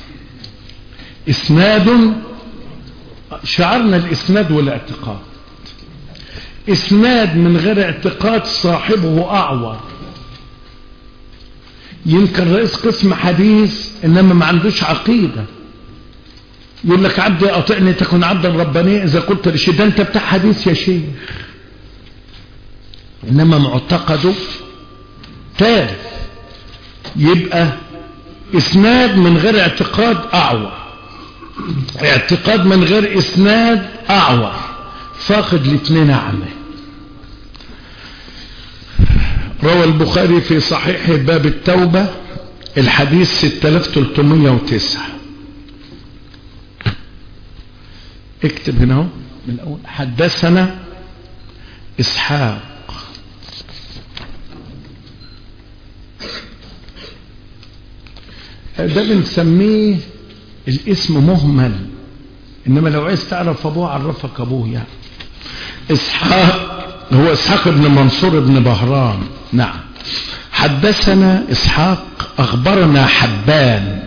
اسناد شعرنا الاسناد والاعتقاد. اسناد من غير اعتقاد صاحبه اعور. يمكن رئيس قسم حديث انما ما عندوش عقيدة، يقول لك عبدي اطعني تكون عبدا ربانيا اذا قلت لشيء، ده انت بتاع حديث يا شيخ، انما معتقده تالف. يبقى اسناد من غير اعتقاد اعور، اعتقاد من غير اسناد اعور، فاقد الاثنين اعمى. روى البخاري في صحيحه باب التوبة الحديث 6309. اكتب هنا من الاول. حدثنا اسحاق ده بنسميه الاسم مهمل، انما لو عايز تعرف ابوه عرفك ابوه. يعني اسحاق هو اسحاق بن منصور بن بهران. نعم. حدثنا اسحاق اخبرنا حبان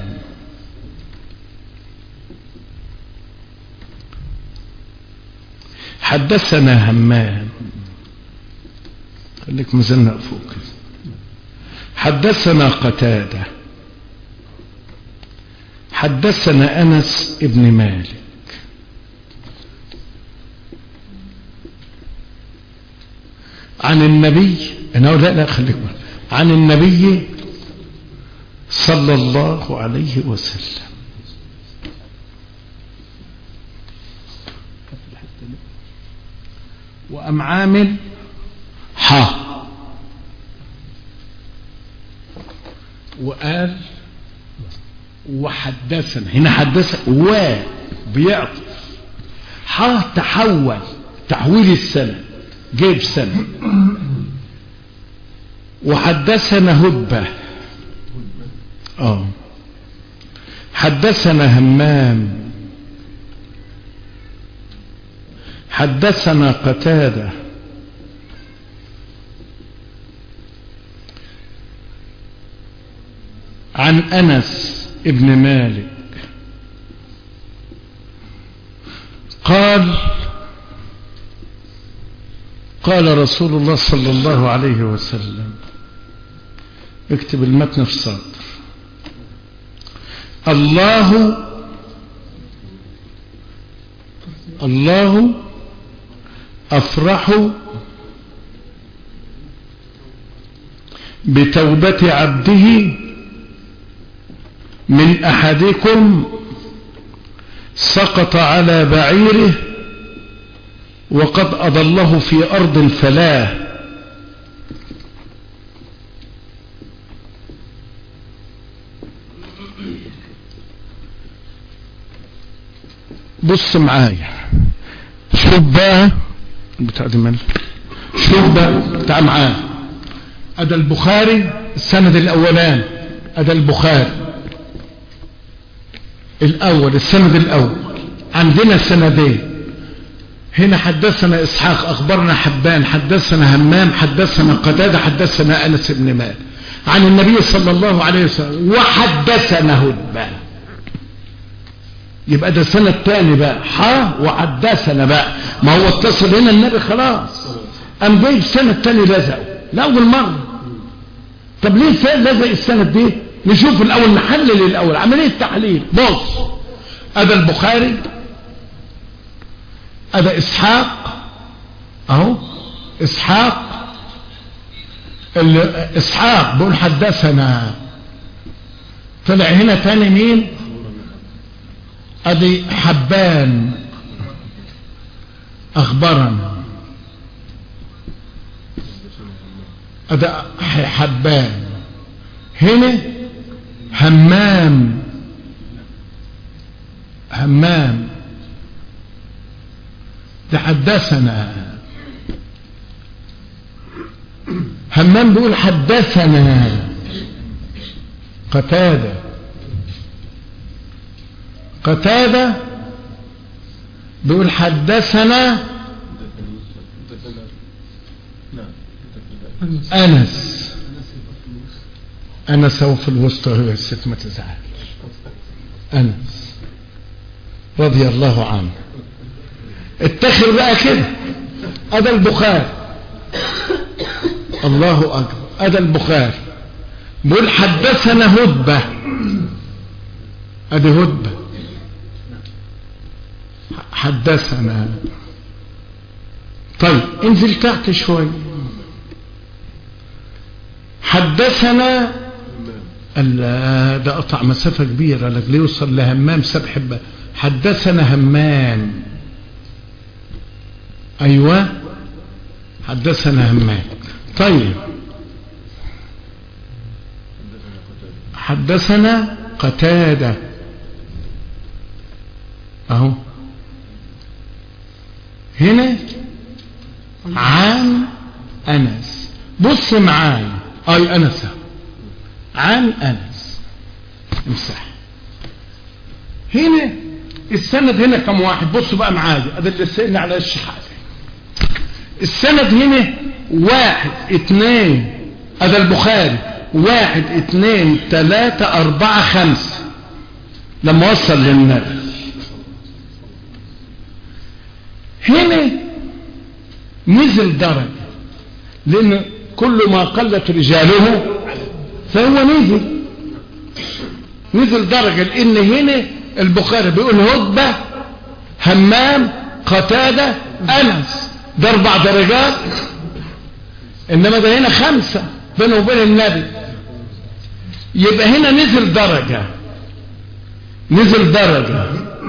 حدثنا همام. خليك مزنق فوق كده. حدثنا قتادة حدثنا انس ابن مالك عن النبي. لا خليك عن النبي صلى الله عليه وسلم. وأم عامل وقال وحدثنا. هنا حدثنا بيعطف تحول تحويل السند، جيب سند. وحدثنا هبة حدثنا همام حدثنا قتادة عن أنس ابن مالك قال قال رسول الله صلى الله عليه وسلم. اكتب المتن في الصدر. الله أفرح بتوبة عبده من أحدكم سقط على بعيره وقد أضله في أرض الفلاة. بص معايا، شوف بقى بتاع دي، شوف بقى تعال معايا. أدا البخاري السند الأولان، أدا البخاري الأول، السند الأول. عندنا سندين هنا، حدثنا إسحاق أخبرنا حبان حدثنا همام حدثنا قتادة حدثنا أنس بن مالك عن النبي صلى الله عليه وسلم وحدثنا هدبان. يبقى ده سنة تاني بقى، وحدثنا بقى، ما هو اتصل هنا النبي خلاص، قام جايب السنة التاني لزقه لأول مرة. طب ليه لزق السنة دي؟ نشوف الأول، نحلل الأول عملية تحليل. بص، أدا البخاري، أدا إسحاق أهو، إسحاق بيقول حدثنا، طلع هنا تاني مين؟ أدي حبان أخبرنا، أدا حبان. هنا همام ده حدثنا، همام بيقول حدثنا قتادة بيقول حدثنا أنس هو في الوسطى، هو الست ما تزعل، أنس رضي الله عنه. اتخذ بقى كده، أدا البخاري، الله أكبر، أدا البخاري بيقول حدثنا هدبة، أدي هدبة حدثنا. طيب انزل تحت شوي، حدثنا ده قطع مسافة كبيرة لك ليوصل لهمام سبح بقى. حدثنا همام، أيوة حدثنا همام. طيب حدثنا قتادة اهو، هنا عن أنس. بص معايا، أي أنس عن أنس، امسح هنا السند. هنا كم واحد؟ بصوا بقى معايا، ادي اللي سئلنا على الشحاذ. السند هنا 1 2، ادي البخاري 1 2 3 4 5 لما وصل للنبي. هنا نزل درجة، لأن كل ما قلت رجاله فهو نزل درجة، لأن هنا البخاري بيقول هدبة همام قتادة أنس، ده 4 درجات، إنما ده هنا 5 بينه وبين النبي. يبقى هنا نزل درجة.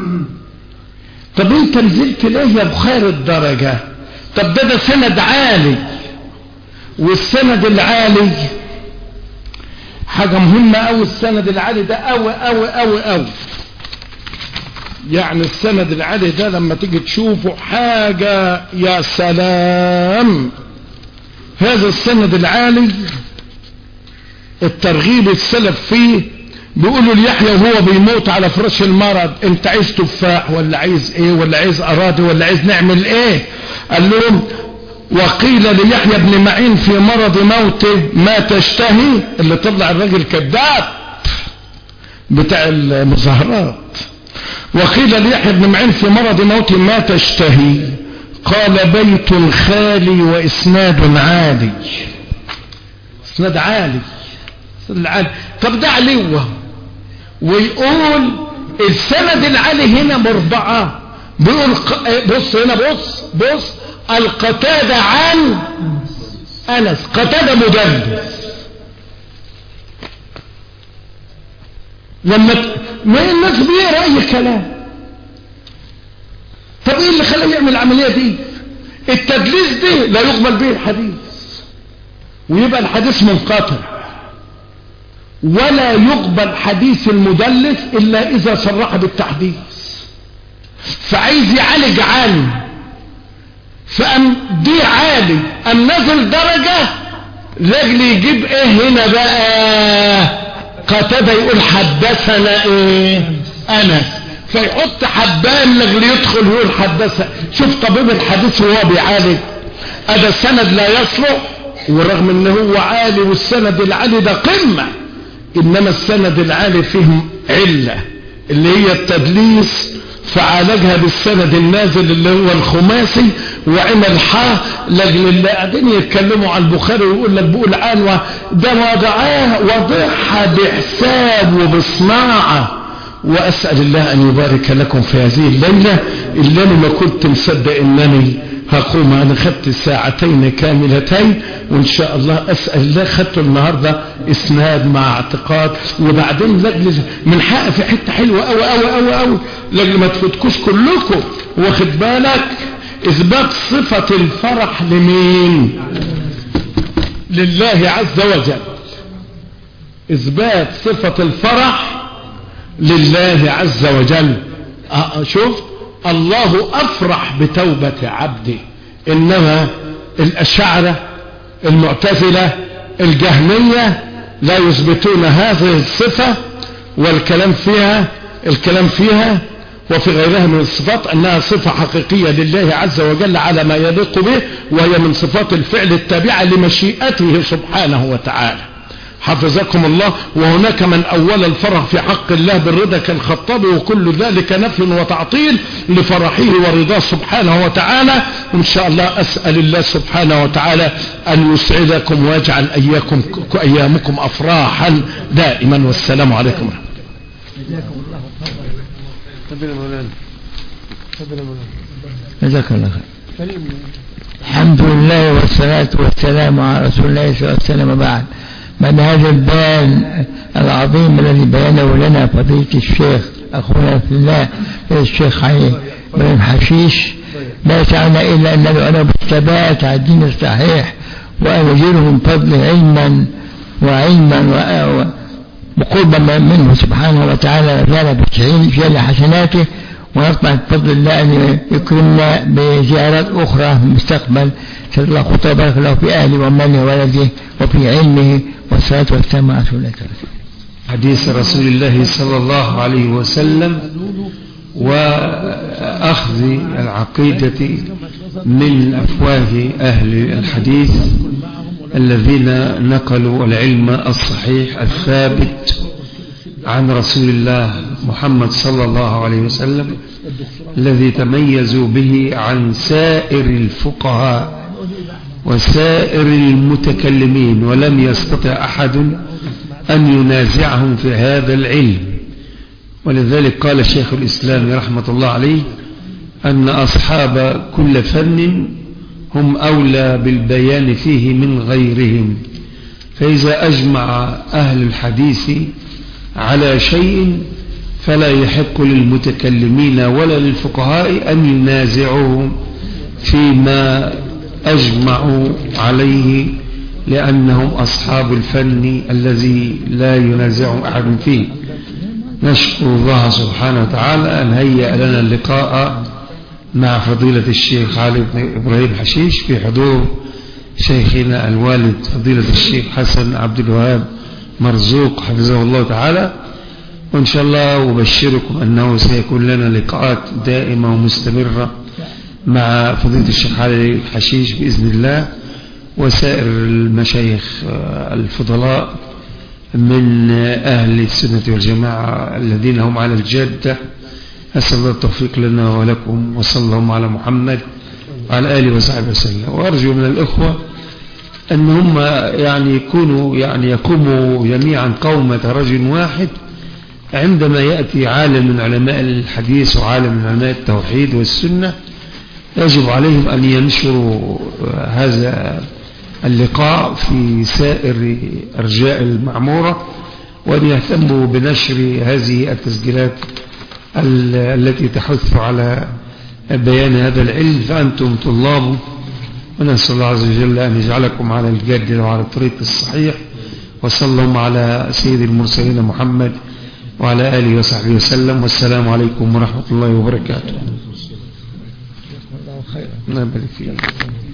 طب انت نزلت ليه يا بخاري الدرجة؟ طب ده سند عالي، والسند العالي حاجة مهمة أوي. السند العالي ده أوي يعني السند العالي ده لما تيجي تشوفه حاجة يا سلام. هذا السند العالي الترغيب السلف فيه بيقولوا ليحيى وهو بيموت على فراش المرض، انت عايز تفاح ولا عايز ايه، ولا عايز اراضي، ولا عايز نعمل ايه؟ قال لهم وقيل ليحيى بن معين في مرض موته ما تشتهي، اللي طلع الراجل كذاب بتاع المظاهرات. وقيل ليحيى بن معين في مرض موته ما تشتهي، قال بيت خالي واسناد عالي. اسناد عالي. طب ده علوه، ويقول السند العالي هنا مربعة بيقول بص هنا، بص القتادة عن أنس، قتادة مدلس. لما ما الناس بيقرأ أي كلام. طب ايه اللي خلاه يعمل العملية دي؟ التدليس ده لا يقبل به الحديث، ويبقى الحديث منقطع، ولا يقبل حديث المدلس إلا إذا صرح بالتحديث. فعايز يعالج عالم، فأم دي عالي أم نزل درجة لاجل يجيب ايه هنا بقى؟ قتادة يقول حدثنا ايه أنس، فيحط حبان لاجل يدخل ويقول حدثنا. شوف طبيب الحديث وهو بيعالج، هذا السند لا يصلح، ورغم ان هو عالي والسند العالي ده قمة، انما السند العالي فيه علة اللي هي التدليس، فعالجها بالسند النازل اللي هو الخماسي، وعمل لاجل اللي قاعدين يتكلموا عن البخاري ويقول لك بقول عنوة ده وضعها بحساب وبصناعة. وأسأل الله أن يبارك لكم في هذه الليلة اللي أنا ما كنت مصدق أنني هقوم. أنا خدت ساعتين كاملتين، وإن شاء الله أسأل الله خدت النهاردة إسناد مع اعتقاد، وبعدين لجل من حق في حتة حلوة أوي أوي أوي أوي لجل ما تفوتكوش كلكم، واخد بالك؟ إثبات صفة الفرح لمين؟ لله عز وجل. إثبات صفة الفرح لله عز وجل. شوف الله أفرح بتوبة عبده، إنما الأشاعرة المعتزلة الجهمية لا يثبتون هذه الصفة، والكلام فيها وفي غيرها من الصفات أنها صفة حقيقية لله عز وجل على ما يليق به، وهي من صفات الفعل التابعة لمشيئته سبحانه وتعالى. حفظكم الله. وهناك من أول الفرح في حق الله بالرضا كالخطابي، وكل ذلك نفي وتعطيل لفرحه ورضاه سبحانه وتعالى. وإن شاء الله أسأل الله سبحانه وتعالى أن يسعدكم ويجعل أيامكم أفراحا دائما. والسلام عليكم ورحمة الله. جزاك الله خير. الحمد لله والصلاة والسلام على رسول الله صلى الله عليه وسلم. بعد من هذا البيان العظيم الذي بيانه لنا فضيلة الشيخ أخونا في الله الشيخ علي بن حشيش، لا يسعنا إلا أن ندعو بالثبات على الدين الصحيح، وأن يجيره من فضله علما وقربا منه سبحانه وتعالى بفعل حسناته، ونطمع بفضل الله أن يكرمنا بزيارات أخرى في المستقبل. سيد الله خطأ بارك الله في أهله وماله وولده وفي علمه، والصلاة والسلام على رسول الله. حديث رسول الله صلى الله عليه وسلم وأخذ العقيدة من أفواه أهل الحديث الذين نقلوا العلم الصحيح الثابت عن رسول الله محمد صلى الله عليه وسلم، الذي تميزوا به عن سائر الفقهاء وسائر المتكلمين، ولم يستطع أحد أن ينازعهم في هذا العلم. ولذلك قال شيخ الإسلام رحمة الله عليه أن أصحاب كل فن هم أولى بالبيان فيه من غيرهم. فإذا أجمع أهل الحديث على شيء فلا يحق للمتكلمين ولا للفقهاء أن ينازعوهم فيما أجمعوا عليه، لأنهم أصحاب الفن الذي لا ينازع أحد فيه. نشكر الله سبحانه وتعالى أن هيأ لنا اللقاء مع فضيلة الشيخ علي بن إبراهيم حشيش في حضور شيخنا الوالد فضيلة الشيخ حسن عبد الوهاب مرزوق حفظه الله تعالى. وإن شاء الله أبشركم أنه سيكون لنا لقاءات دائمة ومستمرة مع فضيلة الشيخ علي الحشيش بإذن الله، وسائر المشايخ الفضلاء من أهل السنة والجماعة الذين هم على الجادة. أسأل الله التوفيق لنا ولكم، وصلى الله على محمد وعلى آله وصحبه وسلم. وأرجو من الإخوة أن هم يكونوا يقوموا جميعا قومة رجل واحد عندما يأتي عالم من علماء الحديث وعالم من علماء التوحيد والسنة يجب عليهم أن ينشروا هذا اللقاء في سائر أرجاء المعمورة، وأن يهتموا بنشر هذه التسجيلات التي تحث على بيان هذا العلم. فأنتم طلاب، ونسأل الله عز وجل أن يجعلكم على الجد وعلى الطريق الصحيح. وصلى الله على سيد المرسلين محمد وعلى آله وصحبه وسلم، والسلام عليكم ورحمة الله وبركاته. الله خيرا. الله يبارك فيك.